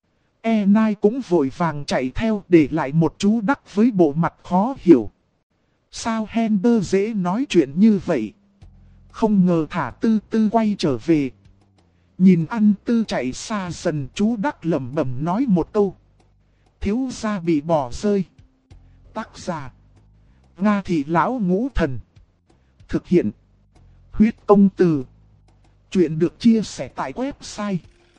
Enai cũng vội vàng chạy theo để lại một chú Đắc với bộ mặt khó hiểu. Sao Hender dễ nói chuyện như vậy? Không ngờ thả Tư quay trở về. Nhìn An Tư chạy xa dần, chú Đắc lẩm bẩm nói một câu. Thiếu gia bị bỏ rơi. Tác giả: Nga Thị Lão Ngũ Thần. Thực hiện: Huyết Công Từ. Chuyện được chia sẻ tại website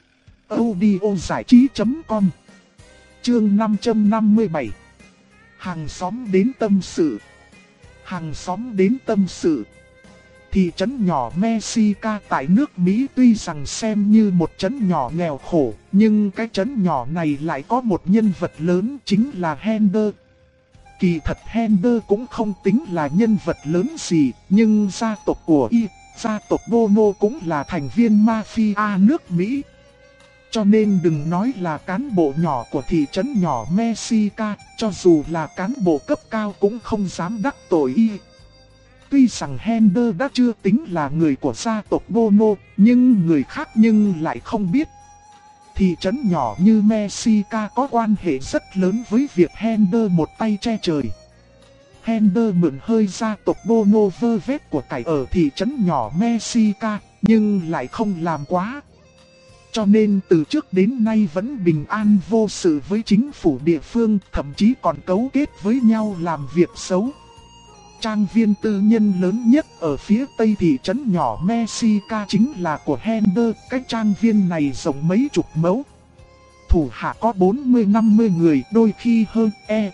audiozảichí.com. Chương 557. Hàng xóm đến tâm sự. Hàng xóm đến tâm sự. Thị trấn nhỏ Mexica tại nước Mỹ tuy rằng xem như một trấn nhỏ nghèo khổ, nhưng cái trấn nhỏ này lại có một nhân vật lớn, chính là Hender. Kỳ thật Hender cũng không tính là nhân vật lớn gì, nhưng gia tộc của gia tộc Bono cũng là thành viên mafia nước Mỹ. Cho nên đừng nói là cán bộ nhỏ của thị trấn nhỏ Mexica, cho dù là cán bộ cấp cao cũng không dám đắc tội y. Tuy rằng Hender đã chưa tính là người của gia tộc Bono, nhưng người khác lại không biết. Thị trấn nhỏ như Mexica có quan hệ rất lớn với việc Hender một tay che trời. Hender mượn hơi gia tộc Bono vơ vét của cải ở thị trấn nhỏ Mexica, nhưng lại không làm quá. Cho nên từ trước đến nay vẫn bình an vô sự với chính phủ địa phương, thậm chí còn cấu kết với nhau làm việc xấu. Trang viên tư nhân lớn nhất ở phía tây thị trấn nhỏ Mexica chính là của Hender. Cái trang viên này rộng mấy chục mẫu. Thủ hạ có 40-50 người, đôi khi hơn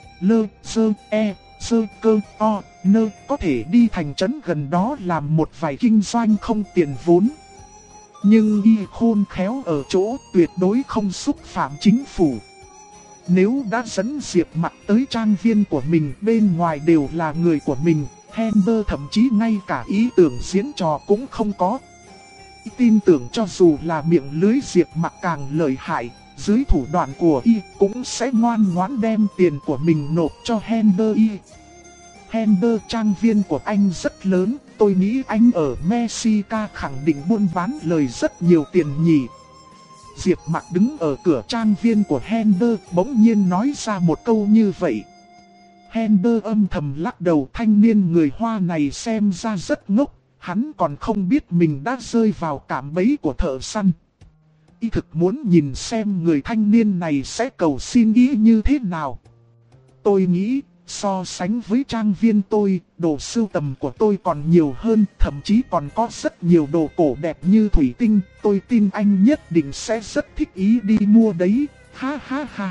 có thể đi thành trấn gần đó làm một vài kinh doanh không tiền vốn. Nhưng y khôn khéo ở chỗ tuyệt đối không xúc phạm chính phủ. Nếu đã dẫn Diệp Mặc tới trang viên của mình, bên ngoài đều là người của mình, Hender thậm chí ngay cả ý tưởng diễn trò cũng không có. Tin tưởng cho dù là miệng lưới Diệp Mặc càng lợi hại, dưới thủ đoạn của y cũng sẽ ngoan ngoãn đem tiền của mình nộp cho Hender y. Hender, trang viên của anh rất lớn, tôi nghĩ anh ở Mexico khẳng định buôn bán lời rất nhiều tiền nhỉ. Diệp Mặc đứng ở cửa trang viên của Hender, bỗng nhiên nói ra một câu như vậy. Hender âm thầm lắc đầu, thanh niên người Hoa này xem ra rất ngốc, hắn còn không biết mình đã rơi vào cạm bẫy của thợ săn. Y thực muốn nhìn xem người thanh niên này sẽ cầu xin ý như thế nào. Tôi nghĩ, so sánh với trang viên tôi, đồ sưu tầm của tôi còn nhiều hơn, thậm chí còn có rất nhiều đồ cổ đẹp như thủy tinh, tôi tin anh nhất định sẽ rất thích ý đi mua đấy, ha ha ha.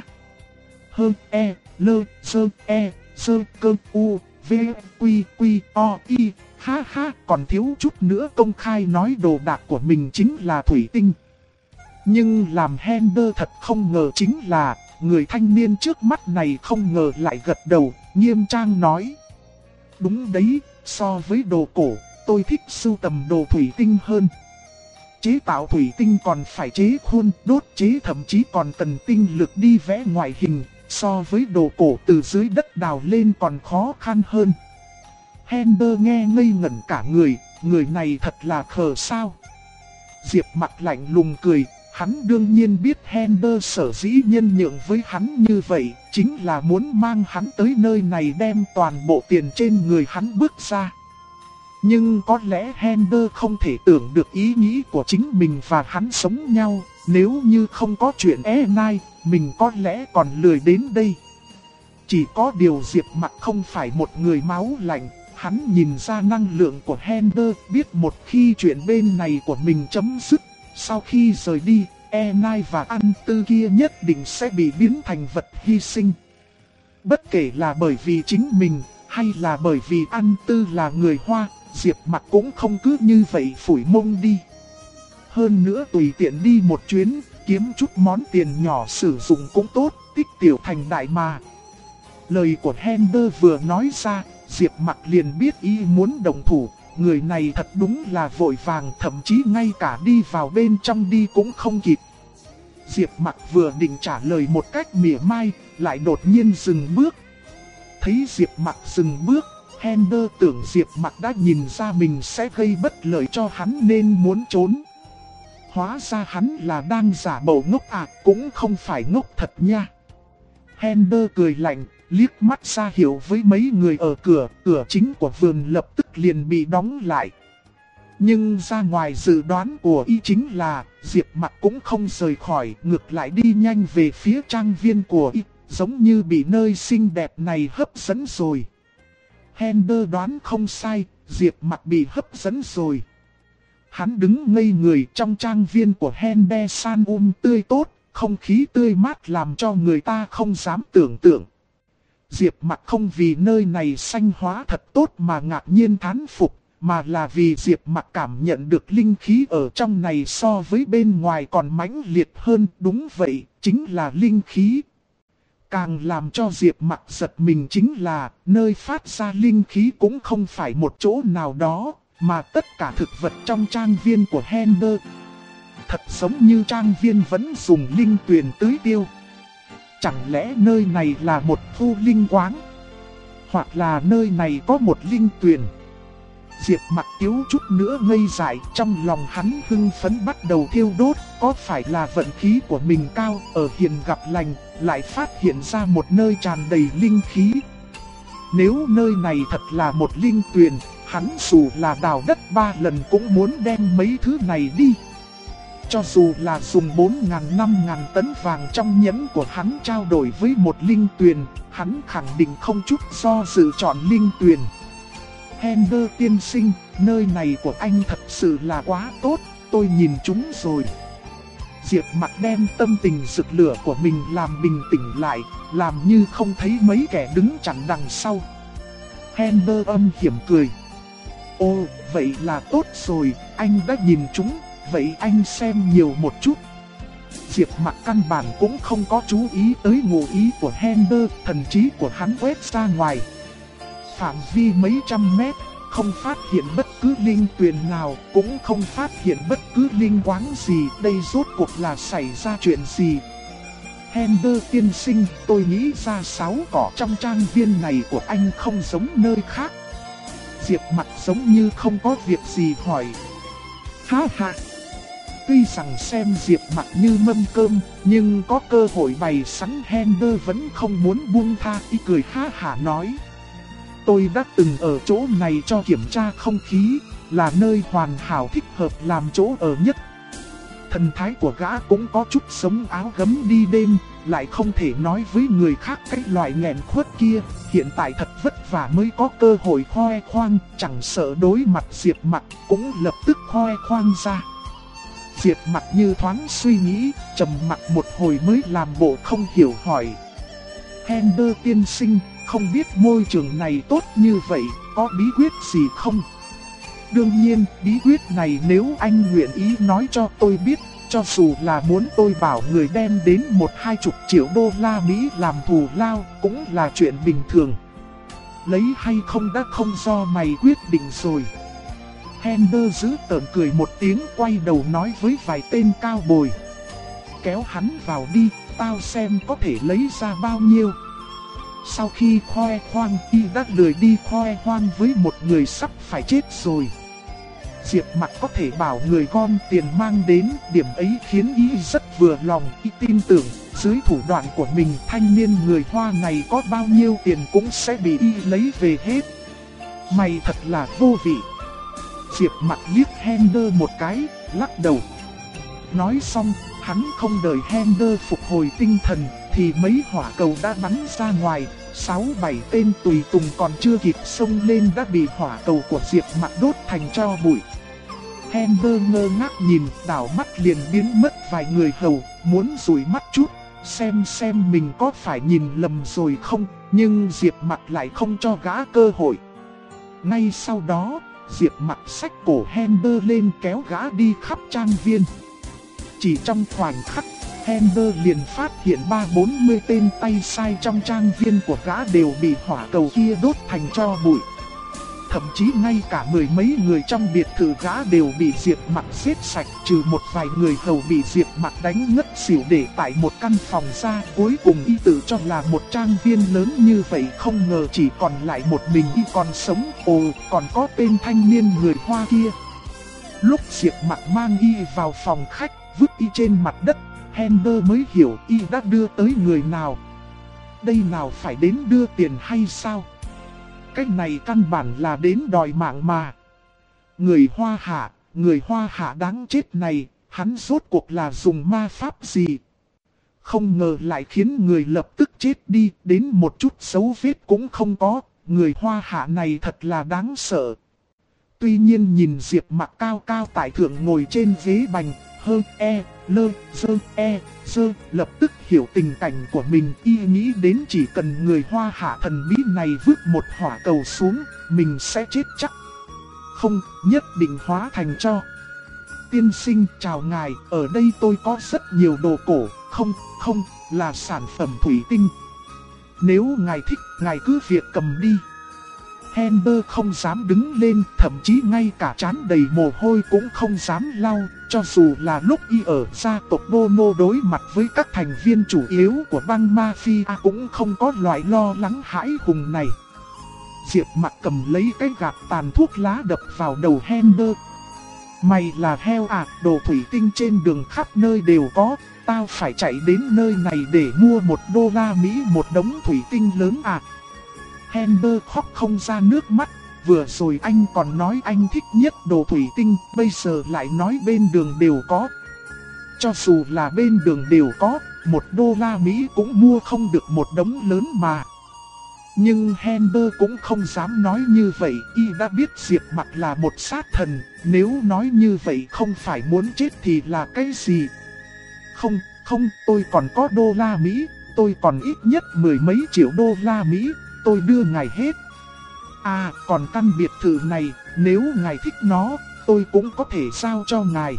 Ha ha, còn thiếu chút nữa công khai nói đồ đạc của mình chính là thủy tinh. Nhưng làm Hender thật không ngờ chính là, người thanh niên trước mắt này không ngờ lại gật đầu, nghiêm trang nói. Đúng đấy, so với đồ cổ, tôi thích sưu tầm đồ thủy tinh hơn. Chế tạo thủy tinh còn phải chế khuôn, đốt chế, thậm chí còn cần tinh lực đi vẽ ngoại hình, so với đồ cổ từ dưới đất đào lên còn khó khăn hơn. Hender nghe ngây ngẩn cả người này thật là khờ sao. Diệp Mặc lạnh lùng cười. Hắn đương nhiên biết Hender sở dĩ nhân nhượng với hắn như vậy, chính là muốn mang hắn tới nơi này đem toàn bộ tiền trên người hắn bước ra. Nhưng có lẽ Hender không thể tưởng được ý nghĩ của chính mình và hắn sống nhau, nếu như không có chuyện Enai, mình có lẽ còn lười đến đây. Chỉ có điều Diệp Mặc không phải một người máu lạnh, hắn nhìn ra năng lượng của Hender, biết một khi chuyện bên này của mình chấm dứt. Sau khi rời đi, Enai và An Tư kia nhất định sẽ bị biến thành vật hy sinh. Bất kể là bởi vì chính mình, hay là bởi vì An Tư là người Hoa, Diệp Mặc cũng không cứ như vậy phủi mông đi. Hơn nữa tùy tiện đi một chuyến, kiếm chút món tiền nhỏ sử dụng cũng tốt, tích tiểu thành đại mà. Lời của Hender vừa nói ra, Diệp Mặc liền biết ý muốn đồng thủ. Người này thật đúng là vội vàng, thậm chí ngay cả đi vào bên trong đi cũng không kịp. Diệp Mặc vừa định trả lời một cách mỉa mai, lại đột nhiên dừng bước. Thấy Diệp Mặc dừng bước, Hender tưởng Diệp Mặc đã nhìn ra mình sẽ gây bất lợi cho hắn nên muốn trốn. Hóa ra hắn là đang giả bộ ngốc à, cũng không phải ngốc thật nha. Hender cười lạnh, liếc mắt ra hiệu với mấy người ở cửa chính của vườn lập tức liền bị đóng lại. Nhưng ra ngoài dự đoán của y chính là, Diệp Mặc cũng không rời khỏi, ngược lại đi nhanh về phía trang viên của y, giống như bị nơi xinh đẹp này hấp dẫn rồi. Hender đoán không sai, Diệp Mặc bị hấp dẫn rồi. Hắn đứng ngây người trong trang viên của Hender tươi tốt, không khí tươi mát làm cho người ta không dám tưởng tượng. Diệp Mặc không vì nơi này xanh hóa thật tốt mà ngạc nhiên thán phục, mà là vì Diệp Mặc cảm nhận được linh khí ở trong này so với bên ngoài còn mãnh liệt hơn. Đúng vậy, chính là linh khí. Càng làm cho Diệp Mặc giật mình chính là nơi phát ra linh khí cũng không phải một chỗ nào đó, mà tất cả thực vật trong trang viên của Hender. Thật giống như trang viên vẫn dùng linh tuyền tưới tiêu. Chẳng lẽ nơi này là một khu linh quáng? Hoặc là nơi này có một linh tuyền? Diệp Mặc thiếu chút nữa ngây dại, trong lòng hắn hưng phấn bắt đầu thiêu đốt. Có phải là vận khí của mình cao, ở hiền gặp lành, lại phát hiện ra một nơi tràn đầy linh khí? Nếu nơi này thật là một linh tuyền, hắn dù là đào đất 3 lần cũng muốn đem mấy thứ này đi. Cho dù là dùng 4.000-5.000 tấn vàng trong nhẫn của hắn trao đổi với một linh tuyền, hắn khẳng định không chút do dự chọn linh tuyền. Hender tiên sinh, nơi này của anh thật sự là quá tốt, tôi nhìn chúng rồi. Diệp Mặc đem tâm tình rực lửa của mình làm bình tĩnh lại, làm như không thấy mấy kẻ đứng chắn đằng sau. Hender âm hiểm cười. Ồ, vậy là tốt rồi, anh đã nhìn chúng, vậy anh xem nhiều một chút. Diệp Mặc căn bản cũng không có chú ý tới ngụ ý của Hender, thần trí của hắn quét ra ngoài. Phạm vi mấy trăm mét, không phát hiện bất cứ linh tuyền nào, cũng không phát hiện bất cứ linh quáng gì, đây rốt cuộc là xảy ra chuyện gì. Hender tiên sinh, tôi nghĩ ra 6 cỏ trong trang viên này của anh không giống nơi khác. Diệp Mặc giống như không có việc gì hỏi. Ha ha! Tuy rằng xem Diệp Mặc như mâm cơm, nhưng có cơ hội bày sẵn Hender vẫn không muốn buông tha, ý cười ha hả nói. Tôi đã từng ở chỗ này cho kiểm tra không khí, là nơi hoàn hảo thích hợp làm chỗ ở nhất. Thần thái của gã cũng có chút sống áo gấm đi đêm, lại không thể nói với người khác cái loại nghẹn khuất kia, hiện tại thật vất vả mới có cơ hội khoe khoang, chẳng sợ đối mặt Diệp Mặc cũng lập tức khoe khoang ra. Diệp Mặc như thoáng suy nghĩ, trầm mặc một hồi mới làm bộ không hiểu hỏi. Hender tiên sinh, không biết môi trường này tốt như vậy, có bí quyết gì không? Đương nhiên, bí quyết này nếu anh nguyện ý nói cho tôi biết, cho dù là muốn tôi bảo người đem đến 1-20 triệu đô la Mỹ làm thù lao, cũng là chuyện bình thường. Lấy hay không đã không do mày quyết định rồi. Hender giữ tợn cười một tiếng, quay đầu nói với vài tên cao bồi. Kéo hắn vào đi, tao xem có thể lấy ra bao nhiêu. Sau khi khoe khoang, y đã lười đi khoe khoang với một người sắp phải chết rồi. Diệp Mặc có thể bảo người gom tiền mang đến, điểm ấy khiến y rất vừa lòng, y tin tưởng, dưới thủ đoạn của mình thanh niên người Hoa này có bao nhiêu tiền cũng sẽ bị y lấy về hết. Mày thật là vô vị. Diệp Mặc liếc Hender một cái, lắc đầu. Nói xong, hắn không đợi Hender phục hồi tinh thần, thì mấy hỏa cầu đã bắn ra ngoài, 6-7 tên tùy tùng còn chưa kịp xông lên đã bị hỏa cầu của Diệp Mặc đốt thành tro bụi. Hender ngơ ngác nhìn, đảo mắt liền biến mất vài người hầu, muốn dụi mắt chút, xem mình có phải nhìn lầm rồi không, nhưng Diệp Mặc lại không cho gã cơ hội. Ngay sau đó, Diệp Mặc xách cổ Hender lên kéo gã đi khắp trang viên. Chỉ trong khoảnh khắc, Hender liền phát hiện 30-40 tên tay sai trong trang viên của gã đều bị hỏa cầu kia đốt thành tro bụi. Thậm chí ngay cả 10 mấy người trong biệt thự gã đều bị Diệp Mặc giết sạch, trừ một vài người hầu bị Diệp Mặc đánh ngất xỉu để tại một căn phòng ra. Cuối cùng y tự cho là một trang viên lớn như vậy, không ngờ chỉ còn lại một mình y còn sống. Ồ, còn có tên thanh niên người Hoa kia. Lúc Diệp Mặc mang y vào phòng khách, vứt y trên mặt đất, Hender mới hiểu y đã đưa tới người nào. Đây nào phải đến đưa tiền hay sao? Cái này căn bản là đến đòi mạng mà. Người Hoa hạ đáng chết này, hắn rốt cuộc là dùng ma pháp gì? Không ngờ lại khiến người lập tức chết đi, đến một chút dấu vết cũng không có. Người Hoa hạ này thật là đáng sợ. Tuy nhiên nhìn Diệp Mặc cao cao tại thượng ngồi trên ghế bành, lập tức hiểu tình cảnh của mình, y nghĩ đến chỉ cần người Hoa hạ thần bí này vứt một hỏa cầu xuống, mình sẽ chết chắc. Không, nhất định hóa thành tro. Tiên sinh chào ngài, ở đây tôi có rất nhiều đồ cổ, không, là sản phẩm thủy tinh. Nếu ngài thích, ngài cứ việc cầm đi. Hender không dám đứng lên, thậm chí ngay cả trán đầy mồ hôi cũng không dám lau, cho dù là lúc y ở gia tộc Bono đối mặt với các thành viên chủ yếu của băng mafia cũng không có loại lo lắng hãi hùng này. Diệp Mặc cầm lấy cái gạt tàn thuốc lá đập vào đầu Hender. Mày là heo à, đồ thủy tinh trên đường khắp nơi đều có, tao phải chạy đến nơi này để mua $1 Mỹ một đống thủy tinh lớn à? Hender khóc không ra nước mắt. Vừa rồi anh còn nói anh thích nhất đồ thủy tinh, bây giờ lại nói bên đường đều có. Cho dù là bên đường đều có, $1 Mỹ cũng mua không được một đống lớn mà. Nhưng Hender cũng không dám nói như vậy, y đã biết Diệp Mặc là một sát thần, nếu nói như vậy không phải muốn chết thì là cái gì? Không, tôi còn có đô la Mỹ, tôi còn ít nhất 10 mấy triệu đô la Mỹ, tôi đưa ngài hết. À, còn căn biệt thự này, nếu ngài thích nó, tôi cũng có thể giao cho ngài.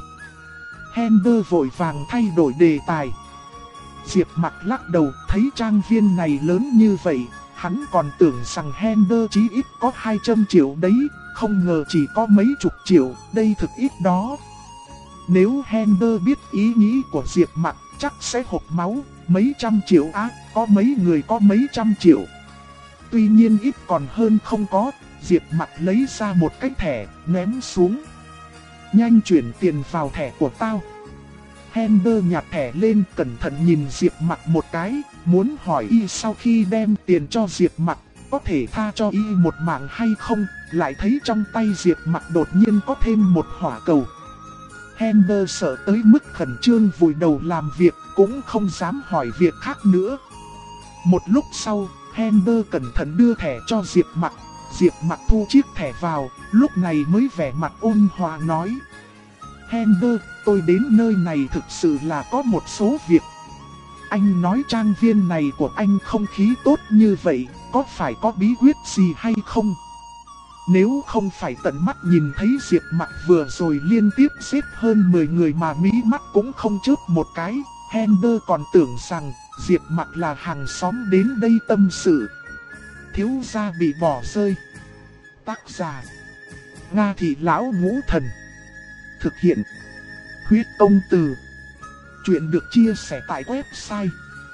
Hender vội vàng thay đổi đề tài. Diệp Mặc lắc đầu, thấy trang viên này lớn như vậy, hắn còn tưởng rằng Hender chí ít có 200 triệu đấy, không ngờ chỉ có mấy chục triệu, đây thực ít đó. Nếu Hender biết ý nghĩ của Diệp Mặc, chắc sẽ hộc máu, mấy trăm triệu á, có mấy người có mấy trăm triệu. Tuy nhiên ít còn hơn không có, Diệp Mặc lấy ra một cái thẻ, ném xuống. Nhanh chuyển tiền vào thẻ của tao. Hender nhặt thẻ lên, cẩn thận nhìn Diệp Mặc một cái, muốn hỏi y sau khi đem tiền cho Diệp Mặc, có thể tha cho y một mạng hay không, lại thấy trong tay Diệp Mặc đột nhiên có thêm một hỏa cầu. Hender sợ tới mức khẩn trương vùi đầu làm việc, cũng không dám hỏi việc khác nữa. Một lúc sau, Hender cẩn thận đưa thẻ cho Diệp Mặc. Diệp Mặc thu chiếc thẻ vào, lúc này mới vẻ mặt ôn hòa nói: Hender, tôi đến nơi này thực sự là có một số việc. Anh nói trang viên này của anh không khí tốt như vậy, có phải có bí quyết gì hay không? Nếu không phải tận mắt nhìn thấy Diệp Mặc vừa rồi liên tiếp giết hơn 10 người mà mí mắt cũng không chớp một cái, Hender còn tưởng rằng Diệp Mặc là hàng xóm đến đây tâm sự. Thiếu gia bị bỏ rơi. Tác giả: Nga Thị Lão Ngũ Thần. Thực hiện: Huyết Công Từ. Chuyện được chia sẻ tại website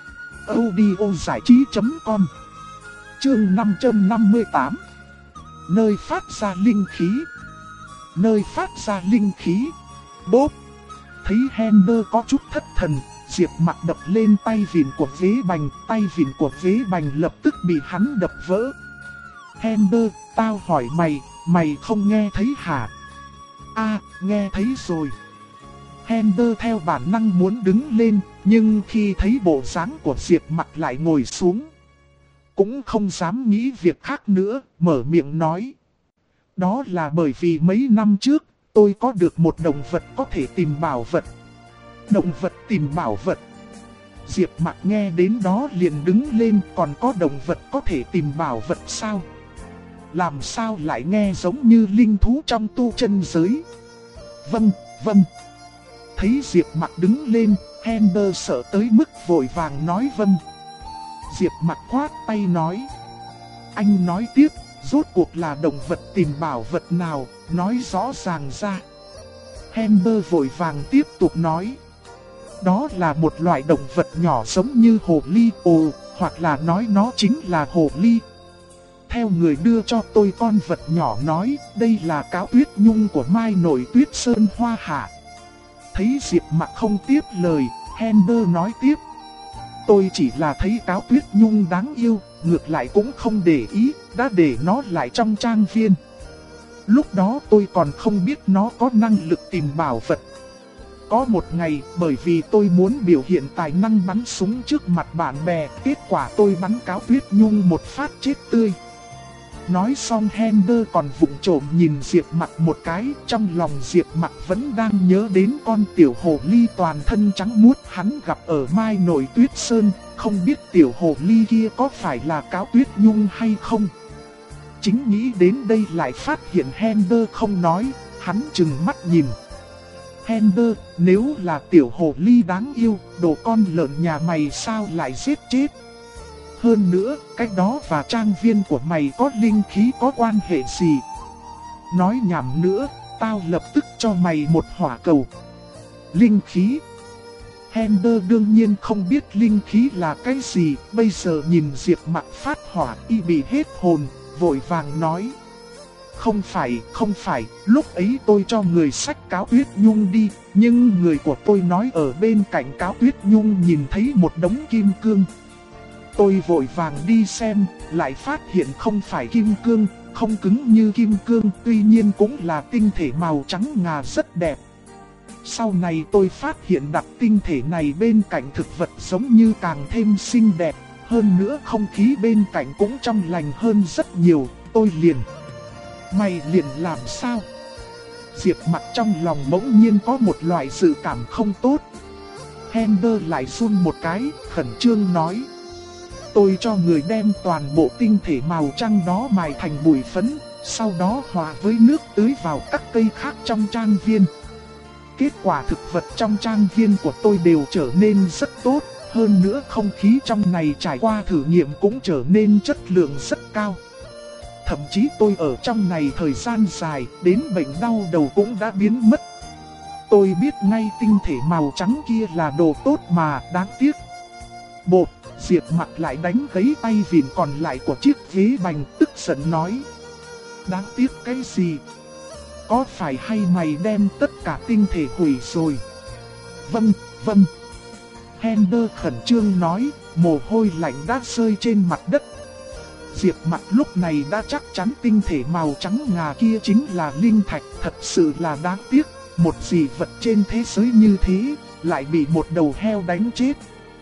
audiozảichí.com. Chương 558. Nơi phát ra linh khí. Nơi phát ra linh khí. Bốp. Thấy Hender có chút thất thần, Diệp Mặc đập lên tay vịn của ghế bành, tay vịn của ghế bành lập tức bị hắn đập vỡ. Hender, tao hỏi mày, mày không nghe thấy hả? À, nghe thấy rồi. Hender theo bản năng muốn đứng lên, nhưng khi thấy bộ dáng của Diệp Mặc lại ngồi xuống. Cũng không dám nghĩ việc khác nữa, mở miệng nói. Đó là bởi vì mấy năm trước, tôi có được một động vật có thể tìm bảo vật. Động vật tìm bảo vật. Diệp Mặc nghe đến đó liền đứng lên, còn có động vật có thể tìm bảo vật sao? Làm sao lại nghe giống như linh thú trong tu chân giới? Vâng. Thấy Diệp Mặc đứng lên, Hender sợ tới mức vội vàng nói vâng. Diệp Mặc khoát tay nói: Anh nói tiếp, rốt cuộc là động vật tìm bảo vật nào, nói rõ ràng ra. Hender vội vàng tiếp tục nói: Đó là một loại động vật nhỏ giống như hồ ly, hoặc là nói nó chính là hồ ly. Theo người đưa cho tôi con vật nhỏ nói, đây là cáo tuyết nhung của Mai Nội Tuyết Sơn Hoa Hạ. Thấy Diệp Mặc không tiếp lời, Hender nói tiếp: Tôi chỉ là thấy cáo tuyết nhung đáng yêu, ngược lại cũng không để ý, đã để nó lại trong trang viên. Lúc đó tôi còn không biết nó có năng lực tìm bảo vật. Có một ngày, bởi vì tôi muốn biểu hiện tài năng bắn súng trước mặt bạn bè, kết quả tôi bắn cáo tuyết nhung một phát chết tươi. Nói xong Hender còn vụng trộm nhìn Diệp Mặc một cái, trong lòng Diệp Mặc vẫn đang nhớ đến con tiểu hồ ly toàn thân trắng muốt hắn gặp ở Mai Nội Tuyết Sơn, không biết tiểu hồ ly kia có phải là cáo tuyết nhung hay không. Chính nghĩ đến đây lại phát hiện Hender không nói, hắn trừng mắt nhìn. Hender, nếu là tiểu hồ ly đáng yêu, đồ con lợn nhà mày sao lại giết chết? Hơn nữa, cái đó và trang viên của mày có linh khí có quan hệ gì? Nói nhảm nữa, tao lập tức cho mày một hỏa cầu. Linh khí? Hender đương nhiên không biết linh khí là cái gì, bây giờ nhìn Diệp Mặc phát hỏa y bị hết hồn, vội vàng nói. Không phải, lúc ấy tôi cho người xách cáo tuyết nhung đi, nhưng người của tôi nói ở bên cạnh cáo tuyết nhung nhìn thấy một đống kim cương. Tôi vội vàng đi xem, lại phát hiện không phải kim cương, không cứng như kim cương, tuy nhiên cũng là tinh thể màu trắng ngà rất đẹp. Sau này tôi phát hiện đặt tinh thể này bên cạnh thực vật giống như càng thêm xinh đẹp, hơn nữa không khí bên cạnh cũng trong lành hơn rất nhiều, tôi liền. Mày liền làm sao? Diệp Mặc trong lòng bỗng nhiên có một loại dự cảm không tốt. Hender lại run một cái, khẩn trương nói. Tôi cho người đem toàn bộ tinh thể màu trắng đó mài thành bụi phấn, sau đó hòa với nước tưới vào các cây khác trong trang viên. Kết quả thực vật trong trang viên của tôi đều trở nên rất tốt, hơn nữa không khí trong này trải qua thử nghiệm cũng trở nên chất lượng rất cao. Thậm chí tôi ở trong này thời gian dài, đến bệnh đau đầu cũng đã biến mất. Tôi biết ngay tinh thể màu trắng kia là đồ tốt mà, đáng tiếc. Bột, Diệp Mặc lại đánh gãy tay vịn còn lại của chiếc ghế bành, tức giận nói. Đáng tiếc cái gì? Có phải hay mày đem tất cả tinh thể hủy rồi? Vâng, vâng. Hender khẩn trương nói, mồ hôi lạnh đã rơi trên mặt đất. Diệp Mặc lúc này đã chắc chắn tinh thể màu trắng ngà kia chính là linh thạch, thật sự là đáng tiếc. Một dị vật trên thế giới như thế, lại bị một đầu heo đánh chết.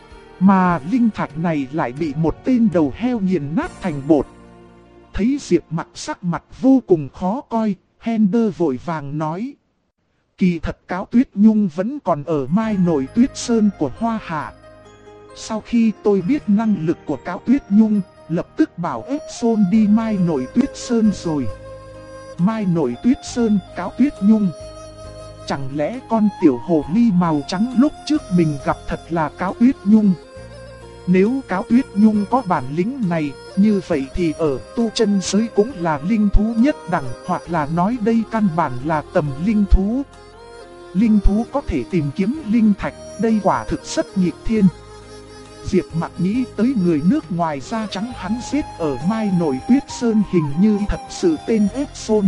Mà linh thạch này lại bị một tên đầu heo nghiền nát thành bột. Thấy Diệp Mặc sắc mặt vô cùng khó coi, Hender vội vàng nói. Kỳ thật Cáo Tuyết Nhung vẫn còn ở Mai Nổi Tuyết Sơn của Hoa Hạ. Sau khi tôi biết năng lực của Cáo Tuyết Nhung, lập tức bảo Epson đi Mai Nổi Tuyết Sơn rồi. Mai Nổi Tuyết Sơn, Cáo Tuyết Nhung. Chẳng lẽ con tiểu hồ ly màu trắng lúc trước mình gặp thật là Cáo Tuyết Nhung? Nếu Cáo Tuyết Nhung có bản lĩnh này, như vậy thì ở tu chân giới cũng là linh thú nhất đẳng, hoặc là nói đây căn bản là tầm linh thú. Linh thú có thể tìm kiếm linh thạch, đây quả thực rất nghịch thiên. Diệp Mặc nghĩ tới người nước ngoài da trắng hắn giết ở Mai Nổi Tuyết Sơn hình như thật sự tên Epson.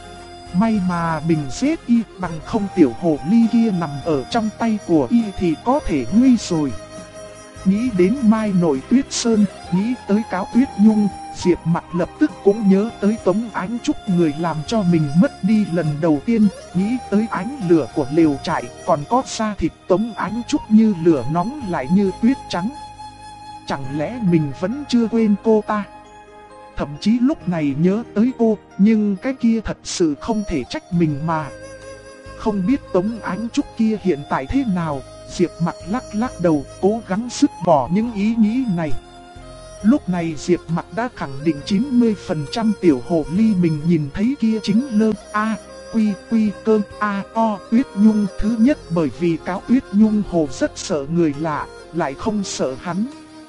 May mà mình giết y, bằng không tiểu hồ ly kia nằm ở trong tay của y thì có thể nguy rồi. Nghĩ đến Mai Nổi Tuyết Sơn, nghĩ tới Cáo Tuyết Nhung, Diệp Mặc lập tức cũng nhớ tới Tống Ánh Trúc, người làm cho mình mất đi lần đầu tiên, nghĩ tới ánh lửa của lều trại, còn có da thịt Tống Ánh Trúc như lửa nóng lại như tuyết trắng. Chẳng lẽ mình vẫn chưa quên cô ta? Thậm chí lúc này nhớ tới cô, nhưng cái kia thật sự không thể trách mình mà. Không biết Tống Ánh Trúc kia hiện tại thế nào? Diệp Mặc lắc lắc đầu, cố gắng dứt bỏ những ý nghĩ này. Lúc này Diệp Mặc đã khẳng định 90% tiểu hồ ly mình nhìn thấy kia chính Lơ A, Quy Quy Cơ A O Tuyết Nhung. Thứ nhất bởi vì Cáo Tuyết Nhung hồ rất sợ người lạ, lại không sợ hắn.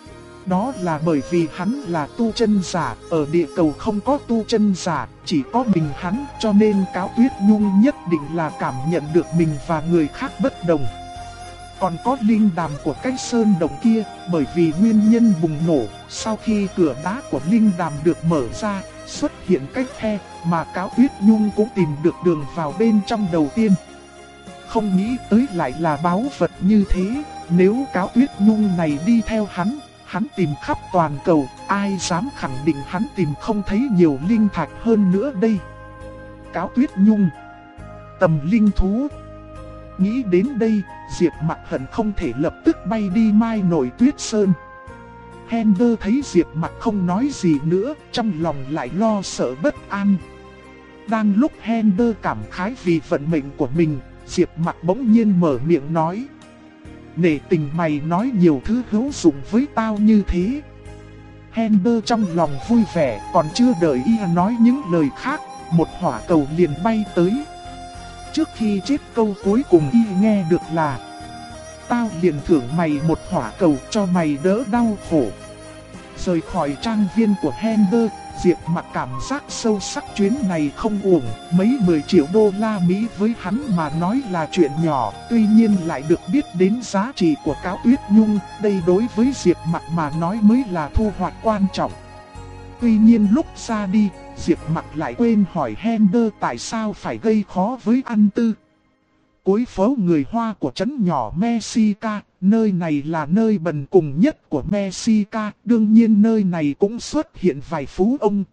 Đó là bởi vì hắn là tu chân giả, ở địa cầu không có tu chân giả, chỉ có mình hắn, cho nên Cáo Tuyết Nhung nhất định là cảm nhận được mình và người khác bất đồng. Còn có linh đàm của cái sơn động kia, bởi vì nguyên nhân bùng nổ, sau khi cửa đá của linh đàm được mở ra, xuất hiện cái khe, mà Cáo Tuyết Nhung cũng tìm được đường vào bên trong đầu tiên. Không nghĩ tới lại là báu vật như thế, nếu Cáo Tuyết Nhung này đi theo hắn tìm khắp toàn cầu, ai dám khẳng định hắn tìm không thấy nhiều linh thạch hơn nữa đây. Cáo Tuyết Nhung, tầm linh thú. Nghĩ đến đây, Diệp Mặc hận không thể lập tức bay đi Mai Nổi Tuyết Sơn. Hender thấy Diệp Mặc không nói gì nữa, trong lòng lại lo sợ bất an. Đang lúc Hender cảm khái vì vận mệnh của mình, Diệp Mặc bỗng nhiên mở miệng nói. Nể tình mày nói nhiều thứ hữu dụng với tao như thế. Hender trong lòng vui vẻ, còn chưa đợi y nói những lời khác, một hỏa cầu liền bay tới. Trước khi chết câu cuối cùng y nghe được là: tao liền thưởng mày một hỏa cầu cho mày đỡ đau khổ. Rời khỏi trang viên của Hender, Diệp Mặc cảm giác sâu sắc chuyến này không uổng, mấy 10 triệu đô la Mỹ với hắn mà nói là chuyện nhỏ, tuy nhiên lại được biết đến giá trị của Cáo Tuyết Nhung, đây đối với Diệp Mặc mà nói mới là thu hoạch quan trọng. Tuy nhiên lúc ra đi, Diệp Mặc lại quên hỏi Hender tại sao phải gây khó với An Tư. cuối phố người Hoa của trấn nhỏ Mexica. Nơi này là nơi bần cùng nhất của Mexica, đương nhiên nơi này cũng xuất hiện vài phú ông.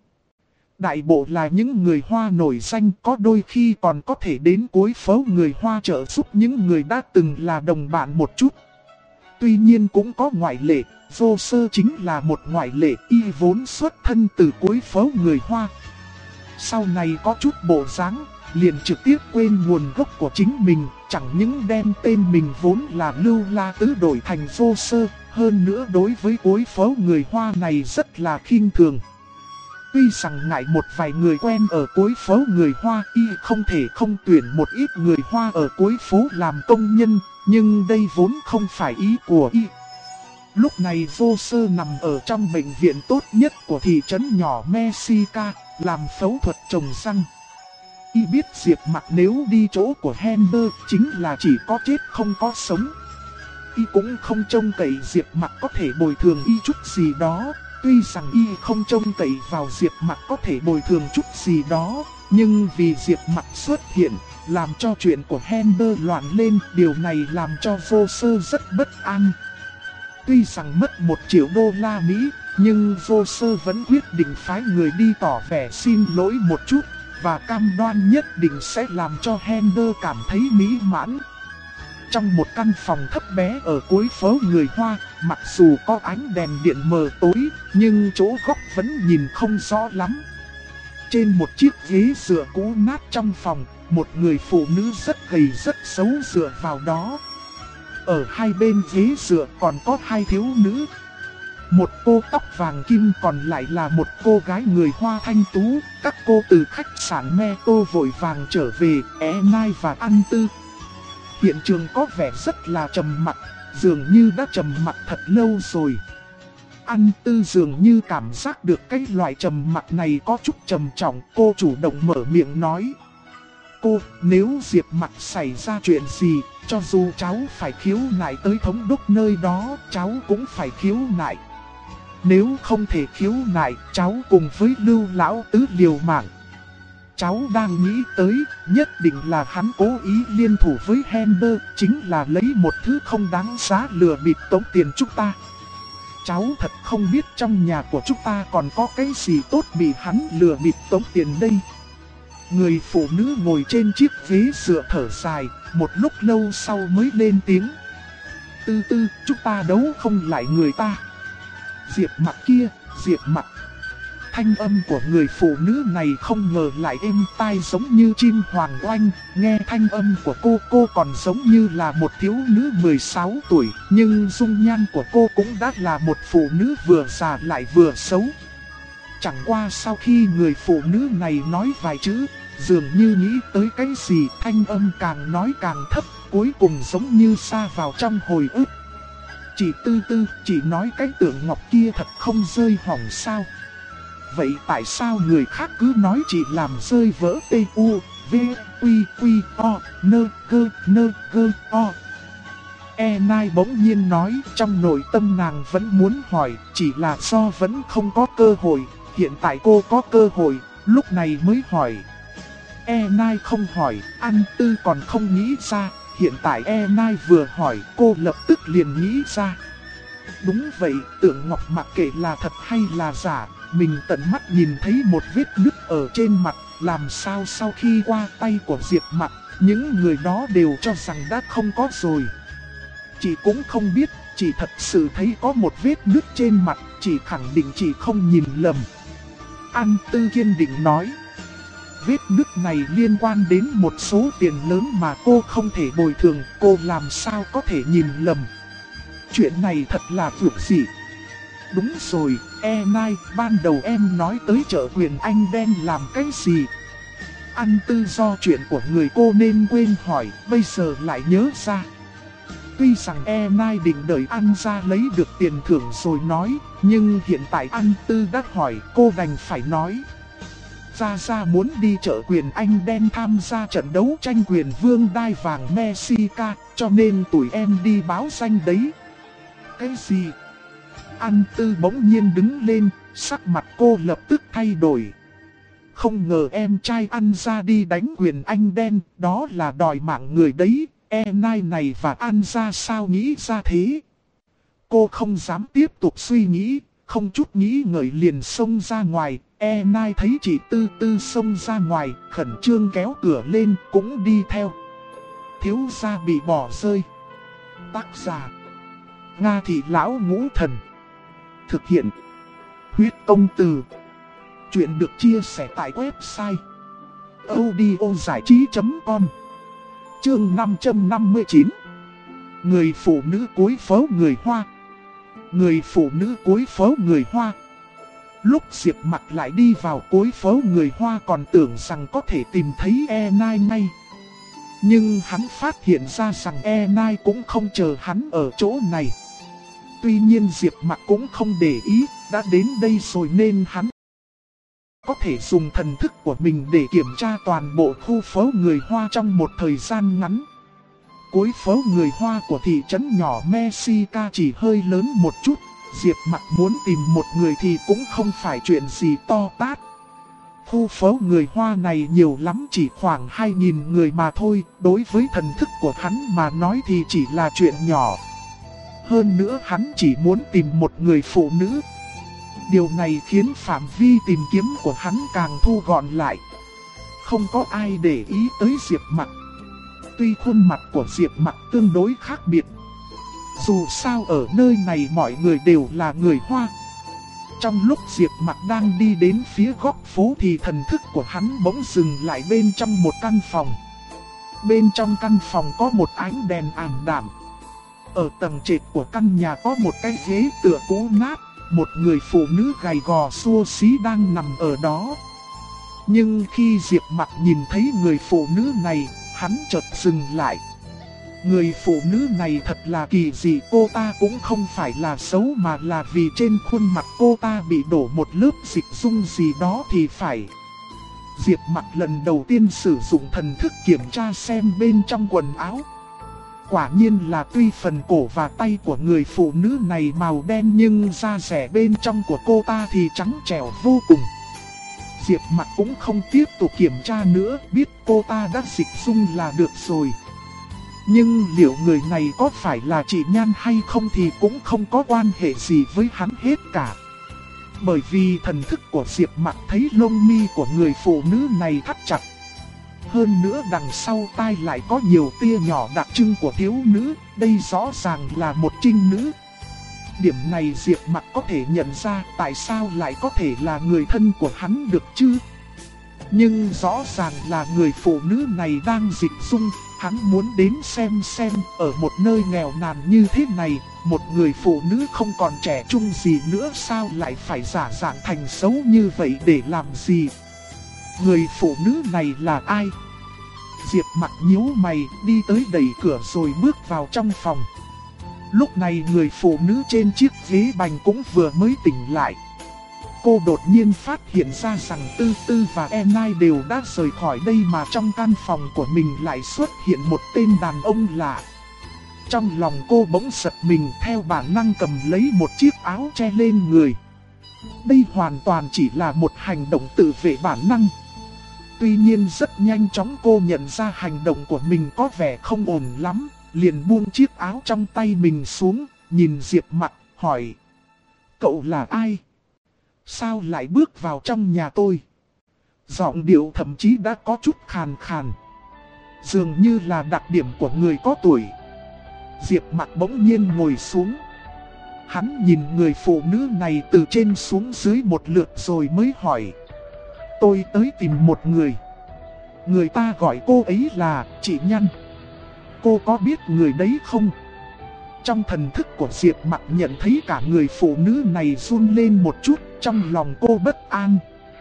Đại bộ là những người Hoa nổi danh, có đôi khi còn có thể đến cuối phố người Hoa trợ giúp những người đã từng là đồng bạn một chút. Tuy nhiên cũng có ngoại lệ, Joser chính là một ngoại lệ, y vốn xuất thân từ cuối phố người Hoa. Sau này có chút bộ dáng, liền trực tiếp quên nguồn gốc của chính mình, chẳng những đem tên mình vốn là Lưu La Tứ đổi thành Joser, hơn nữa đối với cuối phố người Hoa này rất là khinh thường. Tuy rằng ngại một vài người quen ở cuối phố người Hoa, y không thể không tuyển một ít người Hoa ở cuối phố làm công nhân, nhưng đây vốn không phải ý của y. Lúc này Joser nằm ở trong bệnh viện tốt nhất của thị trấn nhỏ Mexica, làm phẫu thuật trồng răng. Y biết Diệp Mặc nếu đi chỗ của Hender chính là chỉ có chết không có sống. Y cũng không trông cậy Diệp Mặc có thể bồi thường y chút gì đó. Tuy rằng y không trông cậy vào Diệp Mặc có thể bồi thường chút gì đó, nhưng vì Diệp Mặc xuất hiện, làm cho chuyện của Hender loạn lên, điều này làm cho Joser rất bất an. Tuy rằng mất 1 triệu đô la Mỹ, nhưng Joser vẫn quyết định phái người đi tỏ vẻ xin lỗi một chút, và cam đoan nhất định sẽ làm cho Hender cảm thấy mỹ mãn. Trong một căn phòng thấp bé ở cuối phố người Hoa, mặc dù có ánh đèn điện mờ tối, nhưng chỗ góc vẫn nhìn không rõ lắm. Trên một chiếc ghế dựa cũ nát trong phòng, một người phụ nữ rất gầy rất xấu dựa vào đó. Ở hai bên ghế dựa còn có 2 thiếu nữ. Một cô tóc vàng kim còn lại là một cô gái người Hoa thanh tú. Các cô từ khách sạn Meto vội vàng trở về, Nai và An Tư. Hiện trường có vẻ rất là trầm mặc, dường như đã trầm mặc thật lâu rồi. An Tư dường như cảm giác được cái loại trầm mặc này có chút trầm trọng, cô chủ động mở miệng nói. Cô, nếu Diệp Mặc xảy ra chuyện gì, cho dù cháu phải khiếu nại tới thống đốc nơi đó, cháu cũng phải khiếu nại. Nếu không thể khiếu nại, cháu cùng với Lưu Lão Tứ liều mạng. Cháu đang nghĩ tới, nhất định là hắn cố ý liên thủ với Hender, chính là lấy một thứ không đáng giá lừa bịp tống tiền chúng ta. Cháu thật không biết trong nhà của chúng ta còn có cái gì tốt bị hắn lừa bịp tống tiền đây. Người phụ nữ ngồi trên chiếc ghế dựa thở dài, một lúc lâu sau mới lên tiếng. Tư tư, chúng ta đấu không lại người ta. Diệp Mặc kia, Diệp Mặc. Thanh âm của người phụ nữ này không ngờ lại êm tai giống như chim hoàng oanh. Nghe thanh âm của cô còn giống như là một thiếu nữ 16 tuổi. Nhưng dung nhan của cô cũng đã là một phụ nữ vừa già lại vừa xấu. Chẳng qua sau khi người phụ nữ này nói vài chữ, dường như nghĩ tới cái gì, thanh âm càng nói càng thấp, cuối cùng giống như xa vào trong hồi ức. Chị Tư Tư, chị nói cái tượng ngọc kia thật không rơi hỏng sao? Vậy tại sao người khác cứ nói chị làm rơi vỡ T.U. V. Quy Quy O. Nơ Gơ O. Nai bỗng nhiên nói, trong nội tâm nàng vẫn muốn hỏi, chỉ là do vẫn không có cơ hội. Hiện tại cô có cơ hội, lúc này mới hỏi. Nai không hỏi, An Tư còn không nghĩ ra. Hiện tại Nai vừa hỏi, cô lập tức liền nghĩ ra. Đúng vậy, tượng ngọc mặc kệ là thật hay là giả, mình tận mắt nhìn thấy một vết nứt ở trên mặt, làm sao sau khi qua tay của Diệp Mặc, những người đó đều cho rằng đã không có rồi. Chị cũng không biết, chị thật sự thấy có một vết nứt trên mặt, chị khẳng định chị không nhìn lầm. An Tư kiên định nói. Vết nứt này liên quan đến một số tiền lớn mà cô không thể bồi thường, cô làm sao có thể nhìn lầm. Chuyện này thật là vượt dị. Đúng rồi, Nai, ban đầu em nói tới chợ Quyền Anh đen làm cái gì? An Tư do chuyện của người cô nên quên hỏi, bây giờ lại nhớ ra. Tuy rằng Nai định đợi An ra lấy được tiền thưởng rồi nói, nhưng hiện tại An Tư đã hỏi, cô đành phải nói. Gia muốn đi chợ Quyền Anh đen tham gia trận đấu tranh quyền vương đai vàng Mexica, cho nên tụi em đi báo danh đấy. Cái gì? An Tư bỗng nhiên đứng lên, sắc mặt cô lập tức thay đổi. không ngờ em trai ăn ra đi đánh Quyền Anh đen, đó là đòi mạng người đấy, Nai này và ăn ra sao nghĩ ra thế. Cô không dám tiếp tục suy nghĩ, không chút nghĩ ngợi liền xông ra ngoài, Nai thấy chị Tư Tư xông ra ngoài, khẩn trương kéo cửa lên cũng đi theo. Thiếu gia bị bỏ rơi. Tác giả Nga Thị Lão Ngũ Thần. Thực hiện Huyết Công Từ. Chuyện được chia sẻ tại website audiozảichí.com. Chương 559. Người phụ nữ cuối phố người Hoa. Người phụ nữ cuối phố người Hoa. Lúc Diệp Mặc lại đi vào cuối phố người Hoa còn tưởng rằng có thể tìm thấy Nai ngay. Nhưng hắn phát hiện ra rằng Nai cũng không chờ hắn ở chỗ này. Tuy nhiên Diệp Mặc cũng không để ý, đã đến đây rồi nên hắn có thể dùng thần thức của mình để kiểm tra toàn bộ khu phố người Hoa trong một thời gian ngắn. Cuối phố người Hoa của thị trấn nhỏ Mexica chỉ hơi lớn một chút, Diệp Mặc muốn tìm một người thì cũng không phải chuyện gì to tát. Khu phố người Hoa này nhiều lắm chỉ khoảng 2.000 người mà thôi, đối với thần thức của hắn mà nói thì chỉ là chuyện nhỏ. Hơn nữa hắn chỉ muốn tìm một người phụ nữ. Điều này khiến phạm vi tìm kiếm của hắn càng thu gọn lại. Không có ai để ý tới Diệp Mặc. Tuy khuôn mặt của Diệp Mặc tương đối khác biệt, dù sao ở nơi này mọi người đều là người Hoa. Trong lúc Diệp Mặc đang đi đến phía góc phố thì thần thức của hắn bỗng dừng lại bên trong một căn phòng. Bên trong căn phòng có một ánh đèn ảm đạm. Ở tầng trệt của căn nhà có một cái ghế tựa cũ nát, một người phụ nữ gầy gò xua xí đang nằm ở đó. Nhưng khi Diệp Mặc nhìn thấy người phụ nữ này, hắn chợt dừng lại. Người phụ nữ này thật là kỳ dị, cô ta cũng không phải là xấu mà là vì trên khuôn mặt cô ta bị đổ một lớp dịch dung gì đó thì phải. Diệp Mặc lần đầu tiên sử dụng thần thức kiểm tra xem bên trong quần áo. Quả nhiên là tuy phần cổ và tay của người phụ nữ này màu đen nhưng da rẻ bên trong của cô ta thì trắng trẻo vô cùng. Diệp Mặc cũng không tiếp tục kiểm tra nữa, biết cô ta đã dịch dung là được rồi. Nhưng liệu người này có phải là chị Nhan hay không thì cũng không có quan hệ gì với hắn hết cả. Bởi vì thần thức của Diệp Mặc thấy lông mi của người phụ nữ này thắt chặt. Hơn nữa đằng sau tai lại có nhiều tia nhỏ đặc trưng của thiếu nữ, đây rõ ràng là một trinh nữ. Điểm này Diệp Mặc có thể nhận ra tại sao lại có thể là người thân của hắn được chứ. Nhưng rõ ràng là người phụ nữ này đang dịch dung, hắn muốn đến xem ở một nơi nghèo nàn như thế này, một người phụ nữ không còn trẻ trung gì nữa sao lại phải giả dạng thành xấu như vậy để làm gì? Người phụ nữ này là ai? Diệp Mặc nhíu mày, đi tới đẩy cửa rồi bước vào trong phòng. Lúc này người phụ nữ trên chiếc ghế bành cũng vừa mới tỉnh lại. Cô đột nhiên phát hiện ra rằng Tư Tư và Nai đều đã rời khỏi đây mà trong căn phòng của mình lại xuất hiện một tên đàn ông lạ. Trong lòng cô bỗng giật mình, theo bản năng cầm lấy một chiếc áo che lên người. Đây hoàn toàn chỉ là một hành động tự vệ bản năng. Tuy nhiên rất nhanh chóng cô nhận ra hành động của mình có vẻ không ổn lắm, liền buông chiếc áo trong tay mình xuống, nhìn Diệp Mặc, hỏi: "Cậu là ai? Sao lại bước vào trong nhà tôi?" Giọng điệu thậm chí đã có chút khàn khàn, dường như là đặc điểm của người có tuổi. Diệp Mặc bỗng nhiên ngồi xuống. Hắn nhìn người phụ nữ này từ trên xuống dưới một lượt rồi mới hỏi: "Tôi tới tìm một người. Người ta gọi cô ấy là chị Nhan. Cô có biết người đấy không?" Trong thần thức của Diệp Mặc nhận thấy cả người phụ nữ này run lên một chút, trong lòng cô bất an.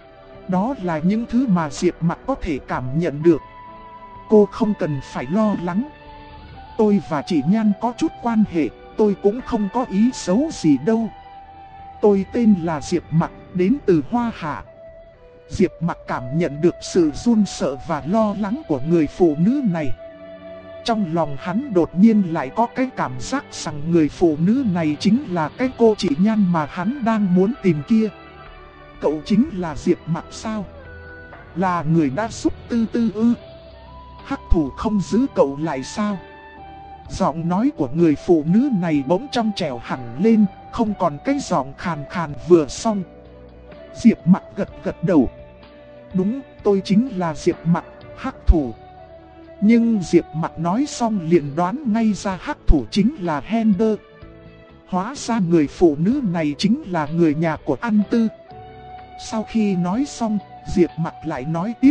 Đó là những thứ mà Diệp Mặc có thể cảm nhận được. Cô không cần phải lo lắng. Tôi và chị Nhan có chút quan hệ, tôi cũng không có ý xấu gì đâu. Tôi tên là Diệp Mặc, đến từ Hoa Hạ. Diệp Mặc cảm nhận được sự run sợ và lo lắng của người phụ nữ này. Trong lòng hắn đột nhiên lại có cái cảm giác rằng người phụ nữ này chính là cái cô chị Nhan mà hắn đang muốn tìm kia. Cậu chính là Diệp Mặc sao? Là người đã giúp Tư Tư ư? Hắc thủ không giữ cậu lại sao? Giọng nói của người phụ nữ này bỗng trong trẻo hẳn lên, không còn cái giọng khàn khàn vừa xong. Diệp Mặc gật gật đầu. Đúng, tôi chính là Diệp Mặc, hắc thủ. Nhưng Diệp Mặc nói xong liền đoán ngay ra hắc thủ chính là Hender. Hóa ra người phụ nữ này chính là người nhà của An Tư. Sau khi nói xong, Diệp Mặc lại nói tiếp.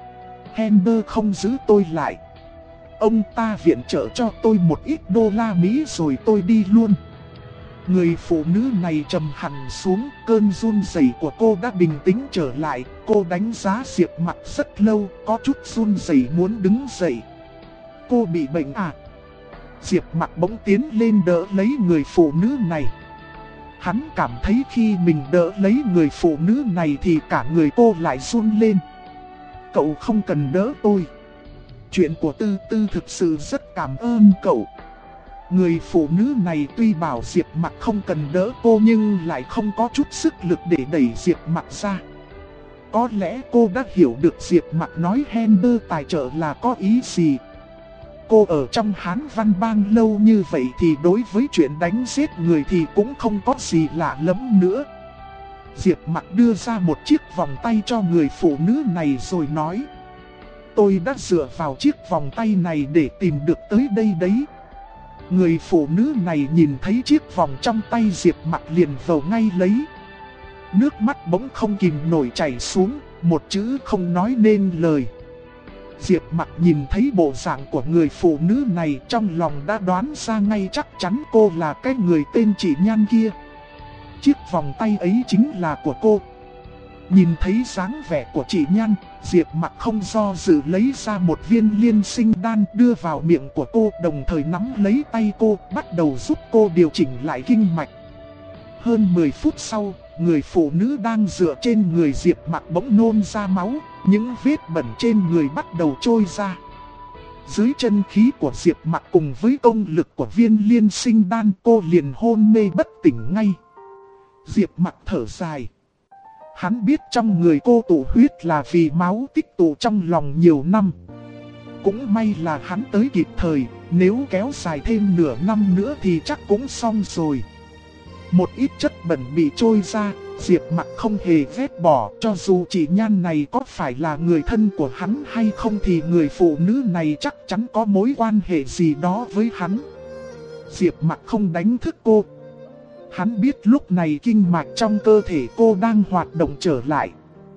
Hender không giữ tôi lại. Ông ta viện trợ cho tôi một ít đô la Mỹ rồi tôi đi luôn. Người phụ nữ này trầm hẳn xuống, cơn run rẩy của cô đã bình tĩnh trở lại. Cô đánh giá Diệp Mặc rất lâu, có chút run rẩy muốn đứng dậy. Cô bị bệnh à? Diệp Mặc bỗng tiến lên đỡ lấy người phụ nữ này. Hắn cảm thấy khi mình đỡ lấy người phụ nữ này thì cả người cô lại run lên. Cậu không cần đỡ tôi. Chuyện của Tư Tư thực sự rất cảm ơn cậu. Người phụ nữ này tuy bảo Diệp Mặc không cần đỡ cô nhưng lại không có chút sức lực để đẩy Diệp Mặc ra. Có lẽ cô đã hiểu được Diệp Mặc nói Hender tài trợ là có ý gì. Cô ở trong Hán Văn Bang lâu như vậy thì đối với chuyện đánh giết người thì cũng không có gì lạ lắm nữa. Diệp Mặc đưa ra một chiếc vòng tay cho người phụ nữ này rồi nói. Tôi đã dựa vào chiếc vòng tay này để tìm được tới đây đấy. Người phụ nữ này nhìn thấy chiếc vòng trong tay Diệp Mặc liền vồ ngay lấy. Nước mắt bỗng không kìm nổi chảy xuống, một chữ không nói nên lời. Diệp Mặc nhìn thấy bộ dạng của người phụ nữ này, trong lòng đã đoán ra ngay chắc chắn cô là cái người tên chị Nhan kia. Chiếc vòng tay ấy chính là của cô. Nhìn thấy dáng vẻ của chị Nhan, Diệp Mặc không do dự lấy ra một viên liên sinh đan đưa vào miệng của cô, đồng thời nắm lấy tay cô, bắt đầu giúp cô điều chỉnh lại kinh mạch. Hơn 10 phút sau, người phụ nữ đang dựa trên người Diệp Mặc bỗng nôn ra máu, những vết bẩn trên người bắt đầu trôi ra. Dưới chân khí của Diệp Mặc cùng với công lực của viên liên sinh đan, cô liền hôn mê bất tỉnh ngay. Diệp Mặc thở dài. Hắn biết trong người cô tụ huyết là vì máu tích tụ trong lòng nhiều năm. Cũng may là hắn tới kịp thời, nếu kéo dài thêm nửa năm nữa thì chắc cũng xong rồi. Một ít chất bẩn bị trôi ra, Diệp Mặc không hề vét bỏ. Cho dù chị Nhan này có phải là người thân của hắn hay không thì người phụ nữ này chắc chắn có mối quan hệ gì đó với hắn. Diệp Mặc không đánh thức cô. Hắn biết lúc này kinh mạch trong cơ thể cô đang hoạt động trở lại.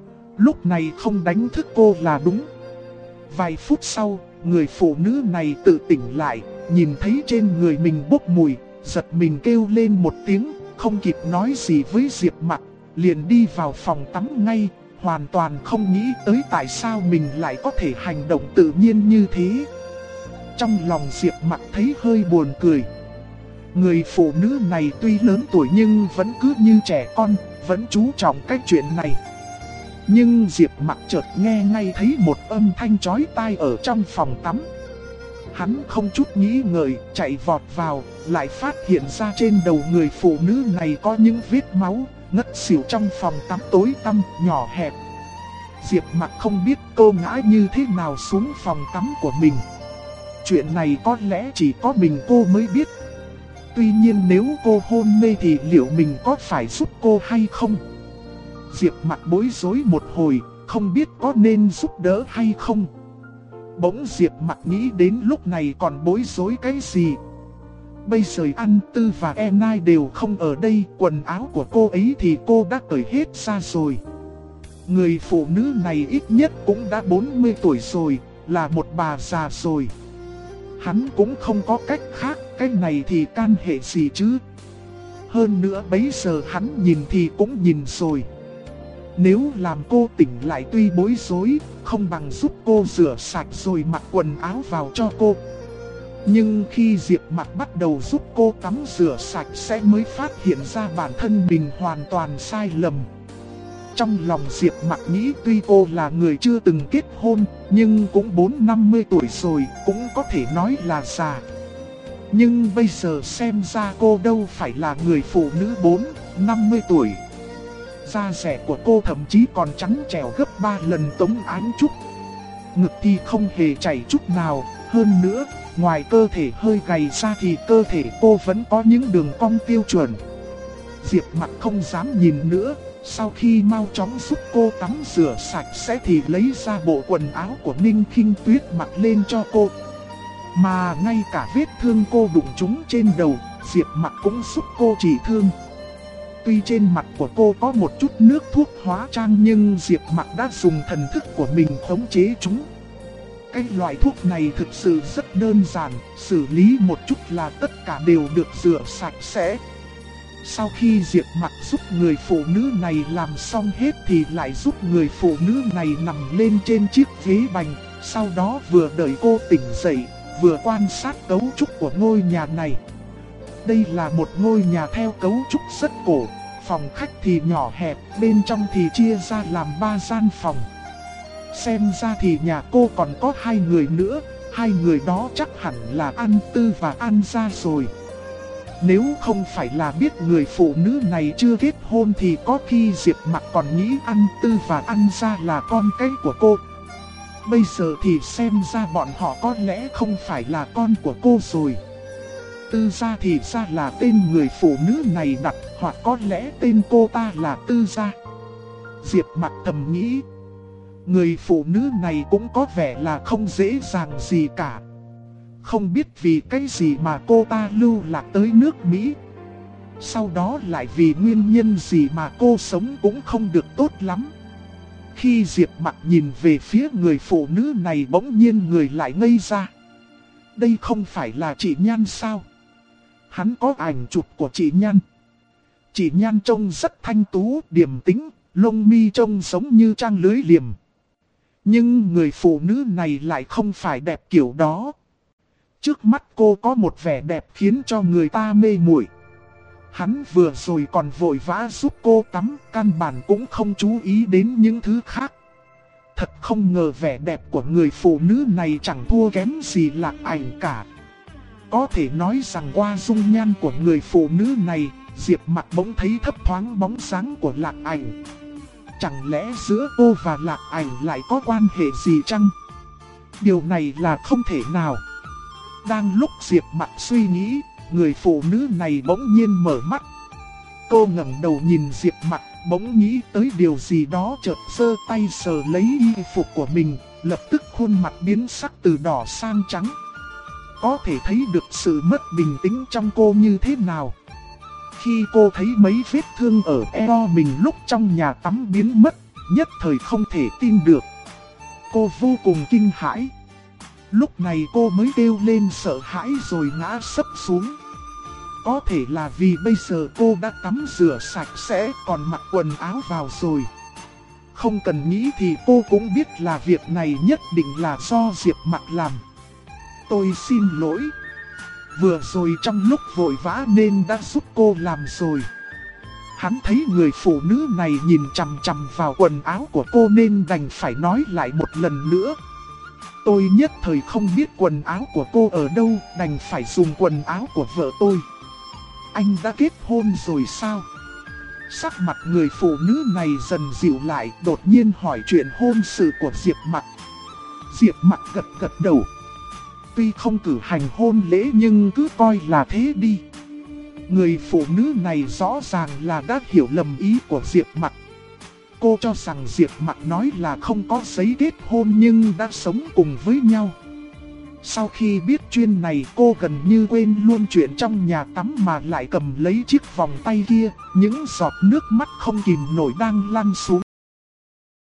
Lúc này không đánh thức cô là đúng. Vài phút sau, người phụ nữ này tự tỉnh lại, nhìn thấy trên người mình bốc mùi, giật mình kêu lên một tiếng, không kịp nói gì với Diệp Mặc, liền đi vào phòng tắm ngay, hoàn toàn không nghĩ tới tại sao mình lại có thể hành động tự nhiên như thế. Trong lòng Diệp Mặc thấy hơi buồn cười. Người phụ nữ này tuy lớn tuổi nhưng vẫn cứ như trẻ con, vẫn chú trọng cái chuyện này. Nhưng Diệp Mặc chợt nghe ngay thấy một âm thanh chói tai ở trong phòng tắm. Hắn không chút nghĩ ngợi, chạy vọt vào, lại phát hiện ra trên đầu người phụ nữ này có những vết máu, ngất xỉu trong phòng tắm tối tăm, nhỏ hẹp. Diệp Mặc không biết cô ngã như thế nào xuống phòng tắm của mình. Chuyện này có lẽ chỉ có mình cô mới biết. Tuy nhiên nếu cô hôn mê thì liệu mình có phải giúp cô hay không? Diệp Mặc bối rối một hồi, không biết có nên giúp đỡ hay không. Bỗng Diệp Mặc nghĩ đến lúc này còn bối rối cái gì. Bây giờ An Tư và Enai đều không ở đây, quần áo của cô ấy thì cô đã cởi hết ra rồi. Người phụ nữ này ít nhất cũng đã 40 tuổi rồi, là một bà già rồi. Hắn cũng không có cách khác, cái này thì can hệ gì chứ. Hơn nữa bấy giờ hắn nhìn thì cũng nhìn rồi. Nếu làm cô tỉnh lại tuy bối rối, không bằng giúp cô rửa sạch rồi mặc quần áo vào cho cô. Nhưng khi Diệp Mặc bắt đầu giúp cô tắm rửa sạch sẽ mới phát hiện ra bản thân mình hoàn toàn sai lầm. Trong lòng Diệp Mặc nghĩ tuy cô là người chưa từng kết hôn, nhưng cũng 40-50 tuổi rồi, cũng có thể nói là già. Nhưng bây giờ xem ra cô đâu phải là người phụ nữ 40-50 tuổi. Da dẻ của cô thậm chí còn trắng trẻo gấp 3 lần Tống Ánh Trúc. Ngực thì không hề chảy chút nào, hơn nữa, ngoài cơ thể hơi gầy ra thì cơ thể cô vẫn có những đường cong tiêu chuẩn. Diệp Mặc không dám nhìn nữa, sau khi mau chóng giúp cô tắm rửa sạch sẽ thì lấy ra bộ quần áo của Ninh Khinh Tuyết mặc lên cho cô. Mà ngay cả vết thương cô đụng trúng trên đầu, Diệp Mặc cũng giúp cô trị thương. Tuy trên mặt của cô có một chút nước thuốc hóa trang nhưng Diệp Mặc đã dùng thần thức của mình khống chế chúng. Cái loại thuốc này thực sự rất đơn giản, xử lý một chút là tất cả đều được rửa sạch sẽ. Sau khi Diệp Mặc giúp người phụ nữ này làm xong hết thì lại giúp người phụ nữ này nằm lên trên chiếc ghế bành, sau đó vừa đợi cô tỉnh dậy, vừa quan sát cấu trúc của ngôi nhà này. Đây là một ngôi nhà theo cấu trúc rất cổ, phòng khách thì nhỏ hẹp, bên trong thì chia ra làm 3 gian phòng. Xem ra thì nhà cô còn có 2 người nữa, 2 người đó chắc hẳn là An Tư và An Gia rồi. Nếu không phải là biết người phụ nữ này chưa kết hôn thì có khi Diệp Mặc còn nghĩ An Tư và An Gia là con cái của cô. Bây giờ thì xem ra bọn họ có lẽ không phải là con của cô rồi. Tư Gia thì ra là tên người phụ nữ này đặt, hoặc có lẽ tên cô ta là Tư Gia. Diệp Mặc thầm nghĩ, người phụ nữ này cũng có vẻ là không dễ dàng gì cả. Không biết vì cái gì mà cô ta lưu lạc tới nước Mỹ. Sau đó lại vì nguyên nhân gì mà cô sống cũng không được tốt lắm. Khi Diệp Mặc nhìn về phía người phụ nữ này bỗng nhiên người lại ngây ra. Đây không phải là chị Nhan sao? Hắn có ảnh chụp của chị Nhan. Chị Nhan trông rất thanh tú, điềm tĩnh, lông mi trông giống như trang lưới liềm. Nhưng người phụ nữ này lại không phải đẹp kiểu đó. Trước mắt cô có một vẻ đẹp khiến cho người ta mê muội. Hắn vừa rồi còn vội vã giúp cô tắm, căn bản cũng không chú ý đến những thứ khác. Thật không ngờ vẻ đẹp của người phụ nữ này chẳng thua kém gì Lạc Ảnh cả. Có thể nói rằng qua dung nhan của người phụ nữ này, Diệp Mặc bỗng thấy thấp thoáng bóng dáng của Lạc Ảnh. Chẳng lẽ giữa cô và Lạc Ảnh lại có quan hệ gì chăng? Điều này là không thể nào. Đang lúc Diệp Mặc suy nghĩ, người phụ nữ này bỗng nhiên mở mắt. Cô ngẩng đầu nhìn Diệp Mặc, bỗng nghĩ tới điều gì đó, chợt giơ tay sờ lấy y phục của mình, lập tức khuôn mặt biến sắc từ đỏ sang trắng. Có thể thấy được sự mất bình tĩnh trong cô như thế nào. Khi cô thấy mấy vết thương ở eo mình lúc trong nhà tắm biến mất, nhất thời không thể tin được. Cô vô cùng kinh hãi. Lúc này cô mới kêu lên sợ hãi rồi ngã sấp xuống. Có thể là vì bây giờ cô đã tắm rửa sạch sẽ còn mặc quần áo vào rồi. Không cần nghĩ thì cô cũng biết là việc này nhất định là do Diệp Mặc làm. Tôi xin lỗi. Vừa rồi trong lúc vội vã nên đã giúp cô làm rồi. Hắn thấy người phụ nữ này nhìn chằm chằm vào quần áo của cô nên đành phải nói lại một lần nữa. Tôi nhất thời không biết quần áo của cô ở đâu, đành phải dùng quần áo của vợ tôi. Anh đã kết hôn rồi sao? Sắc mặt người phụ nữ này dần dịu lại, đột nhiên hỏi chuyện hôn sự của Diệp Mặc. Diệp Mặc gật gật đầu. Tuy không cử hành hôn lễ nhưng cứ coi là thế đi. Người phụ nữ này rõ ràng là đã hiểu lầm ý của Diệp Mặc. Cô cho rằng Diệp Mặc nói là không có giấy kết hôn nhưng đã sống cùng với nhau. Sau khi biết chuyện này cô gần như quên luôn chuyện trong nhà tắm mà lại cầm lấy chiếc vòng tay kia. Những giọt nước mắt không kìm nổi đang lăn xuống.